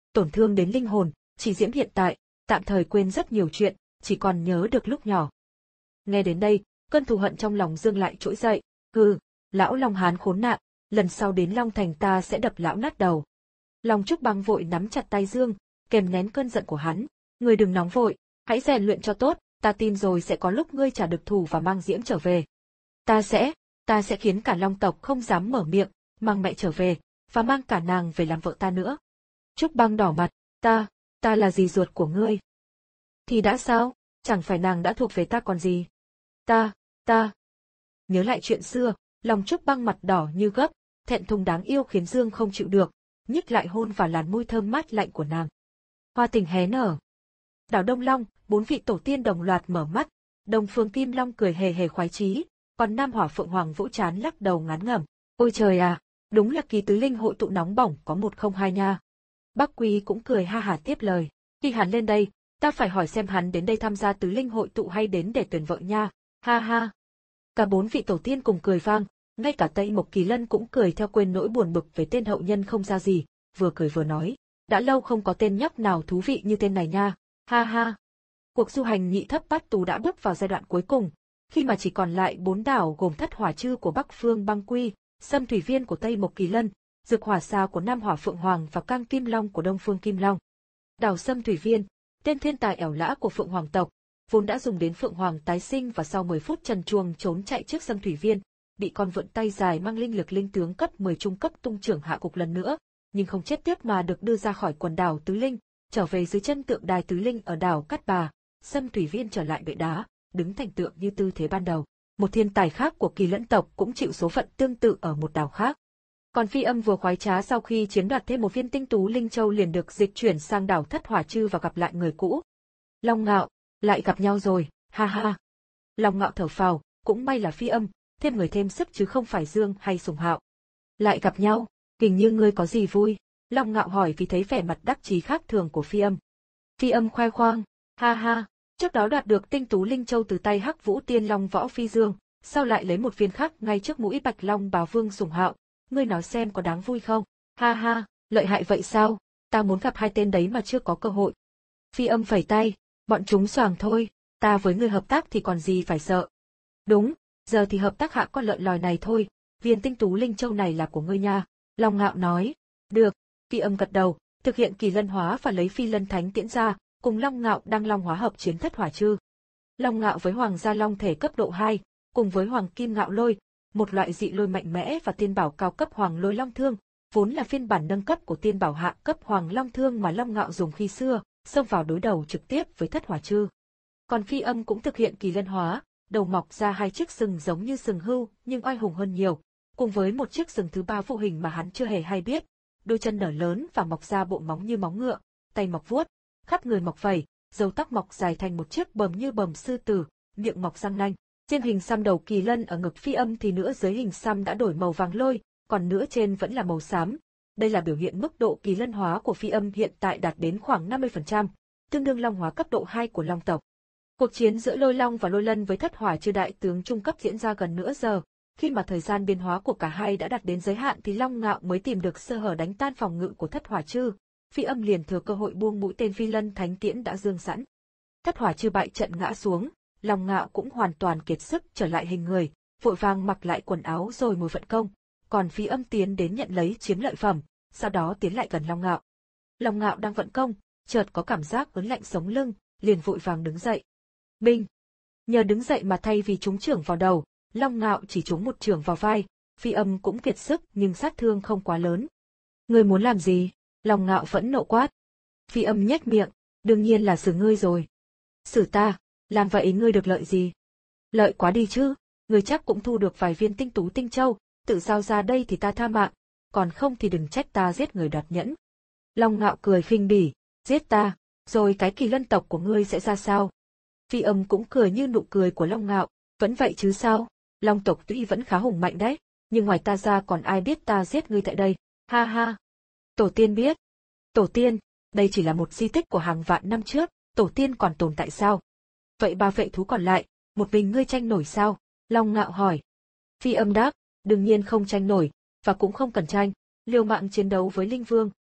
tổn thương đến linh hồn, chỉ diễm hiện tại, tạm thời quên rất nhiều chuyện, chỉ còn nhớ được lúc nhỏ. Nghe đến đây, cơn thù hận trong lòng Dương lại trỗi dậy, hừ, lão Long Hán khốn nạn, lần sau đến Long Thành ta sẽ đập lão nát đầu. Long Trúc Băng vội nắm chặt tay Dương, kèm nén cơn giận của hắn, ngươi đừng nóng vội, hãy rèn luyện cho tốt, ta tin rồi sẽ có lúc ngươi trả được thù và mang diễm trở về. Ta sẽ, ta sẽ khiến cả Long tộc không dám mở miệng, mang mẹ trở về, và mang cả nàng về làm vợ ta nữa. Trúc Băng đỏ mặt, ta, ta là dì ruột của ngươi. Thì đã sao, chẳng phải nàng đã thuộc về ta còn gì. Ta, ta. Nhớ lại chuyện xưa, lòng Trúc Băng mặt đỏ như gấp, thẹn thùng đáng yêu khiến Dương không chịu được, nhích lại hôn vào làn môi thơm mát lạnh của nàng. Hoa tình hé nở. Đảo Đông Long, bốn vị tổ tiên đồng loạt mở mắt, Đông Phương Kim Long cười hề hề khoái chí, còn Nam Hỏa Phượng Hoàng vỗ trán lắc đầu ngán ngẩm. Ôi trời à, đúng là kỳ tứ linh hội tụ nóng bỏng có một không hai nha. Bắc Quý cũng cười ha hả tiếp lời, khi hắn lên đây, ta phải hỏi xem hắn đến đây tham gia tứ linh hội tụ hay đến để tuyển vợ nha, ha ha. Cả bốn vị tổ tiên cùng cười vang, ngay cả Tây Mộc Kỳ Lân cũng cười theo quên nỗi buồn bực về tên hậu nhân không ra gì, vừa cười vừa nói, đã lâu không có tên nhóc nào thú vị như tên này nha, ha ha. Cuộc du hành nhị thất bát tú đã bước vào giai đoạn cuối cùng, khi mà chỉ còn lại bốn đảo gồm Thất Hỏa Chư của Bắc Phương Băng Quy, Sâm Thủy Viên của Tây Mộc Kỳ Lân, Dược Hỏa Sa của Nam Hỏa Phượng Hoàng và Cang Kim Long của Đông Phương Kim Long. Đảo Sâm Thủy Viên, tên thiên tài ẻo lã của Phượng Hoàng tộc, vốn đã dùng đến Phượng Hoàng tái sinh và sau mười phút trần truồng trốn chạy trước Sâm Thủy Viên, bị con vượn tay dài mang linh lực linh tướng cấp mười trung cấp tung trưởng hạ gục lần nữa, nhưng không chết tiếp mà được đưa ra khỏi quần đảo Tứ Linh, trở về dưới chân tượng đài Tứ Linh ở đảo Cát Bà. Sâm Thủy Viên trở lại bệ đá, đứng thành tượng như tư thế ban đầu. Một thiên tài khác của Kỳ Lẫn tộc cũng chịu số phận tương tự ở một đảo khác. Còn Phi Âm vừa khoái trá sau khi chiếm đoạt thêm một viên tinh tú linh châu liền được dịch chuyển sang đảo Thất Hỏa Chư và gặp lại người cũ. Long Ngạo, lại gặp nhau rồi, ha ha. Long Ngạo thở phào, cũng may là Phi Âm, thêm người thêm sức chứ không phải Dương hay Sùng Hạo. Lại gặp nhau, hình như ngươi có gì vui? Long Ngạo hỏi vì thấy vẻ mặt đắc chí khác thường của Phi Âm. Phi Âm khoe khoang, ha ha, trước đó đoạt được tinh tú linh châu từ tay Hắc Vũ Tiên Long Võ Phi Dương, sau lại lấy một viên khác ngay trước mũi Bạch Long Bào Vương Sùng Hạo, ngươi nói xem có đáng vui không? Ha ha, lợi hại vậy sao? Ta muốn gặp hai tên đấy mà chưa có cơ hội. Phi Âm phẩy tay, bọn chúng xoàng thôi, ta với ngươi hợp tác thì còn gì phải sợ. Đúng, giờ thì hợp tác hạ con lợn lòi này thôi, viên tinh tú linh châu này là của ngươi nha. Long Ngạo nói, được. Phi Âm gật đầu, thực hiện kỳ lân hóa và lấy Phi Lân Thánh tiễn ra, cùng Long Ngạo đang long hóa hợp chiến Thất Hỏa Chư. Long Ngạo với Hoàng gia long thể cấp độ hai, cùng với Hoàng Kim Ngạo Lôi, một loại dị lôi mạnh mẽ và tiên bảo cao cấp Hoàng Lôi Long Thương, vốn là phiên bản nâng cấp của tiên bảo hạ cấp Hoàng Long Thương mà Long Ngạo dùng khi xưa, xông vào đối đầu trực tiếp với Thất Hỏa Chư. Còn Phi Âm cũng thực hiện kỳ lân hóa, đầu mọc ra hai chiếc sừng giống như sừng hưu nhưng oai hùng hơn nhiều, cùng với một chiếc sừng thứ ba vô hình mà hắn chưa hề hay biết, đôi chân nở lớn và mọc ra bộ móng như móng ngựa, tay mọc vuốt, khắp người mọc vảy, râu tóc mọc dài thành một chiếc bờm như bờm sư tử, miệng mọc răng nanh. Trên hình xăm đầu kỳ lân ở ngực Phi Âm thì nửa dưới hình xăm đã đổi màu vàng lôi, còn nửa trên vẫn là màu xám. Đây là biểu hiện mức độ kỳ lân hóa của Phi Âm hiện tại đạt đến khoảng năm mươi phần trăm, tương đương long hóa cấp độ hai của Long tộc. Cuộc chiến giữa Lôi Long và Lôi Lân với Thất Hỏa Chư đại tướng trung cấp diễn ra gần nửa giờ, khi mà thời gian biến hóa của cả hai đã đạt đến giới hạn thì Long Ngạo mới tìm được sơ hở đánh tan phòng ngự của Thất Hỏa Chư. Phi Âm liền thừa cơ hội buông mũi tên Phi Lân Thánh tiễn đã dương sẵn. Thất Hỏa Chư bại trận ngã xuống, Long Ngạo cũng hoàn toàn kiệt sức trở lại hình người, vội vàng mặc lại quần áo rồi ngồi vận công, còn Phi Âm tiến đến nhận lấy chiếm lợi phẩm, sau đó tiến lại gần Long Ngạo. Long Ngạo đang vận công, chợt có cảm giác ớn lạnh sống lưng, liền vội vàng đứng dậy. Binh! Nhờ đứng dậy mà thay vì trúng chưởng vào đầu, Long Ngạo chỉ trúng một chưởng vào vai, Phi Âm cũng kiệt sức nhưng sát thương không quá lớn. Ngươi muốn làm gì? Long Ngạo phẫn nộ quát. Phi Âm nhếch miệng, đương nhiên là xử ngươi rồi. Xử ta, làm vậy ngươi được lợi gì? Lợi quá đi chứ, ngươi chắc cũng thu được vài viên tinh tú tinh châu, tự giao ra đây thì ta tha mạng, còn không thì đừng trách ta giết người đoạt nhẫn. Long Ngạo cười khinh bỉ, giết ta, rồi cái kỳ lân tộc của ngươi sẽ ra sao? Phi Âm cũng cười như nụ cười của Long Ngạo, vẫn vậy chứ sao? Long tộc tuy vẫn khá hùng mạnh đấy, nhưng ngoài ta ra còn ai biết ta giết ngươi tại đây, ha ha. Tổ tiên biết. Tổ tiên, đây chỉ là một di tích của hàng vạn năm trước, tổ tiên còn tồn tại sao? Vậy ba vệ thú còn lại, một mình ngươi tranh nổi sao? Long Ngạo hỏi. Phi Âm đáp, đương nhiên không tranh nổi, và cũng không cần tranh, liều mạng chiến đấu với Linh Vương,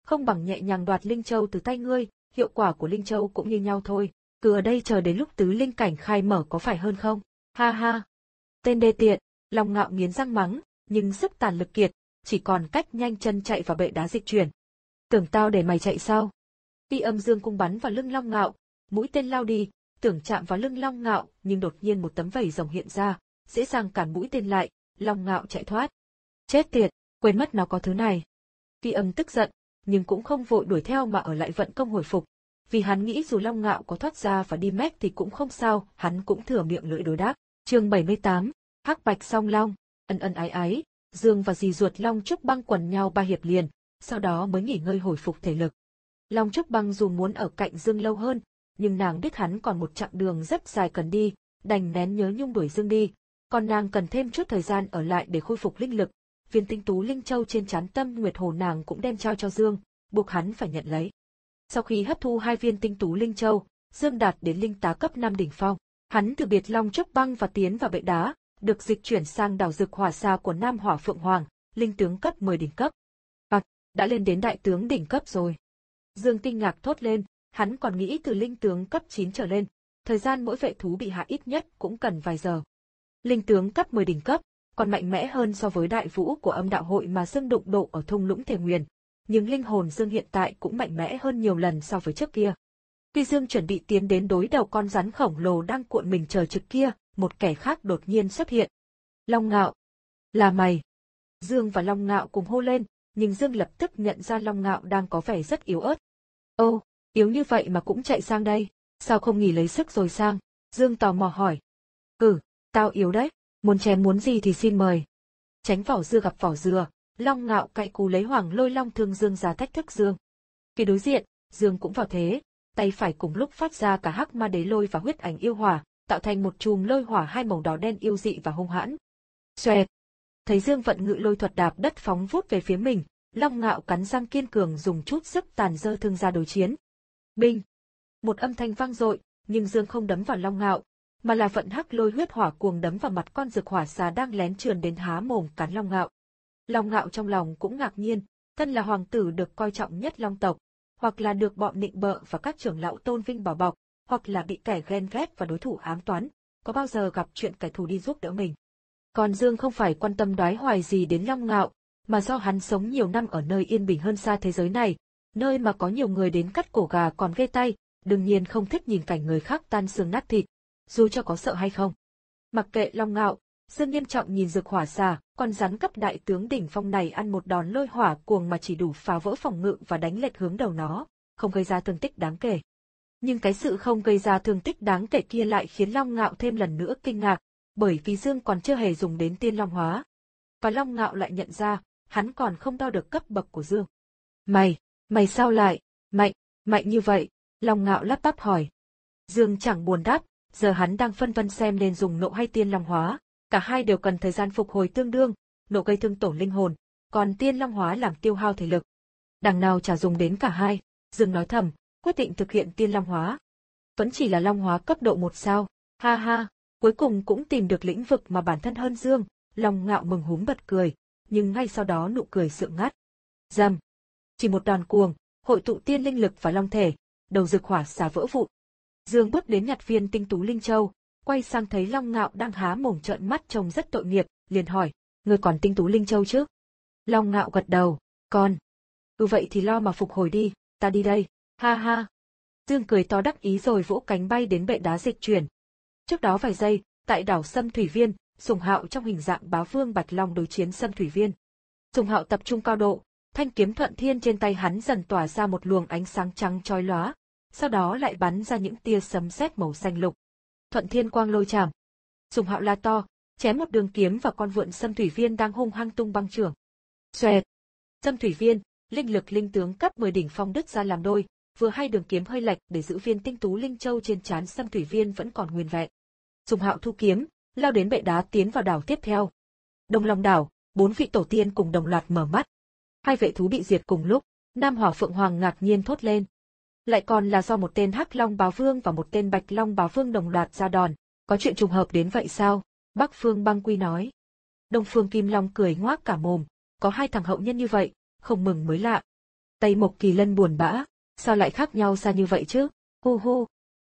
không bằng nhẹ nhàng đoạt Linh Châu từ tay ngươi, hiệu quả của Linh Châu cũng như nhau thôi, cứ ở đây chờ đến lúc tứ linh cảnh khai mở có phải hơn không? Ha ha! Tên đê tiện, Long Ngạo nghiến răng mắng, nhưng sức tàn lực kiệt, chỉ còn cách nhanh chân chạy vào bệ đá dịch chuyển. Tưởng tao để mày chạy sao? Y Âm Dương cung bắn vào lưng Long Ngạo, mũi tên lao đi, tưởng chạm vào lưng Long Ngạo, nhưng đột nhiên một tấm vảy rồng hiện ra, dễ dàng cản mũi tên lại, Long Ngạo chạy thoát. Chết tiệt, quên mất nó có thứ này. Y Âm tức giận, nhưng cũng không vội đuổi theo mà ở lại vận công hồi phục, vì hắn nghĩ dù Long Ngạo có thoát ra và đi mét thì cũng không sao, hắn cũng thừa miệng lưỡi đối đáp. Chương bảy mươi tám, Hắc Bạch Song Long, ân ân ái ái, Dương và dì ruột Long Trúc Băng quần nhau ba hiệp liền, sau đó mới nghỉ ngơi hồi phục thể lực. Long Trúc Băng dù muốn ở cạnh Dương lâu hơn, nhưng nàng biết hắn còn một chặng đường rất dài cần đi, đành nén nhớ nhung đuổi Dương đi, còn nàng cần thêm chút thời gian ở lại để khôi phục linh lực. Viên tinh tú linh châu trên trán Tâm Nguyệt Hồ nàng cũng đem trao cho Dương, buộc hắn phải nhận lấy. Sau khi hấp thu hai viên tinh tú linh châu, Dương đạt đến linh tá cấp năm đỉnh phong. Hắn từ biệt Long Trúc Băng và tiến vào bệ đá, được dịch chuyển sang đảo Dực Hỏa Sa của Nam Hỏa Phượng Hoàng, linh tướng cấp mười đỉnh cấp. À, đã lên đến đại tướng đỉnh cấp rồi. Dương kinh ngạc thốt lên, hắn còn nghĩ từ linh tướng cấp chín trở lên, thời gian mỗi vệ thú bị hạ ít nhất cũng cần vài giờ. Linh tướng cấp mười đỉnh cấp, còn mạnh mẽ hơn so với đại vũ của âm đạo hội mà Dương đụng độ ở thung lũng Thể Nguyền, nhưng linh hồn Dương hiện tại cũng mạnh mẽ hơn nhiều lần so với trước kia. Khi Dương chuẩn bị tiến đến đối đầu con rắn khổng lồ đang cuộn mình chờ trực kia, một kẻ khác đột nhiên xuất hiện. Long Ngạo! Là mày! Dương và Long Ngạo cùng hô lên, nhưng Dương lập tức nhận ra Long Ngạo đang có vẻ rất yếu ớt. Ô, yếu như vậy mà cũng chạy sang đây, sao không nghỉ lấy sức rồi sang? Dương tò mò hỏi. Ừ, tao yếu đấy, muốn chém muốn gì thì xin mời. Tránh vỏ dưa gặp vỏ dừa, Long Ngạo cạy cú lấy Hoàng Lôi Long thương Dương ra thách thức Dương. Khi đối diện, Dương cũng vào thế, tay phải cùng lúc phát ra cả Hắc Ma Đế Lôi và Huyết Ảnh Yêu Hỏa, tạo thành một chùm lôi hỏa hai màu đỏ đen yêu dị và hung hãn. Xoẹt! Thấy Dương vận ngự lôi thuật đạp đất phóng vút về phía mình, Long Ngạo cắn răng kiên cường dùng chút sức tàn giơ thương ra đối chiến. Binh! Một âm thanh vang dội, nhưng Dương không đấm vào Long Ngạo, mà là vận hắc lôi huyết hỏa cuồng đấm vào mặt con Dực Hỏa Xà đang lén trườn đến há mồm cắn Long Ngạo. Long Ngạo trong lòng cũng ngạc nhiên, thân là hoàng tử được coi trọng nhất Long tộc, hoặc là được bọn nịnh bợ và các trưởng lão tôn vinh bảo bọc, hoặc là bị kẻ ghen ghét và đối thủ ám toán, có bao giờ gặp chuyện kẻ thù đi giúp đỡ mình. Còn Dương không phải quan tâm đoái hoài gì đến Long Ngạo, mà do hắn sống nhiều năm ở nơi yên bình hơn xa thế giới này, nơi mà có nhiều người đến cắt cổ gà còn ghê tay, đương nhiên không thích nhìn cảnh người khác tan xương nát thịt, dù cho có sợ hay không. Mặc kệ Long Ngạo, Dương nghiêm trọng nhìn Dực Hỏa Xà, con rắn cấp đại tướng đỉnh phong này ăn một đòn lôi hỏa cuồng mà chỉ đủ phá vỡ phòng ngự và đánh lệch hướng đầu nó, không gây ra thương tích đáng kể. Nhưng cái sự không gây ra thương tích đáng kể kia lại khiến Long Ngạo thêm lần nữa kinh ngạc, bởi vì Dương còn chưa hề dùng đến Tiên Long Hóa. Và Long Ngạo lại nhận ra, hắn còn không đo được cấp bậc của Dương. Mày, mày sao lại, mạnh, mạnh như vậy? Long Ngạo lắp bắp hỏi. Dương chẳng buồn đáp, giờ hắn đang phân vân xem nên dùng nộ hay Tiên Long Hóa, cả hai đều cần thời gian phục hồi tương đương, nộ gây thương tổn linh hồn, còn Tiên Long Hóa làm tiêu hao thể lực. Đằng nào chả dùng đến cả hai, Dương nói thầm, quyết định thực hiện Tiên Long Hóa. Vẫn chỉ là Long Hóa cấp độ một sao, ha ha, cuối cùng cũng tìm được lĩnh vực mà bản thân hơn Dương, Long Ngạo mừng húm bật cười, nhưng ngay sau đó nụ cười sượng ngắt. Rầm, chỉ một đòn cuồng, hội tụ tiên linh lực và long thể, đầu Dực Hỏa Xà vỡ vụn. Dương bước đến nhặt viên tinh tú linh châu, quay sang thấy Long Ngạo đang há mồm trợn mắt trông rất tội nghiệp, liền hỏi, ngươi còn tinh tú linh châu chứ? Long Ngạo gật đầu, còn. Ừ vậy thì lo mà phục hồi đi, ta đi đây, ha ha. Dương cười to đắc ý rồi vỗ cánh bay đến bệ đá dịch chuyển. Trước đó vài giây, tại đảo Sâm Thủy Viên, Sùng Hạo trong hình dạng bá vương Bạch Long đối chiến Sâm Thủy Viên. Sùng Hạo tập trung cao độ, thanh kiếm Thuận Thiên trên tay hắn dần tỏa ra một luồng ánh sáng trắng chói lóa, sau đó lại bắn ra những tia sấm sét màu xanh lục. Thuận Thiên quang lôi chảm. Sùng Hạo la to, chém một đường kiếm vào con vượn Sâm Thủy Viên đang hung hăng tung băng chưởng. Xoẹt. Sâm Thủy Viên, linh lực linh tướng cấp mười đỉnh phong đứt ra làm đôi, vừa hay đường kiếm hơi lệch để giữ viên tinh tú linh châu trên trán Sâm Thủy Viên vẫn còn nguyên vẹn. Sùng Hạo thu kiếm, lao đến bệ đá tiến vào đảo tiếp theo. Đông Long đảo, bốn vị tổ tiên cùng đồng loạt mở mắt. Hai vệ thú bị diệt cùng lúc, Nam Hỏa Phượng Hoàng ngạc nhiên thốt lên. Lại còn là do một tên Hắc Long Bá Vương và một tên Bạch Long Bá Vương đồng loạt ra đòn, có chuyện trùng hợp đến vậy sao? Bắc Phương Băng Quy nói. Đông Phương Kim Long cười ngoác cả mồm, có hai thằng hậu nhân như vậy, không mừng mới lạ. Tây Mộc Kỳ Lân buồn bã, sao lại khác nhau xa như vậy chứ, hu hu.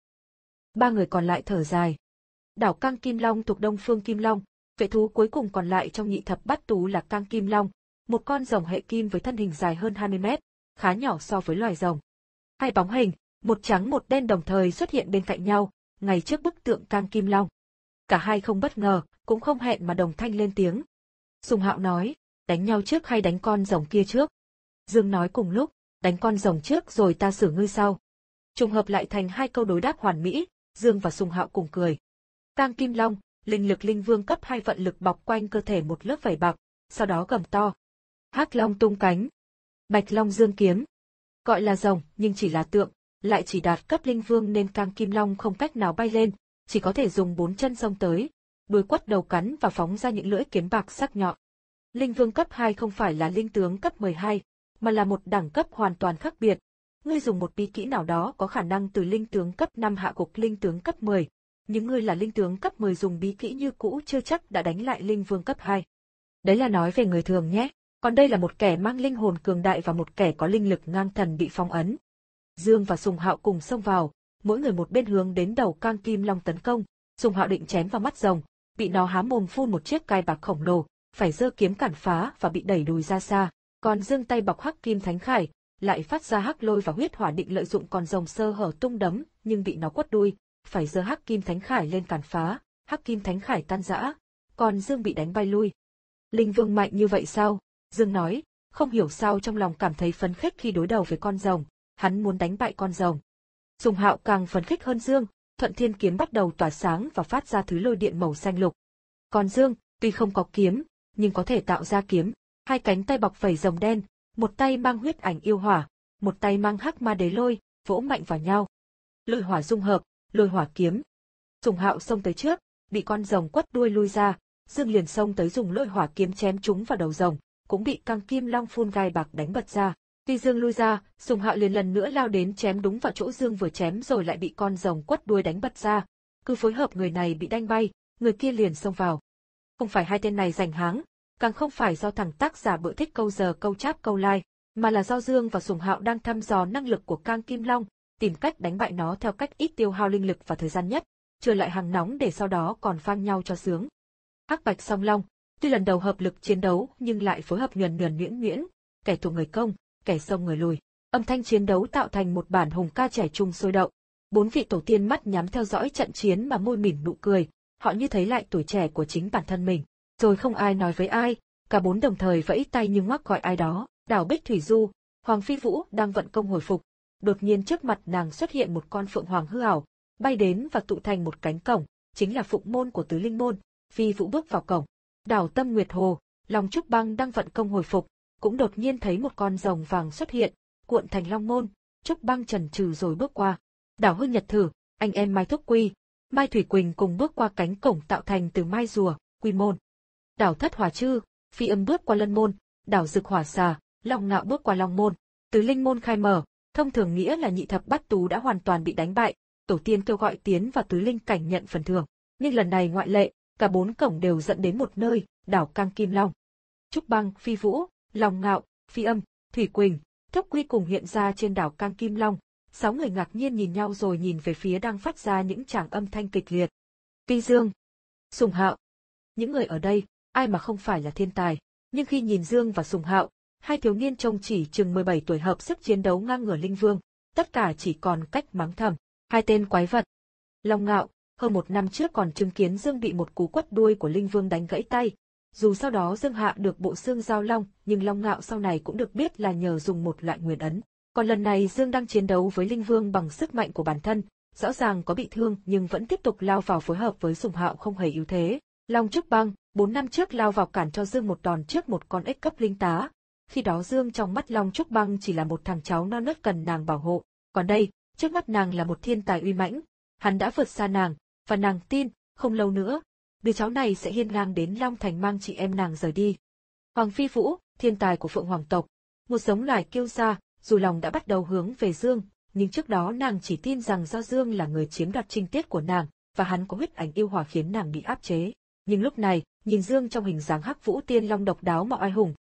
Ba người còn lại thở dài. Đảo Cang Kim Long thuộc Đông Phương Kim Long, vệ thú cuối cùng còn lại trong nhị thập bát tú là Cang Kim Long, một con rồng hệ kim với thân hình dài hơn hai mươi mét, khá nhỏ so với loài rồng. Hai bóng hình, một trắng một đen đồng thời xuất hiện bên cạnh nhau, ngay trước bức tượng Cang Kim Long. Cả hai không bất ngờ, cũng không hẹn mà đồng thanh lên tiếng. Sùng Hạo nói, đánh nhau trước hay đánh con rồng kia trước? Dương nói cùng lúc, đánh con rồng trước rồi ta xử ngươi sau. Trùng hợp lại thành hai câu đối đáp hoàn mỹ, Dương và Sùng Hạo cùng cười. Cang Kim Long, linh lực linh vương cấp hai vận lực bọc quanh cơ thể một lớp vảy bạc, sau đó gầm to. Hắc Long tung cánh. Bạch Long dương kiếm. Gọi là rồng nhưng chỉ là tượng, lại chỉ đạt cấp linh vương nên Cang Kim Long không cách nào bay lên, chỉ có thể dùng bốn chân xông tới, đuôi quất đầu cắn và phóng ra những lưỡi kiếm bạc sắc nhọn. Linh vương cấp hai không phải là linh tướng cấp mười hai, mà là một đẳng cấp hoàn toàn khác biệt. Ngươi dùng một bí kỹ nào đó có khả năng từ linh tướng cấp năm hạ gục linh tướng cấp mười, nhưng ngươi là linh tướng cấp mười dùng bí kỹ như cũ chưa chắc đã đánh lại linh vương cấp hai. Đấy là nói về người thường nhé, còn đây là một kẻ mang linh hồn cường đại và một kẻ có linh lực ngang thần bị phong ấn. Dương và Sùng Hạo cùng xông vào, mỗi người một bên hướng đến đầu Cang Kim Long tấn công. Sùng Hạo định chém vào mắt rồng, bị nó há mồm phun một chiếc gai bạc khổng lồ, phải giơ kiếm cản phá và bị đẩy lùi ra xa. Còn Dương tay bọc Hắc Kim Thánh Khải, lại phát ra hắc lôi và huyết hỏa định lợi dụng con rồng sơ hở tung đấm, nhưng bị nó quất đuôi, phải giơ Hắc Kim Thánh Khải lên cản phá, Hắc Kim Thánh Khải tan rã, còn Dương bị đánh bay lui. Linh vương mạnh như vậy sao? Dương nói, không hiểu sao trong lòng cảm thấy phấn khích khi đối đầu với con rồng, hắn muốn đánh bại con rồng. Sùng Hạo càng phấn khích hơn Dương, Thuận Thiên kiếm bắt đầu tỏa sáng và phát ra thứ lôi điện màu xanh lục. Còn Dương, tuy không có kiếm, nhưng có thể tạo ra kiếm, hai cánh tay bọc vảy rồng đen, một tay mang huyết ảnh yêu hỏa, một tay mang hắc ma đế lôi, vỗ mạnh vào nhau. Lôi hỏa dung hợp, lôi hỏa kiếm. Sùng Hạo xông tới trước, bị con rồng quất đuôi lui ra, Dương liền xông tới dùng lôi hỏa kiếm chém trúng vào đầu rồng, cũng bị Cang Kim Long phun gai bạc đánh bật ra. Khi Dương lui ra, Sùng Hạo liền lần nữa lao đến chém đúng vào chỗ Dương vừa chém rồi lại bị con rồng quất đuôi đánh bật ra. Cứ phối hợp người này bị đánh bay, người kia liền xông vào. Không phải hai tên này giành háng, càng không phải do thằng tác giả bữa thích câu giờ câu cháp câu like, mà là do Dương và Sùng Hạo đang thăm dò năng lực của Cang Kim Long, tìm cách đánh bại nó theo cách ít tiêu hao linh lực và thời gian nhất, trừ lại hàng nóng để sau đó còn phang nhau cho sướng. Hắc Bạch Song Long, tuy lần đầu hợp lực chiến đấu nhưng lại phối hợp nhuần nhuần nhuyễn nhuyễn, kẻ thù người công, kẻ xông người lùi. Âm thanh chiến đấu tạo thành một bản hùng ca trẻ trung sôi động. Bốn vị tổ tiên mắt nhắm theo dõi trận chiến mà môi mỉm nụ cười, họ như thấy lại tuổi trẻ của chính bản thân mình. Rồi không ai nói với ai, cả bốn đồng thời vẫy tay như ngoắc gọi ai đó. Đảo Bích Thủy Du, Hoàng Phi Vũ đang vận công hồi phục, đột nhiên trước mặt nàng xuất hiện một con phượng hoàng hư ảo, bay đến và tụ thành một cánh cổng, chính là phụng môn của Tứ Linh môn. Phi Vũ bước vào cổng. Đảo Tâm Nguyệt Hồ, Long Trúc Băng đang vận công hồi phục, cũng đột nhiên thấy một con rồng vàng xuất hiện, cuộn thành long môn. Trúc Băng chần chừ rồi bước qua. Đảo Hưng Nhật Thử, anh em Mai Thúc Quy, Mai Thủy Quỳnh cùng bước qua cánh cổng tạo thành từ mai rùa, quy môn. Đảo Thất Hỏa Trư, Phi Âm bước qua lân môn, đảo Dực Hỏa Xà, Long Ngạo bước qua long môn. Tứ Linh môn khai mở, thông thường nghĩa là nhị thập bát tú đã hoàn toàn bị đánh bại, tổ tiên kêu gọi tiến vào tứ linh cảnh nhận phần thưởng, nhưng lần này ngoại lệ, cả bốn cổng đều dẫn đến một nơi, đảo Cang Kim Long. Trúc Băng, Phi Vũ, Long Ngạo, Phi Âm, Thủy Quỳnh, Thúc Quy cùng hiện ra trên đảo Cang Kim Long. Sáu người ngạc nhiên nhìn nhau rồi nhìn về phía đang phát ra những tràng âm thanh kịch liệt. Vi Dương, Sùng Hạo, những người ở đây, ai mà không phải là thiên tài, nhưng khi nhìn Dương và Sùng Hạo, hai thiếu niên trông chỉ chừng mười bảy tuổi hợp sức chiến đấu ngang ngửa linh vương, tất cả chỉ còn cách mắng thầm, hai tên quái vật. Long Ngạo, hơn một năm trước còn chứng kiến Dương bị một cú quất đuôi của linh vương đánh gãy tay. Dù sau đó Dương hạ được bộ xương giao long, nhưng Long Ngạo sau này cũng được biết là nhờ dùng một loại nguyền ấn. Còn lần này Dương đang chiến đấu với linh vương bằng sức mạnh của bản thân, rõ ràng có bị thương nhưng vẫn tiếp tục lao vào phối hợp với Sùng Hạo không hề yếu thế. Long Trúc Băng, bốn năm trước lao vào cản cho Dương một đòn trước một con ếch cấp linh tá. Khi đó Dương trong mắt Long Trúc Băng chỉ là một thằng cháu non nớt cần nàng bảo hộ, còn đây, trước mắt nàng là một thiên tài uy mãnh. Hắn đã vượt xa nàng, và nàng tin, không lâu nữa, đứa cháu này sẽ hiên ngang đến Long Thành mang chị em nàng rời đi. Hoàng Phi Vũ, thiên tài của Phượng Hoàng tộc, một giống loài kiêu sa, dù lòng đã bắt đầu hướng về Dương, nhưng trước đó nàng chỉ tin rằng do Dương là người chiếm đoạt trinh tiết của nàng, và hắn có huyết ảnh yêu hỏa khiến nàng bị áp chế. Nhưng lúc này, nhìn Dương trong hình dáng Hắc Vũ Tiên Long độc đáo mà oai hùng,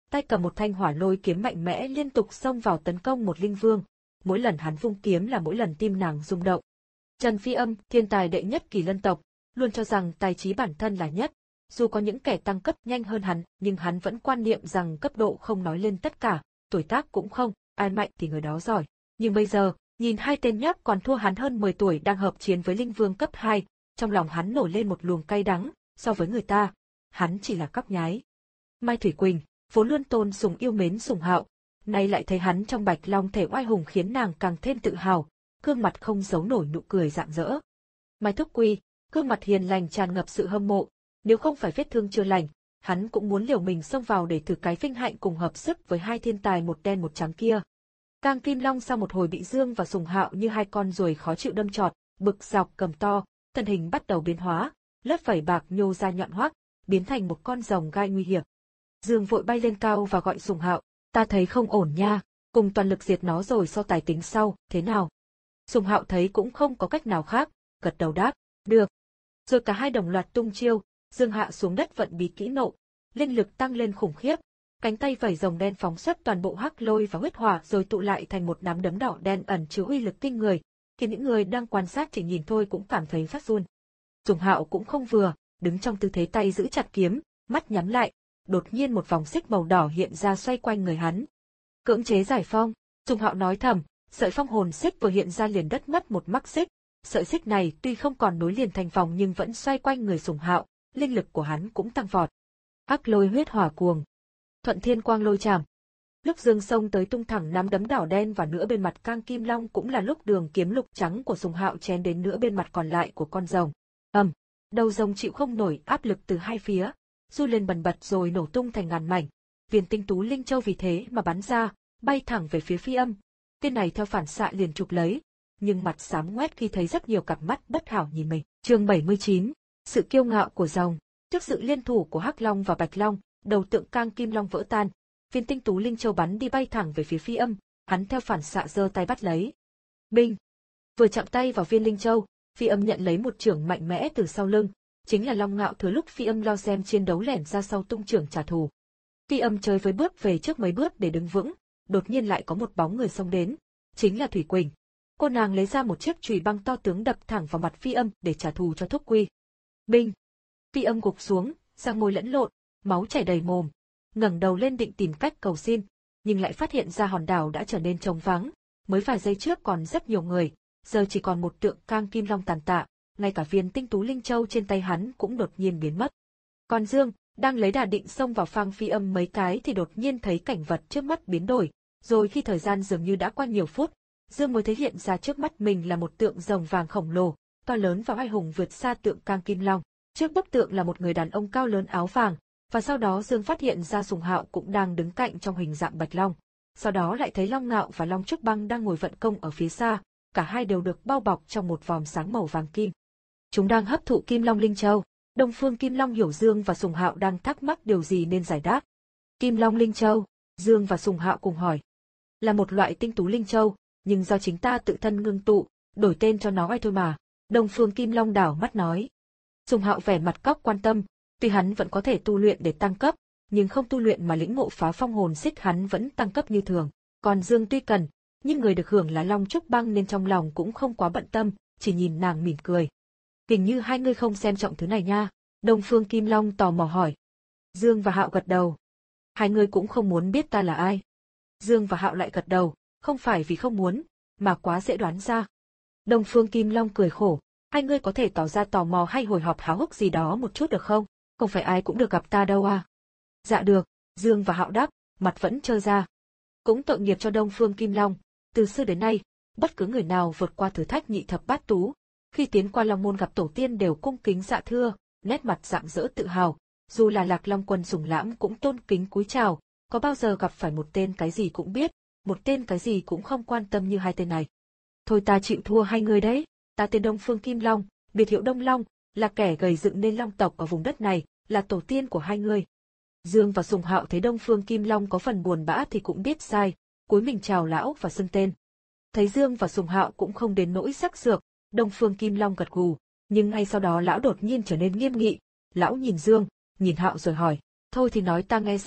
tay cầm một thanh hỏa lôi kiếm mạnh mẽ liên tục xông vào tấn công một linh vương. Mỗi lần hắn vung kiếm là mỗi lần tim nàng rung động. Trần Phi Âm, thiên tài đệ nhất Kỳ Lân tộc, luôn cho rằng tài trí bản thân là nhất. Dù có những kẻ tăng cấp nhanh hơn hắn, nhưng hắn vẫn quan niệm rằng cấp độ không nói lên tất cả, tuổi tác cũng không, ai mạnh thì người đó giỏi. Nhưng bây giờ, nhìn hai tên nhóc còn thua hắn hơn mười tuổi đang hợp chiến với linh vương cấp hai, trong lòng hắn nổi lên một luồng cay đắng, so với người ta, hắn chỉ là cóc nhái. Mai Thủy Quỳnh, vốn luôn tôn sùng yêu mến Sùng Hạo, nay lại thấy hắn trong Bạch Long thể oai hùng khiến nàng càng thêm tự hào, gương mặt không giấu nổi nụ cười rạng rỡ. Mai Thúc Quy, gương mặt hiền lành tràn ngập sự hâm mộ, nếu không phải vết thương chưa lành, hắn cũng muốn liều mình xông vào để thử cái vinh hạnh cùng hợp sức với hai thiên tài một đen một trắng kia. Cang Kim Long sau một hồi bị Dương và Sùng Hạo như hai con ruồi khó chịu đâm chọt, bực dọc cầm to, thân hình bắt đầu biến hóa, lớp vảy bạc nhô ra nhọn hoắt, biến thành một con rồng gai nguy hiểm. Dương vội bay lên cao và gọi Sùng Hạo, ta thấy không ổn nha, cùng toàn lực diệt nó rồi so tài tính sau, thế nào? Sùng Hạo thấy cũng không có cách nào khác, gật đầu đáp, được. Rồi cả hai đồng loạt tung chiêu, Dương hạ xuống đất vận bí kỹ nộ, linh lực tăng lên khủng khiếp, cánh tay vảy rồng đen phóng xuất toàn bộ hắc lôi và huyết hỏa rồi tụ lại thành một nắm đấm đỏ đen ẩn chứa uy lực kinh người, khiến những người đang quan sát chỉ nhìn thôi cũng cảm thấy phát run. Sùng Hạo cũng không vừa, đứng trong tư thế tay giữ chặt kiếm, mắt nhắm lại, đột nhiên một vòng xích màu đỏ hiện ra xoay quanh người hắn. Cưỡng chế giải phong, Sùng Hạo nói thầm, sợi phong hồn xích vừa hiện ra liền đất mất một mắc xích, sợi xích này tuy không còn nối liền thành vòng nhưng vẫn xoay quanh người Sùng Hạo, linh lực của hắn cũng tăng vọt. Hắc lôi huyết hỏa cuồng, Thuận Thiên Quang lôi chảm. Lúc Dương xông tới tung thẳng nắm đấm đỏ đen vào nửa bên mặt Cang Kim Long cũng là lúc đường kiếm lục trắng của Sùng Hạo chém đến nửa bên mặt còn lại của con rồng. Ầm, đầu rồng chịu không nổi áp lực từ hai phía, du lên bần bật rồi nổ tung thành ngàn mảnh. Viên tinh tú linh châu vì thế mà bắn ra, bay thẳng về phía Phi Âm. Tên này theo phản xạ liền chụp lấy, nhưng mặt xám ngoét khi thấy rất nhiều cặp mắt bất hảo nhìn mình. Chương bảy mươi chín, sự kiêu ngạo của rồng. Trước sự liên thủ của Hắc Long và Bạch Long, đầu tượng Cang Kim Long vỡ tan, viên tinh tú linh châu bắn đi bay thẳng về phía Phi Âm, hắn theo phản xạ giơ tay bắt lấy. Binh! Vừa chạm tay vào viên linh châu, Phi Âm nhận lấy một chưởng mạnh mẽ từ sau lưng, chính là Long Ngạo thừa lúc Phi Âm lo xem chiến đấu lẻn ra sau tung chưởng trả thù. Phi Âm chơi với bước về trước mấy bước để đứng vững, đột nhiên lại có một bóng người xông đến, chính là Thủy Quỳnh. Cô nàng lấy ra một chiếc chùy băng to tướng đập thẳng vào mặt Phi Âm để trả thù cho Thúc Quy. Binh! Phi Âm gục xuống, da môi lẫn lộn, máu chảy đầy mồm, ngẩng đầu lên định tìm cách cầu xin, nhưng lại phát hiện ra hòn đảo đã trở nên trống vắng, mới vài giây trước còn rất nhiều người, giờ chỉ còn một tượng Cang Kim Long tàn tạ, ngay cả viên tinh tú linh châu trên tay hắn cũng đột nhiên biến mất. Còn Dương, đang lấy đà định xông vào phang Phi Âm mấy cái thì đột nhiên thấy cảnh vật trước mắt biến đổi, rồi khi thời gian dường như đã qua nhiều phút, Dương mới thấy hiện ra trước mắt mình là một tượng rồng vàng khổng lồ, to lớn và oai hùng vượt xa tượng Cang Kim Long. Trước bức tượng là một người đàn ông cao lớn áo vàng, và sau đó Dương phát hiện ra Sùng Hạo cũng đang đứng cạnh trong hình dạng Bạch Long. Sau đó lại thấy Long Ngạo và Long Trúc Băng đang ngồi vận công ở phía xa, cả hai đều được bao bọc trong một vòm sáng màu vàng kim. Chúng đang hấp thụ Kim Long Linh Châu. Đông Phương Kim Long hiểu Dương và Sùng Hạo đang thắc mắc điều gì nên giải đáp. Kim Long Linh Châu, Dương và Sùng Hạo cùng hỏi. Là một loại tinh tú linh châu, nhưng do chính ta tự thân ngưng tụ, đổi tên cho nó ai thôi mà. Đông Phương Kim Long đảo mắt nói. Sùng Hạo vẻ mặt cóc quan tâm, tuy hắn vẫn có thể tu luyện để tăng cấp, nhưng không tu luyện mà lĩnh ngộ phá phong hồn xích hắn vẫn tăng cấp như thường. Còn Dương tuy cần, nhưng người được hưởng là Long Trúc Băng nên trong lòng cũng không quá bận tâm, chỉ nhìn nàng mỉm cười. Hình như hai ngươi không xem trọng thứ này nha, Đông Phương Kim Long tò mò hỏi. Dương và Hạo gật đầu. Hai ngươi cũng không muốn biết ta là ai. Dương và Hạo lại gật đầu, không phải vì không muốn, mà quá dễ đoán ra. Đông Phương Kim Long cười khổ, hai ngươi có thể tỏ ra tò mò hay hồi hộp háo hức gì đó một chút được không? Không phải ai cũng được gặp ta đâu à. Dạ được, Dương và Hạo đáp, mặt vẫn trơ ra. Cũng tội nghiệp cho Đông Phương Kim Long, từ xưa đến nay, bất cứ người nào vượt qua thử thách nhị thập bát tú, khi tiến qua Long môn gặp tổ tiên đều cung kính dạ thưa, nét mặt rạng rỡ tự hào, dù là Lạc Long Quân Sùng Lãm cũng tôn kính cúi chào, có bao giờ gặp phải một tên cái gì cũng biết, một tên cái gì cũng không quan tâm như hai tên này. Thôi ta chịu thua hai người đấy, ta tên Đông Phương Kim Long, biệt hiệu Đông Long, là kẻ gầy dựng nên Long tộc ở vùng đất này, là tổ tiên của hai người. Dương và Sùng Hạo thấy Đông Phương Kim Long có phần buồn bã thì cũng biết sai, cúi mình chào lão và xưng tên. Thấy Dương và Sùng Hạo cũng không đến nỗi sắc sược, Đông Phương Kim Long gật gù, nhưng ngay sau đó lão đột nhiên trở nên nghiêm nghị, lão nhìn Dương, nhìn Hạo rồi hỏi, thôi thì nói ta nghe xem,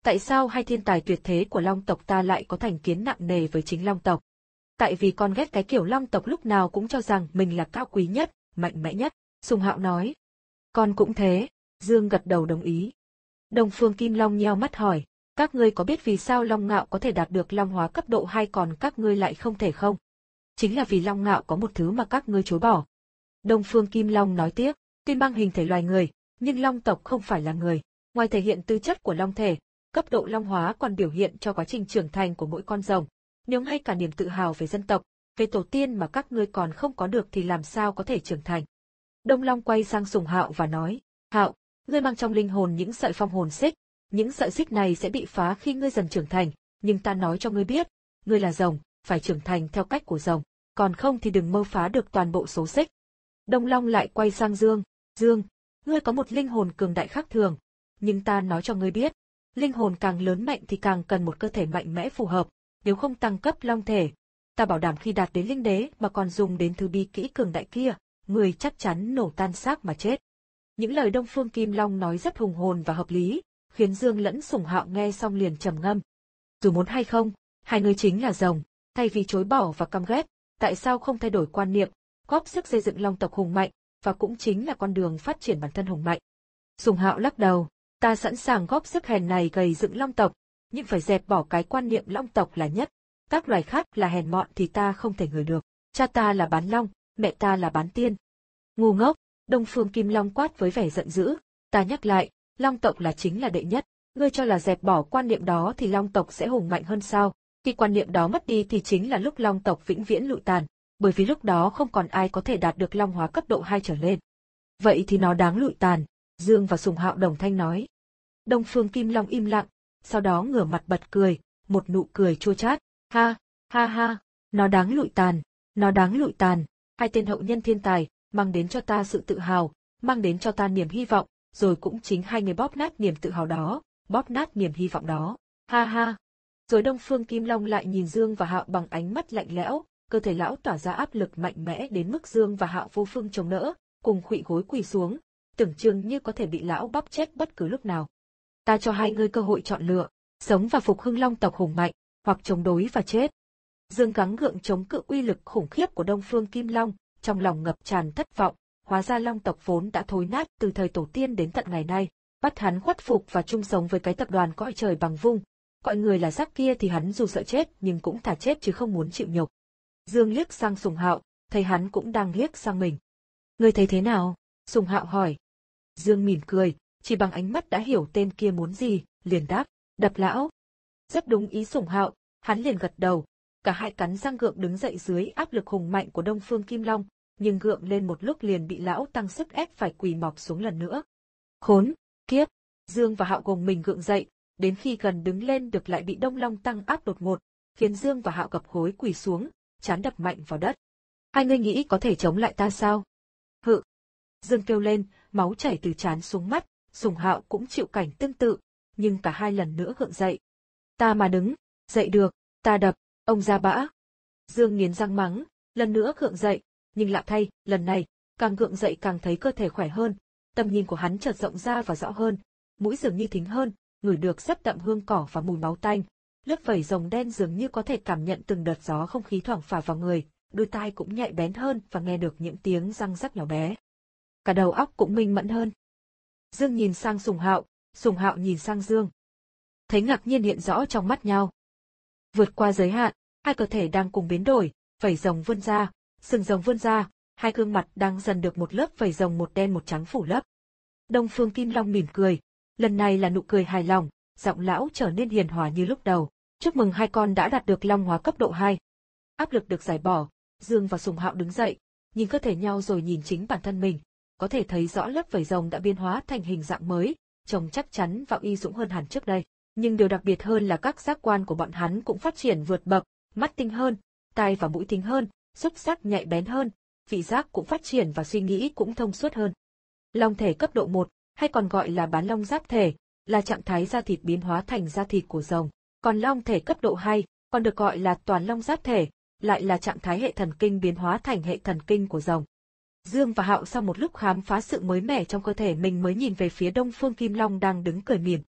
Tại sao hai thiên tài tuyệt thế của Long tộc ta lại có thành kiến nặng nề với chính Long tộc? Tại vì con ghét cái kiểu Long tộc lúc nào cũng cho rằng mình là cao quý nhất, mạnh mẽ nhất, Sùng Hạo nói. Con cũng thế, Dương gật đầu đồng ý. Đông Phương Kim Long nheo mắt hỏi, các ngươi có biết vì sao Long Ngạo có thể đạt được Long hóa cấp độ hai còn các ngươi lại không thể không? Chính là vì Long Ngạo có một thứ mà các ngươi chối bỏ. Đông Phương Kim Long nói tiếp, tuy mang hình thể loài người, nhưng Long tộc không phải là người. Ngoài thể hiện tư chất của Long thể, cấp độ Long hóa còn biểu hiện cho quá trình trưởng thành của mỗi con rồng. Nếu ngay cả niềm tự hào về dân tộc, về tổ tiên mà các ngươi còn không có được thì làm sao có thể trưởng thành? Đông Long quay sang Sùng Hạo và nói, Hạo, ngươi mang trong linh hồn những sợi phong hồn xích, những sợi xích này sẽ bị phá khi ngươi dần trưởng thành, nhưng ta nói cho ngươi biết, ngươi là rồng, phải trưởng thành theo cách của rồng, còn không thì đừng mơ phá được toàn bộ số xích. Đông Long lại quay sang Dương, Dương, ngươi có một linh hồn cường đại khác thường, nhưng ta nói cho ngươi biết, linh hồn càng lớn mạnh thì càng cần một cơ thể mạnh mẽ phù hợp, nếu không tăng cấp long thể, ta bảo đảm khi đạt đến linh đế mà còn dùng đến thứ bí kỹ cường đại kia, người chắc chắn nổ tan xác mà chết. Những lời Đông Phương Kim Long nói rất hùng hồn và hợp lý, khiến Dương lẫn Sùng Hạo nghe xong liền trầm ngâm. Dù muốn hay không, hai người chính là rồng, thay vì chối bỏ và căm ghét, tại sao không thay đổi quan niệm, góp sức xây dựng Long tộc hùng mạnh, và cũng chính là con đường phát triển bản thân hùng mạnh. Sùng Hạo lắc đầu, ta sẵn sàng góp sức hèn này gầy dựng Long tộc, nhưng phải dẹp bỏ cái quan niệm Long tộc là nhất, các loài khác là hèn mọn thì ta không thể ngờ được. Cha ta là bán long, mẹ ta là bán tiên. Ngu ngốc, Đông Phương Kim Long quát với vẻ giận dữ, ta nhắc lại, Long tộc là chính là đệ nhất, ngươi cho là dẹp bỏ quan niệm đó thì Long tộc sẽ hùng mạnh hơn sao? Khi quan niệm đó mất đi thì chính là lúc Long tộc vĩnh viễn lụi tàn, bởi vì lúc đó không còn ai có thể đạt được Long hóa cấp độ hai trở lên. Vậy thì nó đáng lụi tàn, Dương và Sùng Hạo đồng thanh nói. Đông Phương Kim Long im lặng, sau đó ngửa mặt bật cười, một nụ cười chua chát, ha, ha ha, nó đáng lụi tàn, nó đáng lụi tàn, hai tên hậu nhân thiên tài, mang đến cho ta sự tự hào, mang đến cho ta niềm hy vọng, rồi cũng chính hai người bóp nát niềm tự hào đó, bóp nát niềm hy vọng đó, ha ha. Rồi Đông Phương Kim Long lại nhìn Dương và Hạo bằng ánh mắt lạnh lẽo, cơ thể lão tỏa ra áp lực mạnh mẽ đến mức Dương và Hạo vô phương chống đỡ, cùng khuỵu gối quỳ xuống, tưởng chừng như có thể bị lão bóp chết bất cứ lúc nào. Ta cho hai ngươi cơ hội chọn lựa, sống và phục hưng Long tộc hùng mạnh, hoặc chống đối và chết. Dương gắng gượng chống cự uy lực khủng khiếp của Đông Phương Kim Long, trong lòng ngập tràn thất vọng, hóa ra Long tộc vốn đã thối nát từ thời tổ tiên đến tận ngày nay, bắt hắn khuất phục và chung sống với cái tập đoàn cõi trời bằng vung, gọi người là rác kia thì hắn dù sợ chết nhưng cũng thà chết chứ không muốn chịu nhục. Dương liếc sang Sùng Hạo, thấy hắn cũng đang liếc sang mình. Ngươi thấy thế nào? Sùng Hạo hỏi. Dương mỉm cười, chỉ bằng ánh mắt đã hiểu tên kia muốn gì, liền đáp, đập lão. Rất đúng ý Sùng Hạo, hắn liền gật đầu, cả hai cắn răng gượng đứng dậy dưới áp lực hùng mạnh của Đông Phương Kim Long, nhưng gượng lên một lúc liền bị lão tăng sức ép phải quỳ mọp xuống lần nữa. Khốn, kiếp, Dương và Hạo gồng mình gượng dậy, đến khi gần đứng lên được lại bị Đông Long tăng áp đột ngột, khiến Dương và Hạo gập gối quỳ xuống, trán đập mạnh vào đất. Hai ngươi nghĩ có thể chống lại ta sao? Hự. Dương kêu lên, máu chảy từ trán xuống mắt, Sùng Hạo cũng chịu cảnh tương tự, nhưng cả hai lần nữa gượng dậy. Ta mà đứng, dậy được, ta đập, ông ra bã. Dương nghiến răng mắng, lần nữa gượng dậy, nhưng lạ thay, lần này, càng gượng dậy càng thấy cơ thể khỏe hơn, tầm nhìn của hắn chợt rộng ra và rõ hơn, mũi dường như thính hơn, ngửi được rất đậm hương cỏ và mùi máu tanh. Lớp vảy rồng đen dường như có thể cảm nhận từng đợt gió không khí thoảng phả vào người, đôi tai cũng nhạy bén hơn và nghe được những tiếng răng rắc nhỏ bé. Cả đầu óc cũng minh mẫn hơn. Dương nhìn sang Sùng Hạo, Sùng Hạo nhìn sang Dương. Thấy ngạc nhiên hiện rõ trong mắt nhau. Vượt qua giới hạn, hai cơ thể đang cùng biến đổi, vảy rồng vươn ra, sừng rồng vươn ra, hai gương mặt đang dần được một lớp vảy rồng một đen một trắng phủ lấp. Đông Phương Kim Long mỉm cười, lần này là nụ cười hài lòng, giọng lão trở nên hiền hòa như lúc đầu. Chúc mừng hai con đã đạt được Long hóa cấp độ hai. Áp lực được giải bỏ, Dương và Sùng Hạo đứng dậy, nhìn cơ thể nhau rồi nhìn chính bản thân mình, có thể thấy rõ lớp vảy rồng đã biến hóa thành hình dạng mới, trông chắc chắn và uy dũng hơn hẳn trước đây. Nhưng điều đặc biệt hơn là các giác quan của bọn hắn cũng phát triển vượt bậc, mắt tinh hơn, tai và mũi tinh hơn, xúc giác nhạy bén hơn, vị giác cũng phát triển và suy nghĩ cũng thông suốt hơn. Long thể cấp độ một, hay còn gọi là bán long giáp thể, là trạng thái da thịt biến hóa thành da thịt của rồng. Còn long thể cấp độ hai, còn được gọi là toàn long giáp thể, lại là trạng thái hệ thần kinh biến hóa thành hệ thần kinh của rồng. Dương và Hạo sau một lúc khám phá sự mới mẻ trong cơ thể mình mới nhìn về phía Đông Phương Kim Long đang đứng cười mỉm.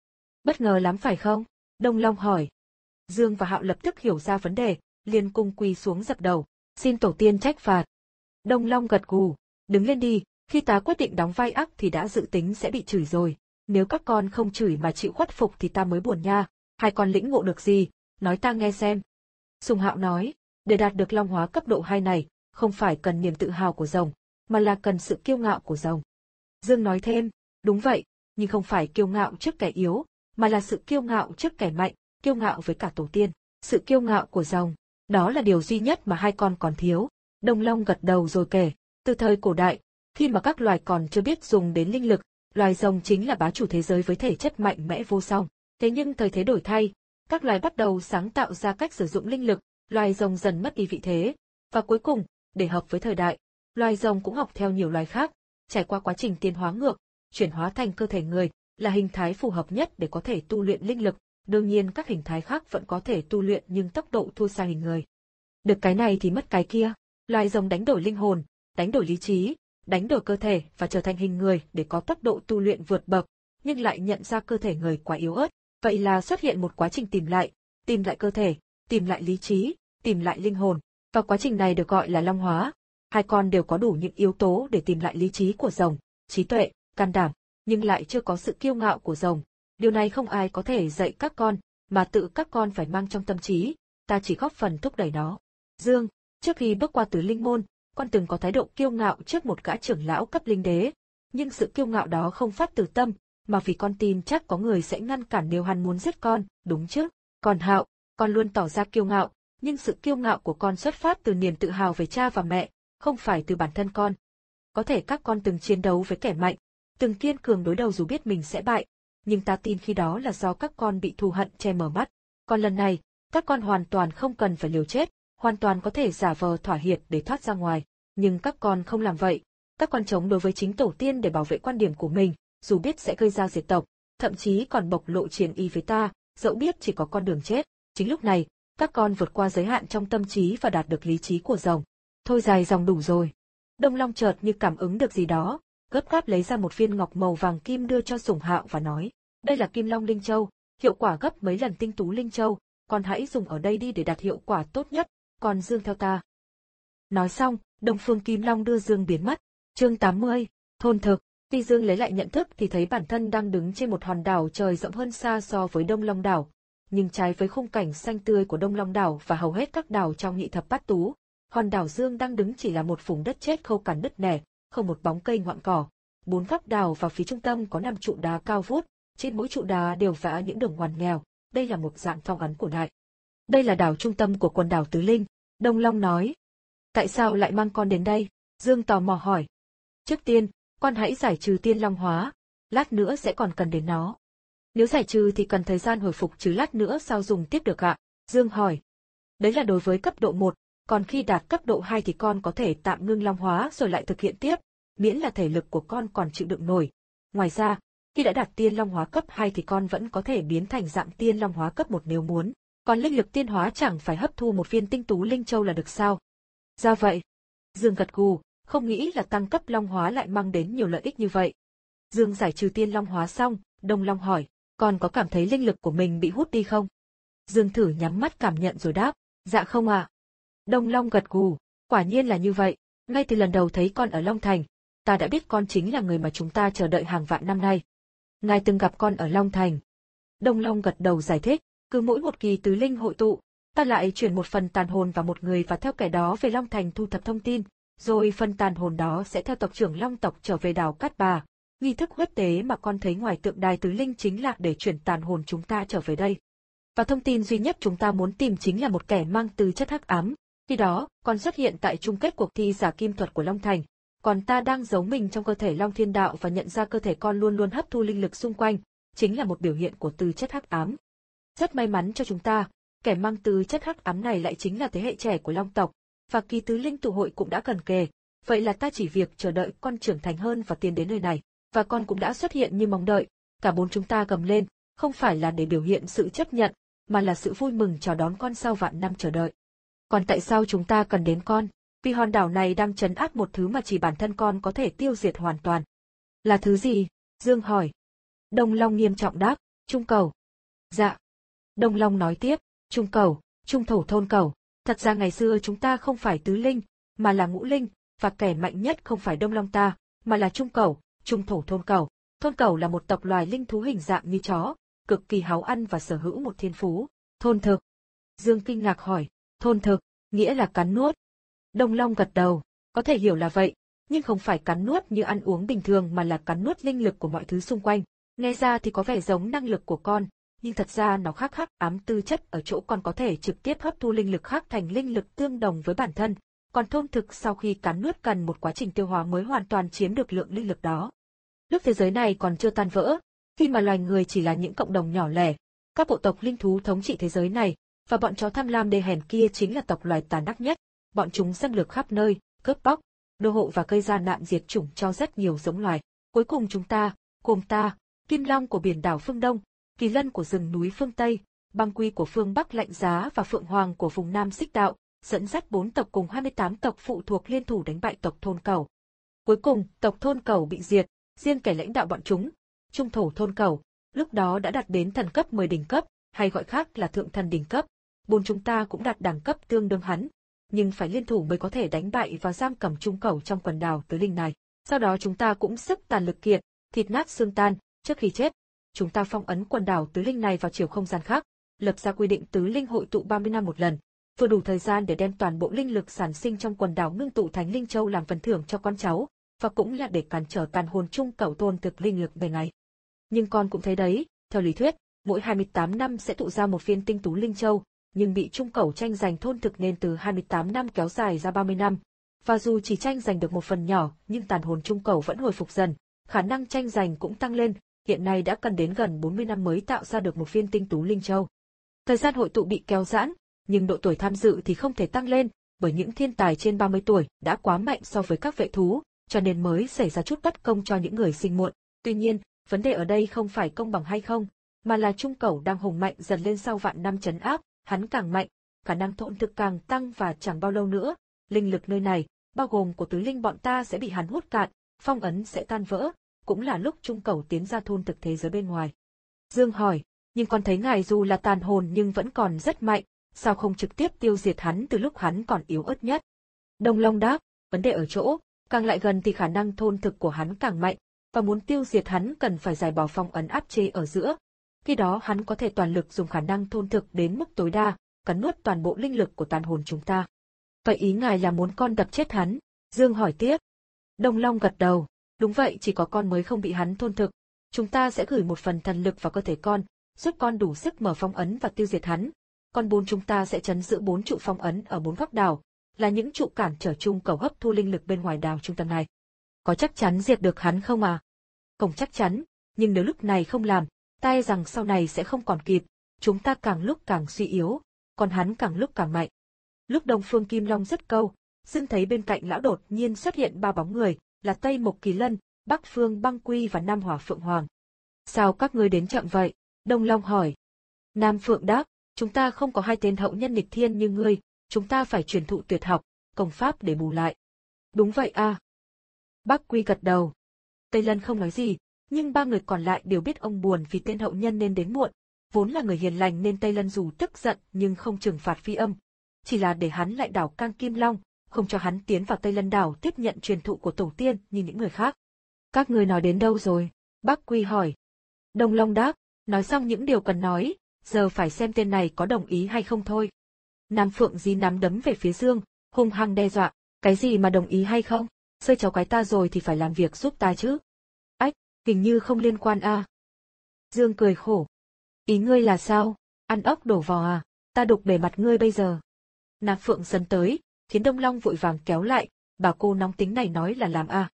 Bất ngờ lắm phải không? Đông Long hỏi. Dương và Hạo lập tức hiểu ra vấn đề, liền cùng quỳ xuống dập đầu, xin tổ tiên trách phạt. Đông Long gật gù, đứng lên đi, khi ta quyết định đóng vai ác thì đã dự tính sẽ bị chửi rồi, nếu các con không chửi mà chịu khuất phục thì ta mới buồn nha, hai con lĩnh ngộ được gì, nói ta nghe xem. Sùng Hạo nói, để đạt được long hóa cấp độ hai này, không phải cần niềm tự hào của rồng, mà là cần sự kiêu ngạo của rồng. Dương nói thêm, đúng vậy, nhưng không phải kiêu ngạo trước kẻ yếu, mà là sự kiêu ngạo trước kẻ mạnh, kiêu ngạo với cả tổ tiên, sự kiêu ngạo của rồng, đó là điều duy nhất mà hai con còn thiếu. Đông Long gật đầu rồi kể, từ thời cổ đại, khi mà các loài còn chưa biết dùng đến linh lực, loài rồng chính là bá chủ thế giới với thể chất mạnh mẽ vô song. Thế nhưng thời thế đổi thay, các loài bắt đầu sáng tạo ra cách sử dụng linh lực, loài rồng dần mất đi vị thế, và cuối cùng, để hợp với thời đại, loài rồng cũng học theo nhiều loài khác, trải qua quá trình tiến hóa ngược, chuyển hóa thành cơ thể người, là hình thái phù hợp nhất để có thể tu luyện linh lực. Đương nhiên các hình thái khác vẫn có thể tu luyện nhưng tốc độ thua xa hình người. Được cái này thì mất cái kia, loài rồng đánh đổi linh hồn, đánh đổi lý trí, đánh đổi cơ thể và trở thành hình người để có tốc độ tu luyện vượt bậc, nhưng lại nhận ra cơ thể người quá yếu ớt, vậy là xuất hiện một quá trình tìm lại, tìm lại cơ thể, tìm lại lý trí, tìm lại linh hồn, và quá trình này được gọi là long hóa. Hai con đều có đủ những yếu tố để tìm lại lý trí của rồng, trí tuệ, can đảm, nhưng lại chưa có sự kiêu ngạo của rồng. Điều này không ai có thể dạy các con, mà tự các con phải mang trong tâm trí, ta chỉ góp phần thúc đẩy nó. Dương, trước khi bước qua tứ linh môn, con từng có thái độ kiêu ngạo trước một gã trưởng lão cấp linh đế, nhưng sự kiêu ngạo đó không phát từ tâm, mà vì con tin chắc có người sẽ ngăn cản nếu hắn muốn giết con, đúng chứ? Còn Hạo, con luôn tỏ ra kiêu ngạo, nhưng sự kiêu ngạo của con xuất phát từ niềm tự hào về cha và mẹ, không phải từ bản thân con. Có thể các con từng chiến đấu với kẻ mạnh, từng kiên cường đối đầu dù biết mình sẽ bại, nhưng ta tin khi đó là do các con bị thù hận che mờ mắt. Còn lần này, các con hoàn toàn không cần phải liều chết, hoàn toàn có thể giả vờ thỏa hiệp để thoát ra ngoài. Nhưng các con không làm vậy. Các con chống đối với chính tổ tiên để bảo vệ quan điểm của mình, dù biết sẽ gây ra diệt tộc, thậm chí còn bộc lộ chiến ý với ta, dẫu biết chỉ có con đường chết. Chính lúc này, các con vượt qua giới hạn trong tâm trí và đạt được lý trí của rồng. Thôi dài dòng đủ rồi. Đông Long chợt như cảm ứng được gì đó, gấp gáp lấy ra một viên ngọc màu vàng kim đưa cho Sùng Hạo và nói, đây là Kim Long Linh Châu, hiệu quả gấp mấy lần Tinh Tú Linh Châu, con hãy dùng ở đây đi để đạt hiệu quả tốt nhất, còn Dương theo ta. Nói xong, Đông Phương Kim Long đưa Dương biến mất. Chương tám mươi, thôn thực. Khi Dương lấy lại nhận thức thì thấy bản thân đang đứng trên một hòn đảo trời rộng hơn xa so với Đông Long đảo, nhưng trái với khung cảnh xanh tươi của Đông Long đảo và hầu hết các đảo trong nhị thập bát tú, hòn đảo Dương đang đứng chỉ là một vùng đất chết khô cằn nứt nẻ, không một bóng cây ngọn cỏ. Bốn góc đảo và phía trung tâm có năm trụ đá cao vút, trên mỗi trụ đá đều vẽ những đường ngoằn nghèo, đây là một dạng phong ấn cổ đại. Đây là đảo trung tâm của quần đảo Tứ Linh, Đông Long nói. Tại sao lại mang con đến đây? Dương tò mò hỏi. Trước tiên, con hãy giải trừ tiên long hóa, lát nữa sẽ còn cần đến nó. Nếu giải trừ thì cần thời gian hồi phục chứ lát nữa sao dùng tiếp được ạ? Dương hỏi. Đấy là đối với cấp độ một, còn khi đạt cấp độ hai thì con có thể tạm ngưng long hóa rồi lại thực hiện tiếp, miễn là thể lực của con còn chịu đựng nổi. Ngoài ra, khi đã đạt tiên long hóa cấp hai thì con vẫn có thể biến thành dạng tiên long hóa cấp một nếu muốn. Còn linh lực tiên hóa chẳng phải hấp thu một viên Tinh Tú Linh Châu là được sao? Ra vậy. Dương gật gù, không nghĩ là tăng cấp long hóa lại mang đến nhiều lợi ích như vậy. Dương giải trừ tiên long hóa xong, Đông Long hỏi, con có cảm thấy linh lực của mình bị hút đi không? Dương thử nhắm mắt cảm nhận rồi đáp, dạ không ạ. À. Đông Long gật gù, quả nhiên là như vậy, ngay từ lần đầu thấy con ở Long Thành, ta đã biết con chính là người mà chúng ta chờ đợi hàng vạn năm nay. Ngài từng gặp con ở Long Thành. Đông Long gật đầu giải thích, cứ mỗi một kỳ tứ linh hội tụ, ta lại chuyển một phần tàn hồn vào một người và theo kẻ đó về Long Thành thu thập thông tin, rồi phần tàn hồn đó sẽ theo tộc trưởng Long tộc trở về đảo Cát Bà. Nghi thức huyết tế mà con thấy ngoài tượng đài tứ linh chính là để chuyển tàn hồn chúng ta trở về đây. Và thông tin duy nhất chúng ta muốn tìm chính là một kẻ mang tư chất hắc ám. Khi đó, con xuất hiện tại chung kết cuộc thi giả kim thuật của Long Thành, còn ta đang giấu mình trong cơ thể Long Thiên Đạo và nhận ra cơ thể con luôn luôn hấp thu linh lực xung quanh, chính là một biểu hiện của tư chất hắc ám. Rất may mắn cho chúng ta, kẻ mang tư chất hắc ám này lại chính là thế hệ trẻ của Long tộc, và kỳ tứ linh tụ hội cũng đã gần kề, vậy là ta chỉ việc chờ đợi con trưởng thành hơn và tiến đến nơi này, và con cũng đã xuất hiện như mong đợi. Cả bốn chúng ta gầm lên, không phải là để biểu hiện sự chấp nhận, mà là sự vui mừng chào đón con sau vạn năm chờ đợi. Còn tại sao chúng ta cần đến con? Vì hòn đảo này đang trấn áp một thứ mà chỉ bản thân con có thể tiêu diệt hoàn toàn. Là thứ gì? Dương hỏi. Đông Long nghiêm trọng đáp, Trung cầu. Dạ. Đông Long nói tiếp, trung cầu, trung thổ thôn cầu. Thật ra ngày xưa chúng ta không phải tứ linh, mà là ngũ linh, và kẻ mạnh nhất không phải Đông Long ta, mà là trung cầu, trung thổ thôn cầu. Thôn cầu là một tộc loài linh thú hình dạng như chó, cực kỳ háo ăn và sở hữu một thiên phú. Thôn thực. Dương kinh ngạc hỏi, thôn thực, nghĩa là cắn nuốt. Đông Long gật đầu, có thể hiểu là vậy, nhưng không phải cắn nuốt như ăn uống bình thường mà là cắn nuốt linh lực của mọi thứ xung quanh. Nghe ra thì có vẻ giống năng lực của con, nhưng thật ra nó khác hắc ám tư chất ở chỗ con có thể trực tiếp hấp thu linh lực khác thành linh lực tương đồng với bản thân, còn thôn thực sau khi cắn nuốt cần một quá trình tiêu hóa mới hoàn toàn chiếm được lượng linh lực đó. Lúc thế giới này còn chưa tan vỡ, khi mà loài người chỉ là những cộng đồng nhỏ lẻ, các bộ tộc linh thú thống trị thế giới này, và bọn chó tham lam đê hèn kia chính là tộc loài tàn ác nhất, bọn chúng xâm lược khắp nơi, cướp bóc, đô hộ và gây ra nạn diệt chủng cho rất nhiều giống loài. Cuối cùng chúng ta, gồm ta, Kim Long của biển đảo phương Đông, Kỳ Lân của rừng núi phương Tây, Băng Quy của phương Bắc lạnh giá và Phượng Hoàng của vùng Nam xích đạo, dẫn dắt bốn tộc cùng hai mươi tám tộc phụ thuộc liên thủ đánh bại tộc thôn cầu. Cuối cùng, tộc thôn cầu bị diệt, riêng kẻ lãnh đạo bọn chúng, trung thổ thôn cầu, lúc đó đã đạt đến thần cấp mười đỉnh cấp, hay gọi khác là thượng thần đỉnh cấp. Bốn chúng ta cũng đạt đẳng cấp tương đương hắn, nhưng phải liên thủ mới có thể đánh bại và giam cầm trung cầu trong quần đảo tứ linh này. Sau đó chúng ta cũng sức tàn lực kiệt, thịt nát xương tan, trước khi chết, chúng ta phong ấn quần đảo tứ linh này vào chiều không gian khác, lập ra quy định tứ linh hội tụ ba mươi năm một lần, vừa đủ thời gian để đem toàn bộ linh lực sản sinh trong quần đảo ngưng tụ thành linh châu làm phần thưởng cho con cháu, và cũng là để cản trở tàn hồn trung cầu thôn thực linh lực về ngày. Nhưng con cũng thấy đấy, theo lý thuyết, mỗi hai mươi tám năm sẽ tụ ra một viên tinh tú linh châu, nhưng bị trung cầu tranh giành thôn thực nên từ hai mươi tám năm kéo dài ra ba mươi năm. Và dù chỉ tranh giành được một phần nhỏ, nhưng tàn hồn trung cầu vẫn hồi phục dần, khả năng tranh giành cũng tăng lên, hiện nay đã cần đến gần bốn mươi năm mới tạo ra được một viên tinh tú linh châu. Thời gian hội tụ bị kéo giãn, nhưng độ tuổi tham dự thì không thể tăng lên, bởi những thiên tài trên ba mươi tuổi đã quá mạnh so với các vệ thú, cho nên mới xảy ra chút bất công cho những người sinh muộn. Tuy nhiên, vấn đề ở đây không phải công bằng hay không, mà là trung cầu đang hùng mạnh dần lên sau vạn năm trấn áp, hắn càng mạnh, khả năng thôn thực càng tăng và chẳng bao lâu nữa, linh lực nơi này, bao gồm của tứ linh bọn ta sẽ bị hắn hút cạn, phong ấn sẽ tan vỡ, cũng là lúc trung cầu tiến ra thôn thực thế giới bên ngoài. Dương hỏi, nhưng con thấy ngài dù là tàn hồn nhưng vẫn còn rất mạnh, sao không trực tiếp tiêu diệt hắn từ lúc hắn còn yếu ớt nhất? Đông Long đáp, vấn đề ở chỗ, càng lại gần thì khả năng thôn thực của hắn càng mạnh, và muốn tiêu diệt hắn cần phải giải bỏ phong ấn áp chế ở giữa. Khi đó hắn có thể toàn lực dùng khả năng thôn thực đến mức tối đa, cắn nuốt toàn bộ linh lực của tàn hồn chúng ta. Vậy ý ngài là muốn con đập chết hắn? Dương hỏi tiếp. Đông Long gật đầu, đúng vậy, chỉ có con mới không bị hắn thôn thực. Chúng ta sẽ gửi một phần thần lực vào cơ thể con, giúp con đủ sức mở phong ấn và tiêu diệt hắn. Còn bốn chúng ta sẽ trấn giữ bốn trụ phong ấn ở bốn góc đảo, là những trụ cản trở chung cầu hấp thu linh lực bên ngoài đảo trung tâm này. Có chắc chắn diệt được hắn không à? Không chắc chắn, nhưng nếu lúc này không làm, ta e rằng sau này sẽ không còn kịp, chúng ta càng lúc càng suy yếu, còn hắn càng lúc càng mạnh. Lúc Đông Phương Kim Long dứt câu, Dương thấy bên cạnh lão đột nhiên xuất hiện ba bóng người, là Tây Mộc Kỳ Lân, Bắc Phương Băng Quy và Nam Hỏa Phượng Hoàng. Sao các ngươi đến chậm vậy? Đông Long hỏi. Nam Phượng đáp, chúng ta không có hai tên hậu nhân nghịch thiên như ngươi, chúng ta phải truyền thụ tuyệt học, công pháp để bù lại. Đúng vậy à. Bắc Quy gật đầu. Tây Lân không nói gì, nhưng ba người còn lại đều biết ông buồn vì tên hậu nhân nên đến muộn. Vốn là người hiền lành nên Tây Lân dù tức giận nhưng không trừng phạt phi âm, chỉ là để hắn lại đảo Cang Kim Long, không cho hắn tiến vào Tây Lân đảo tiếp nhận truyền thụ của tổ tiên như những người khác. Các người nói đến đâu rồi? Bắc Quy hỏi. Đông Long đáp, nói xong những điều cần nói, giờ phải xem tên này có đồng ý hay không thôi. Nam Phượng dí nắm đấm về phía Dương, hung hăng đe dọa, cái gì mà đồng ý hay không? Sơi cháu cái ta rồi thì phải làm việc giúp ta chứ. Ách, hình như không liên quan à. Dương cười khổ. Ý ngươi là sao? Ăn ốc đổ vò à? Ta đục bề mặt ngươi bây giờ. Nam Phượng dần tới, khiến Đông Long vội vàng kéo lại, bà cô nóng tính này nói là làm à.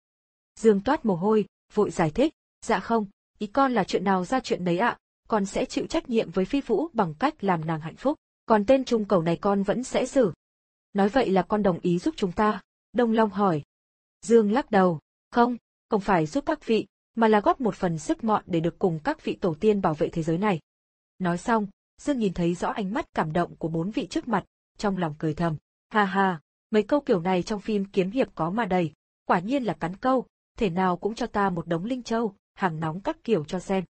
Dương toát mồ hôi, vội giải thích, dạ không, ý con là chuyện nào ra chuyện đấy ạ, con sẽ chịu trách nhiệm với Phi Vũ bằng cách làm nàng hạnh phúc, còn tên trung cầu này con vẫn sẽ xử. Nói vậy là con đồng ý giúp chúng ta? Đông Long hỏi. Dương lắc đầu, không, không phải giúp các vị, mà là góp một phần sức mọn để được cùng các vị tổ tiên bảo vệ thế giới này. Nói xong, Dương nhìn thấy rõ ánh mắt cảm động của bốn vị trước mặt, trong lòng cười thầm, ha ha, mấy câu kiểu này trong phim kiếm hiệp có mà đầy, quả nhiên là cắn câu, thể nào cũng cho ta một đống linh châu, hàng nóng các kiểu cho xem.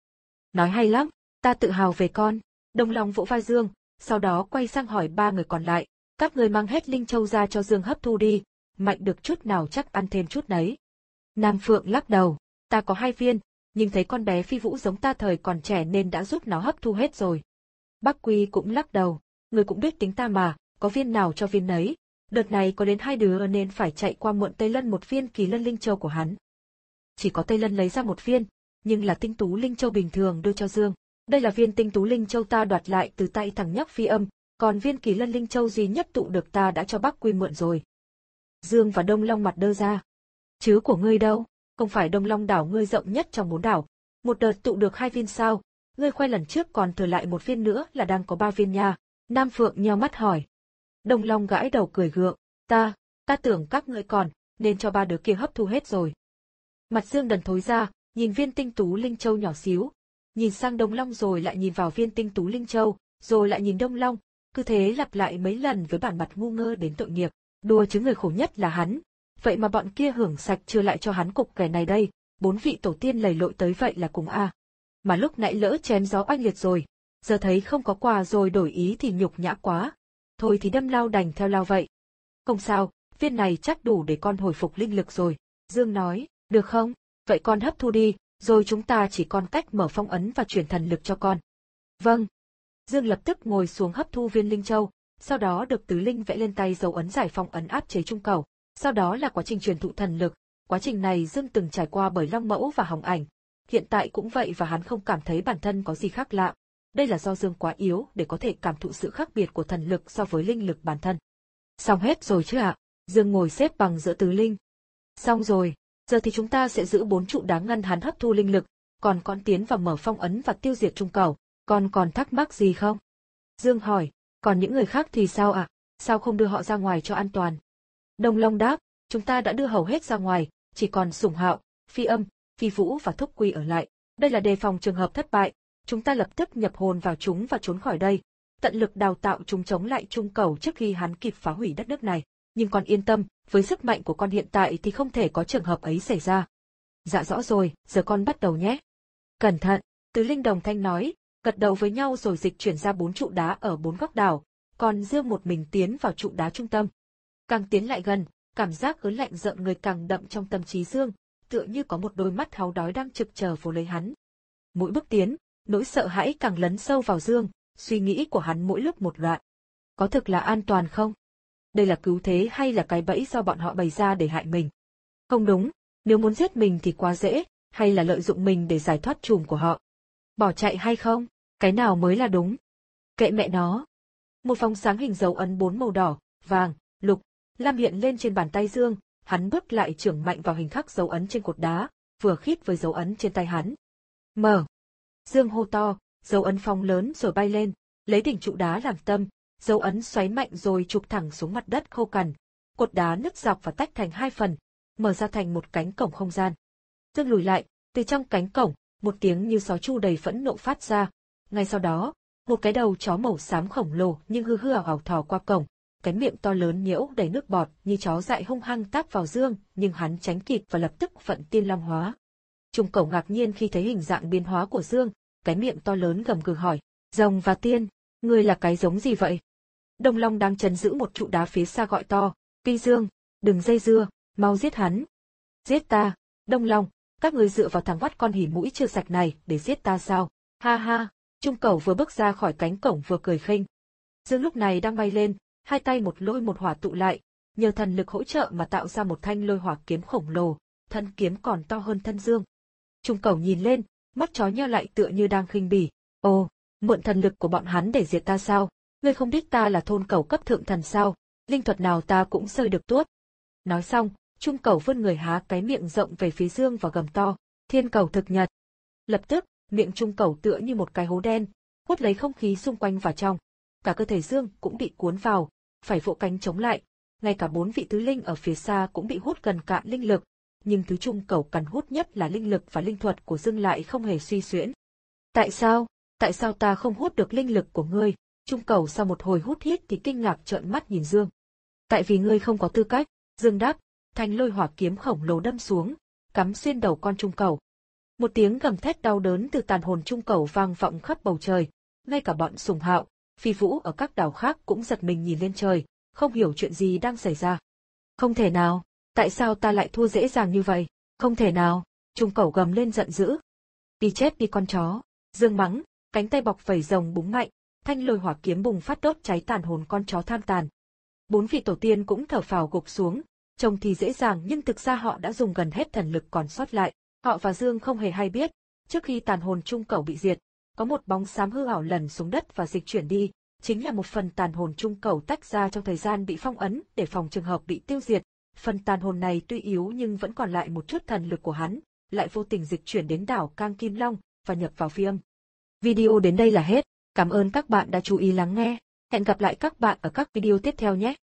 Nói hay lắm, ta tự hào về con. Đông Long vỗ vai Dương, sau đó quay sang hỏi ba người còn lại, các người mang hết linh châu ra cho Dương hấp thu đi, mạnh được chút nào chắc ăn thêm chút nấy. Nam Phượng lắc đầu, ta có hai viên, nhưng thấy con bé Phi Vũ giống ta thời còn trẻ nên đã giúp nó hấp thu hết rồi. Bắc Quy cũng lắc đầu, người cũng biết tính ta mà, có viên nào cho viên nấy. Đợt này có đến hai đứa nên phải chạy qua mượn Tây Lân một viên Kỳ Lân Linh Châu của hắn. Chỉ có Tây Lân lấy ra một viên, nhưng là tinh tú Linh Châu bình thường đưa cho Dương. Đây là viên tinh tú Linh Châu ta đoạt lại từ tay thằng nhóc Phi Âm, còn viên Kỳ Lân Linh Châu duy nhất tụ được ta đã cho Bắc Quy mượn rồi. Dương và Đông Long mặt đơ ra. Chứ của ngươi đâu, không phải Đông Long đảo ngươi rộng nhất trong bốn đảo, một đợt tụ được hai viên sao, ngươi khoe lần trước còn thừa lại một viên nữa là đang có ba viên nha. Nam Phượng nheo mắt hỏi. Đông Long gãi đầu cười gượng, ta, ta tưởng các ngươi còn, nên cho ba đứa kia hấp thu hết rồi. Mặt Dương đần thối ra, nhìn viên tinh tú Linh Châu nhỏ xíu, nhìn sang Đông Long rồi lại nhìn vào viên tinh tú Linh Châu, rồi lại nhìn Đông Long, cứ thế lặp lại mấy lần với bản mặt ngu ngơ đến tội nghiệp, đùa chứ người khổ nhất là hắn. Vậy mà bọn kia hưởng sạch chưa lại cho hắn cục kẻ này đây, bốn vị tổ tiên lầy lội tới vậy là cùng a. Mà lúc nãy lỡ chém gió oanh liệt rồi, giờ thấy không có quà rồi đổi ý thì nhục nhã quá. Thôi thì đâm lao đành theo lao vậy. Không sao, viên này chắc đủ để con hồi phục linh lực rồi. Dương nói, được không? Vậy con hấp thu đi, rồi chúng ta chỉ còn cách mở phong ấn và chuyển thần lực cho con. Vâng. Dương lập tức ngồi xuống hấp thu viên linh châu, sau đó được Tứ Linh vẽ lên tay dấu ấn giải phong ấn áp chế trung cầu. Sau đó là quá trình truyền thụ thần lực, quá trình này Dương từng trải qua bởi Long Mẫu và Hồng Ảnh. Hiện tại cũng vậy và hắn không cảm thấy bản thân có gì khác lạ. Đây là do Dương quá yếu để có thể cảm thụ sự khác biệt của thần lực so với linh lực bản thân. Xong hết rồi chứ ạ? Dương ngồi xếp bằng giữa Tứ Linh. Xong rồi, giờ thì chúng ta sẽ giữ bốn trụ đá ngăn hắn hấp thu linh lực, còn con tiến vào mở phong ấn và tiêu diệt trung cầu. Con còn thắc mắc gì không? Dương hỏi, còn những người khác thì sao ạ? Sao không đưa họ ra ngoài cho an toàn? Đông Long đáp, chúng ta đã đưa hầu hết ra ngoài, chỉ còn Sủng Hạo, Phi Âm, Phi Vũ và Thúc Quy ở lại. Đây là đề phòng trường hợp thất bại, chúng ta lập tức nhập hồn vào chúng và trốn khỏi đây, tận lực đào tạo chúng chống lại trung cầu trước khi hắn kịp phá hủy đất nước này. Nhưng con yên tâm, với sức mạnh của con hiện tại thì không thể có trường hợp ấy xảy ra. Dạ rõ rồi, giờ con bắt đầu nhé. Cẩn thận, Tứ Linh đồng thanh nói, gật đầu với nhau rồi dịch chuyển ra bốn trụ đá ở bốn góc đảo, còn Dương một mình tiến vào trụ đá trung tâm. Càng tiến lại gần, cảm giác ớn lạnh rợn người càng đậm trong tâm trí Dương, tựa như có một đôi mắt háu đói đang trực chờ vồ lấy hắn. Mỗi bước tiến, nỗi sợ hãi càng lấn sâu vào Dương, suy nghĩ của hắn mỗi lúc một loạn. Có thực là an toàn không? Đây là cứu thế hay là cái bẫy do bọn họ bày ra để hại mình? Không đúng, nếu muốn giết mình thì quá dễ, hay là lợi dụng mình để giải thoát trùm của họ? Bỏ chạy hay không? Cái nào mới là đúng? Kệ mẹ nó. Một vòng sáng hình dấu ấn bốn màu đỏ, vàng, lục, lam hiện lên trên bàn tay Dương, hắn bước lại chưởng mạnh vào hình khắc dấu ấn trên cột đá, vừa khít với dấu ấn trên tay hắn. Mở. Dương hô to, dấu ấn phóng lớn rồi bay lên, lấy đỉnh trụ đá làm tâm, dấu ấn xoáy mạnh rồi chụp thẳng xuống mặt đất khô cằn. Cột đá nứt dọc và tách thành hai phần, mở ra thành một cánh cổng không gian. Dương lùi lại, từ trong cánh cổng, một tiếng như sói chu đầy phẫn nộ phát ra. Ngay sau đó, một cái đầu chó màu xám khổng lồ nhưng hư hư ảo ảo thò qua cổng, cái miệng to lớn nhiễu đầy nước bọt như chó dại hung hăng táp vào Dương, nhưng hắn tránh kịp và lập tức vận tiên long hóa. Trung cẩu ngạc nhiên khi thấy hình dạng biến hóa của Dương, cái miệng to lớn gầm gừ hỏi, Rồng và Tiên, ngươi là cái giống gì vậy? Đông Long đang trấn giữ một trụ đá phía xa gọi to, Phi Dương, đừng dây dưa, mau giết hắn. Giết ta, Đông Long, các ngươi dựa vào thằng vắt con hỉ mũi chưa sạch này để giết ta sao? Ha ha, Trung cẩu vừa bước ra khỏi cánh cổng vừa cười khinh. Dương lúc này đang bay lên, hai tay một lôi một hỏa tụ lại, nhờ thần lực hỗ trợ mà tạo ra một thanh lôi hỏa kiếm khổng lồ, thân kiếm còn to hơn thân Dương. Trung cẩu nhìn lên, mắt chó nheo lại tựa như đang khinh bỉ. Ồ, mượn thần lực của bọn hắn để diệt ta sao? Ngươi không biết ta là thôn cẩu cấp thượng thần sao? Linh thuật nào ta cũng sơi được tuốt. Nói xong, Trung cẩu vươn người há cái miệng rộng về phía Dương và gầm to, Thiên cẩu thực nhật. Lập tức, miệng Trung cẩu tựa như một cái hố đen, hút lấy không khí xung quanh vào trong. Cả cơ thể Dương cũng bị cuốn vào, phải vỗ cánh chống lại. Ngay cả bốn vị tứ linh ở phía xa cũng bị hút gần cạn linh lực, nhưng thứ Trung cẩu cần hút nhất là linh lực và linh thuật của Dương lại không hề suy xuyễn. Tại sao? Tại sao ta không hút được linh lực của ngươi? Trung cẩu sau một hồi hút hít thì kinh ngạc trợn mắt nhìn Dương. Tại vì ngươi không có tư cách, Dương đáp, thanh lôi hỏa kiếm khổng lồ đâm xuống, cắm xuyên đầu con Trung cẩu. Một tiếng gầm thét đau đớn từ tàn hồn trung cầu vang vọng khắp bầu trời, ngay cả bọn Sùng Hạo, Phi Vũ ở các đảo khác cũng giật mình nhìn lên trời, không hiểu chuyện gì đang xảy ra. Không thể nào, tại sao ta lại thua dễ dàng như vậy? Không thể nào, trung cầu gầm lên giận dữ. Đi chết đi con chó, Dương mắng, cánh tay bọc vảy rồng búng mạnh, thanh lôi hỏa kiếm bùng phát đốt cháy tàn hồn con chó tham tàn. Bốn vị tổ tiên cũng thở phào gục xuống, trông thì dễ dàng nhưng thực ra họ đã dùng gần hết thần lực còn sót lại. Họ và Dương không hề hay biết, trước khi tàn hồn trung cầu bị diệt, có một bóng xám hư ảo lần xuống đất và dịch chuyển đi, chính là một phần tàn hồn trung cầu tách ra trong thời gian bị phong ấn để phòng trường hợp bị tiêu diệt. Phần tàn hồn này tuy yếu nhưng vẫn còn lại một chút thần lực của hắn, lại vô tình dịch chuyển đến đảo Cang Kim Long và nhập vào phi âm. Video đến đây là hết, cảm ơn các bạn đã chú ý lắng nghe. Hẹn gặp lại các bạn ở các video tiếp theo nhé.